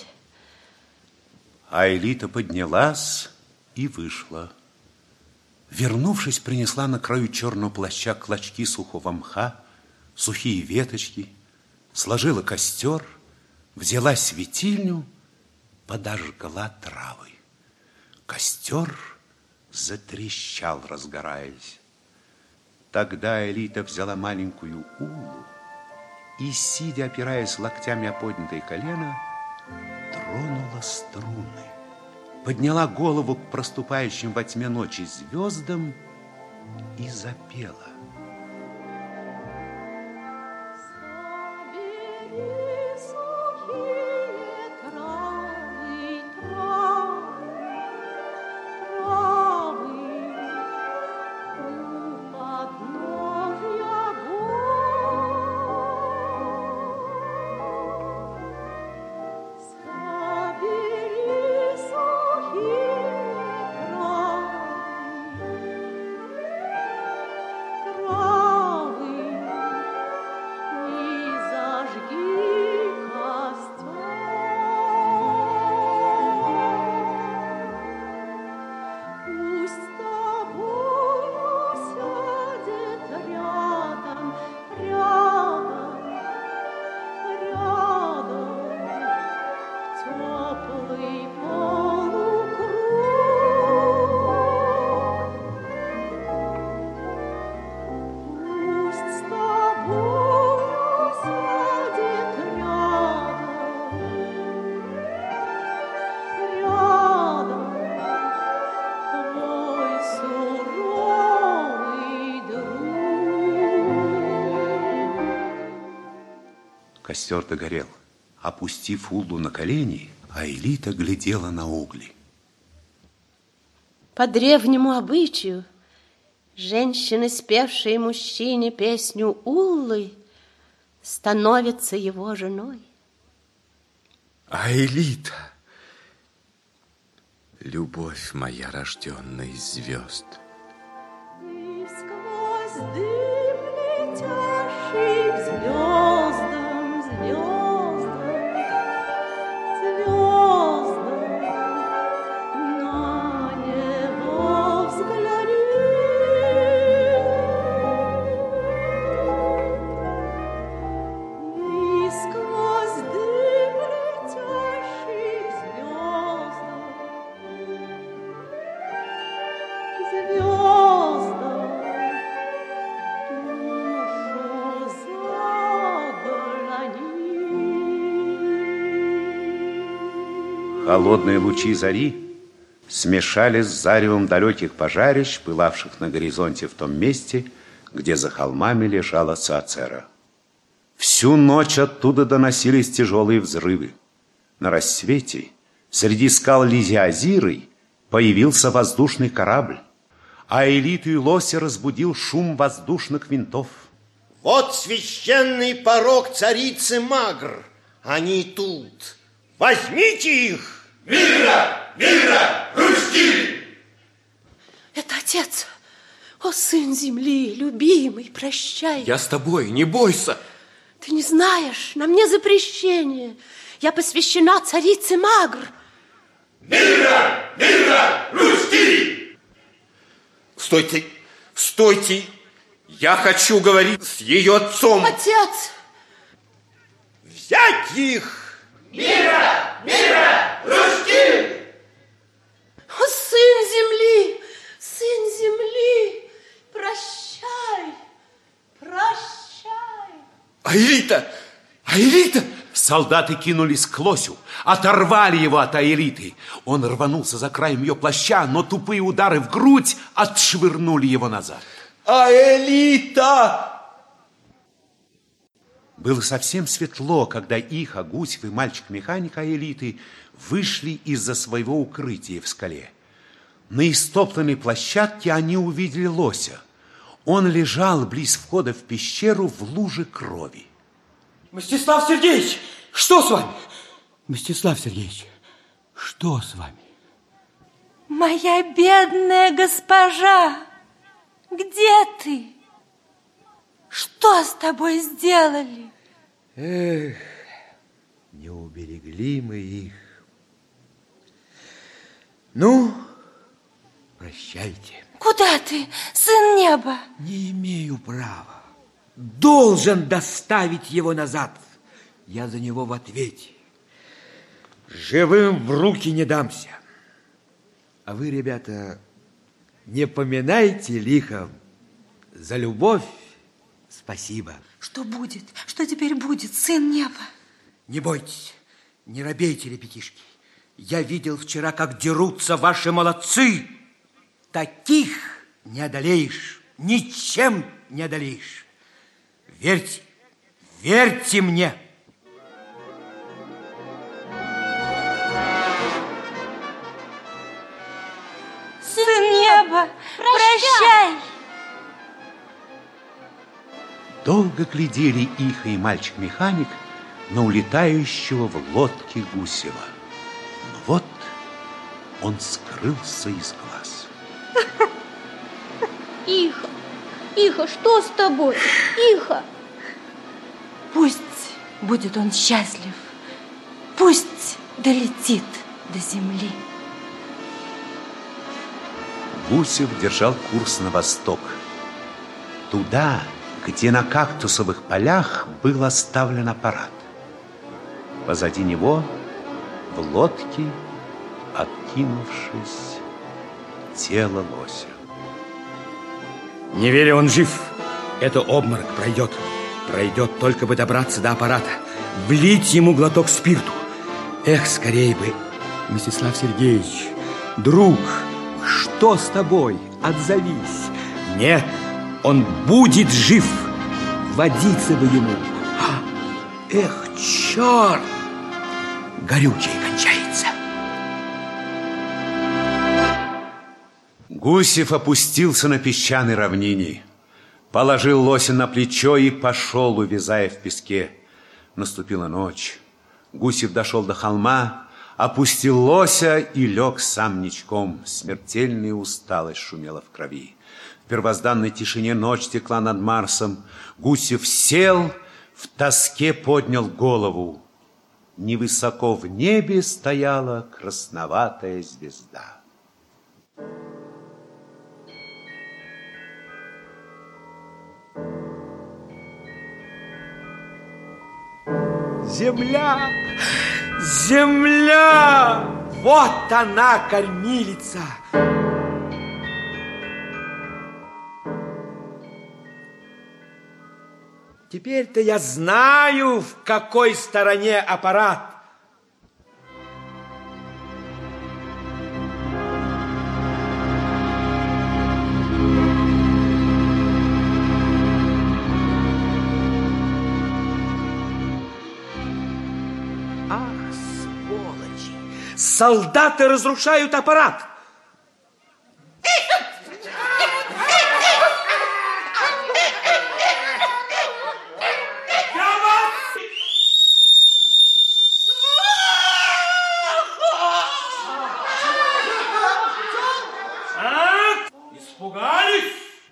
Аэлита поднялась и вышла. Вернувшись, принесла на краю черного плаща клочки сухого мха, сухие веточки, сложила костер, взяла светильню, подожгла травы. Костер затрещал, разгораясь. Тогда Аэлита взяла маленькую улу и, сидя, опираясь локтями о поднятое колено, тронула струны, подняла голову к проступающим во тьме ночи звездам и запела. Костер догорел. Опустив улу на колени, Аэлита глядела на угли. По древнему обычаю, женщины, спевшие мужчине песню Уллы, становятся его женой. Аэлита, любовь моя, рожденная из звезд. И сквозь дым летящий к звездам, звездам, звездам, на небо взгляни. И сквозь дым летящий к звездам, звездам, душу заглони. Холодные лучи зари смешались с заревом далеких пожарищ, пылавших на горизонте в том месте, где за холмами лежала Циоцера. Всю ночь оттуда доносились тяжелые взрывы. На рассвете среди скал Лизиазиры Появился воздушный корабль, а элиту и лося разбудил шум воздушных винтов. Вот священный порог царицы Магр. Они тут. Возьмите их! Мира! Мира! Русские! Это отец. О, сын земли, любимый, прощай. Я с тобой, не бойся. Ты не знаешь, на мне запрещение. Я посвящена царице Магр. Мира! Мира! Русские! Стойте, стойте. Я хочу говорить с ее отцом. Отец! Взять их! Мира! Мира! Русские! О, сын земли! Сын земли! Прощай! Прощай! Аэлита! Аэлита! Солдаты кинулись к лосю, оторвали его от Аэлиты. Он рванулся за краем ее плаща, но тупые удары в грудь отшвырнули его назад. Аэлита! Было совсем светло, когда их, Гусев и мальчик-механик Аэлиты вышли из-за своего укрытия в скале. На истоптанной площадке они увидели лося. Он лежал близ входа в пещеру в луже крови. Мстислав Сергеевич, что с вами? Мстислав Сергеевич, что с вами? Моя бедная госпожа, где ты? Что с тобой сделали? Эх, не уберегли мы их. Ну, прощайте. Куда ты, сын неба? Не имею права. Должен доставить его назад. Я за него в ответе. Живым в руки не дамся. А вы, ребята, не поминайте лихо. За любовь спасибо. Что будет? Что теперь будет, сын неба? Не бойтесь, не робейте, ребятишки. Я видел вчера, как дерутся ваши молодцы. Таких не одолеешь, ничем не одолеешь. Верьте, верьте мне. Сын неба, прощай! Долго глядели их и мальчик-механик на улетающего в лодке Гусева. Но вот он скрылся из глаз. Иха, Иха, что с тобой? Иха! Пусть будет он счастлив, пусть долетит до земли. Гусев держал курс на восток, туда, где на кактусовых полях был оставлен аппарат. Позади него, в лодке, откинувшись, тело лося. Не верю, он жив. Это обморок пройдет. Пройдет, только бы добраться до аппарата. Влить ему глоток спирту. Эх, скорее бы. Мстислав Сергеевич, друг, что с тобой? Отзовись. Нет, он будет жив. Водиться бы ему. Эх, черт! Горючее кончается. Гусев опустился на песчаной равнине, положил лося на плечо и пошел, увязая в песке. Наступила ночь. Гусев дошел до холма, опустил лося и лег сам ничком. Смертельная усталость шумела в крови. В первозданной тишине ночь текла над Марсом. Гусев сел, в тоске поднял голову. Невысоко в небе стояла красноватая звезда. Земля! Земля! Вот она, кормилица! Теперь-то я знаю, в какой стороне аппарат. Ах, сволочи! Солдаты разрушают аппарат! Собрались!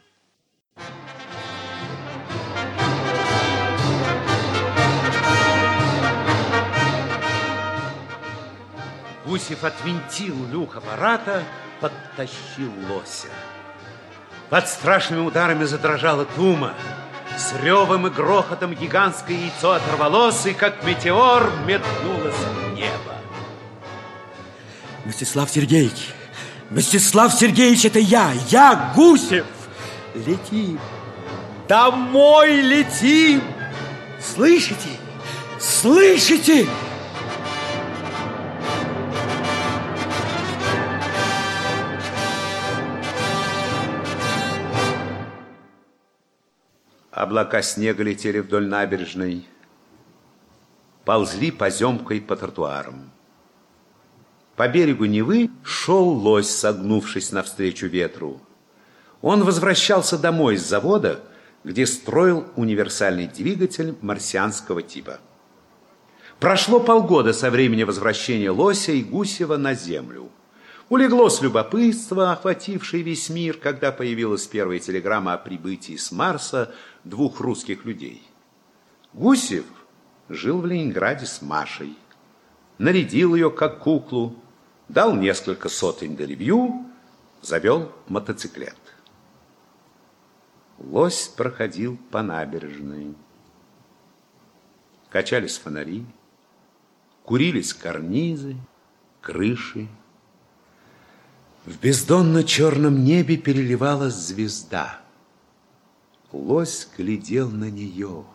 Гусев отвинтил люк аппарата, подтащил лося. Под страшными ударами задрожала тума. С ревом и грохотом гигантское яйцо оторвалось, и как метеор метнулось в небо. Мстислав Сергеевич, Мстислав Сергеевич, это я, я Гусев. Летим, домой летим. Слышите? Слышите? Облака снега летели вдоль набережной, ползли поземкой по тротуарам. По берегу Невы шел лось, согнувшись навстречу ветру. Он возвращался домой с завода, где строил универсальный двигатель марсианского типа. Прошло полгода со времени возвращения лося и Гусева на Землю. Улеглось любопытство, охватившее весь мир, когда появилась первая телеграмма о прибытии с Марса двух русских людей. Гусев жил в Ленинграде с Машей, нарядил ее как куклу, дал несколько сот интервью, завел мотоциклет. Лось проходил по набережной. Качались фонари, курились карнизы, крыши. В бездонно-черном небе переливалась звезда. Лось глядел на нее.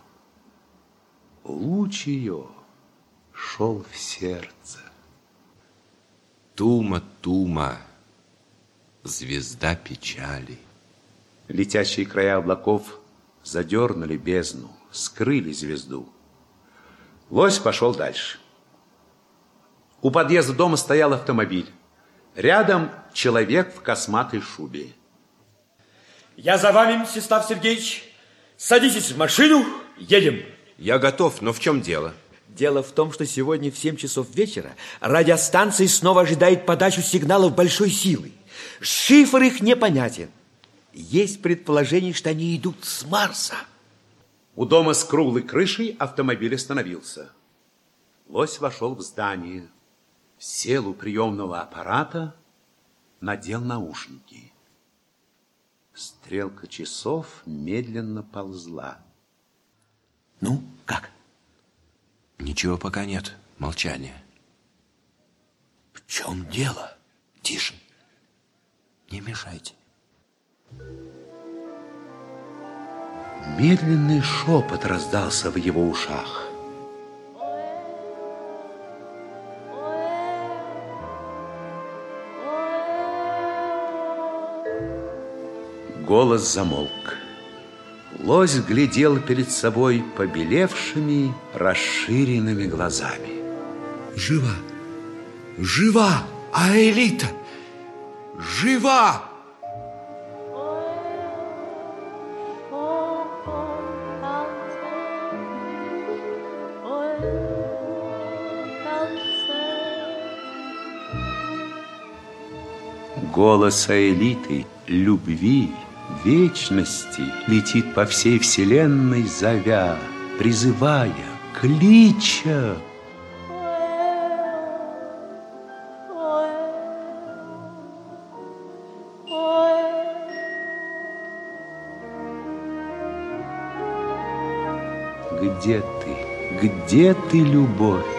Луч ее шел в сердце. Тума, тума, звезда печали. Летящие края облаков задернули бездну, скрыли звезду. Лось пошел дальше. У подъезда дома стоял автомобиль. Рядом человек в косматой шубе. Я за вами, Мстислав Сергеевич. Садитесь в машину, едем. Я готов, но в чем дело? Дело в том, что сегодня в семь часов вечера радиостанция снова ожидает подачу сигналов большой силы. Шифр их непонятен. Есть предположение, что они идут с Марса. У дома с круглой крышей автомобиль остановился. Лось вошел в здание, сел у приемного аппарата, надел наушники. Стрелка часов медленно ползла. Ну, как? Ничего пока нет. Молчание. В чем дело? Тише. Не мешайте. Медленный шепот раздался в его ушах. Голос замолк. Лось глядел перед собой побелевшими, расширенными глазами. Жива! Жива! Аэлита! Жива! Голос Аэлиты, любви, вечности летит по всей вселенной, зовя, призывая, клича. Где ты? Где ты, любовь?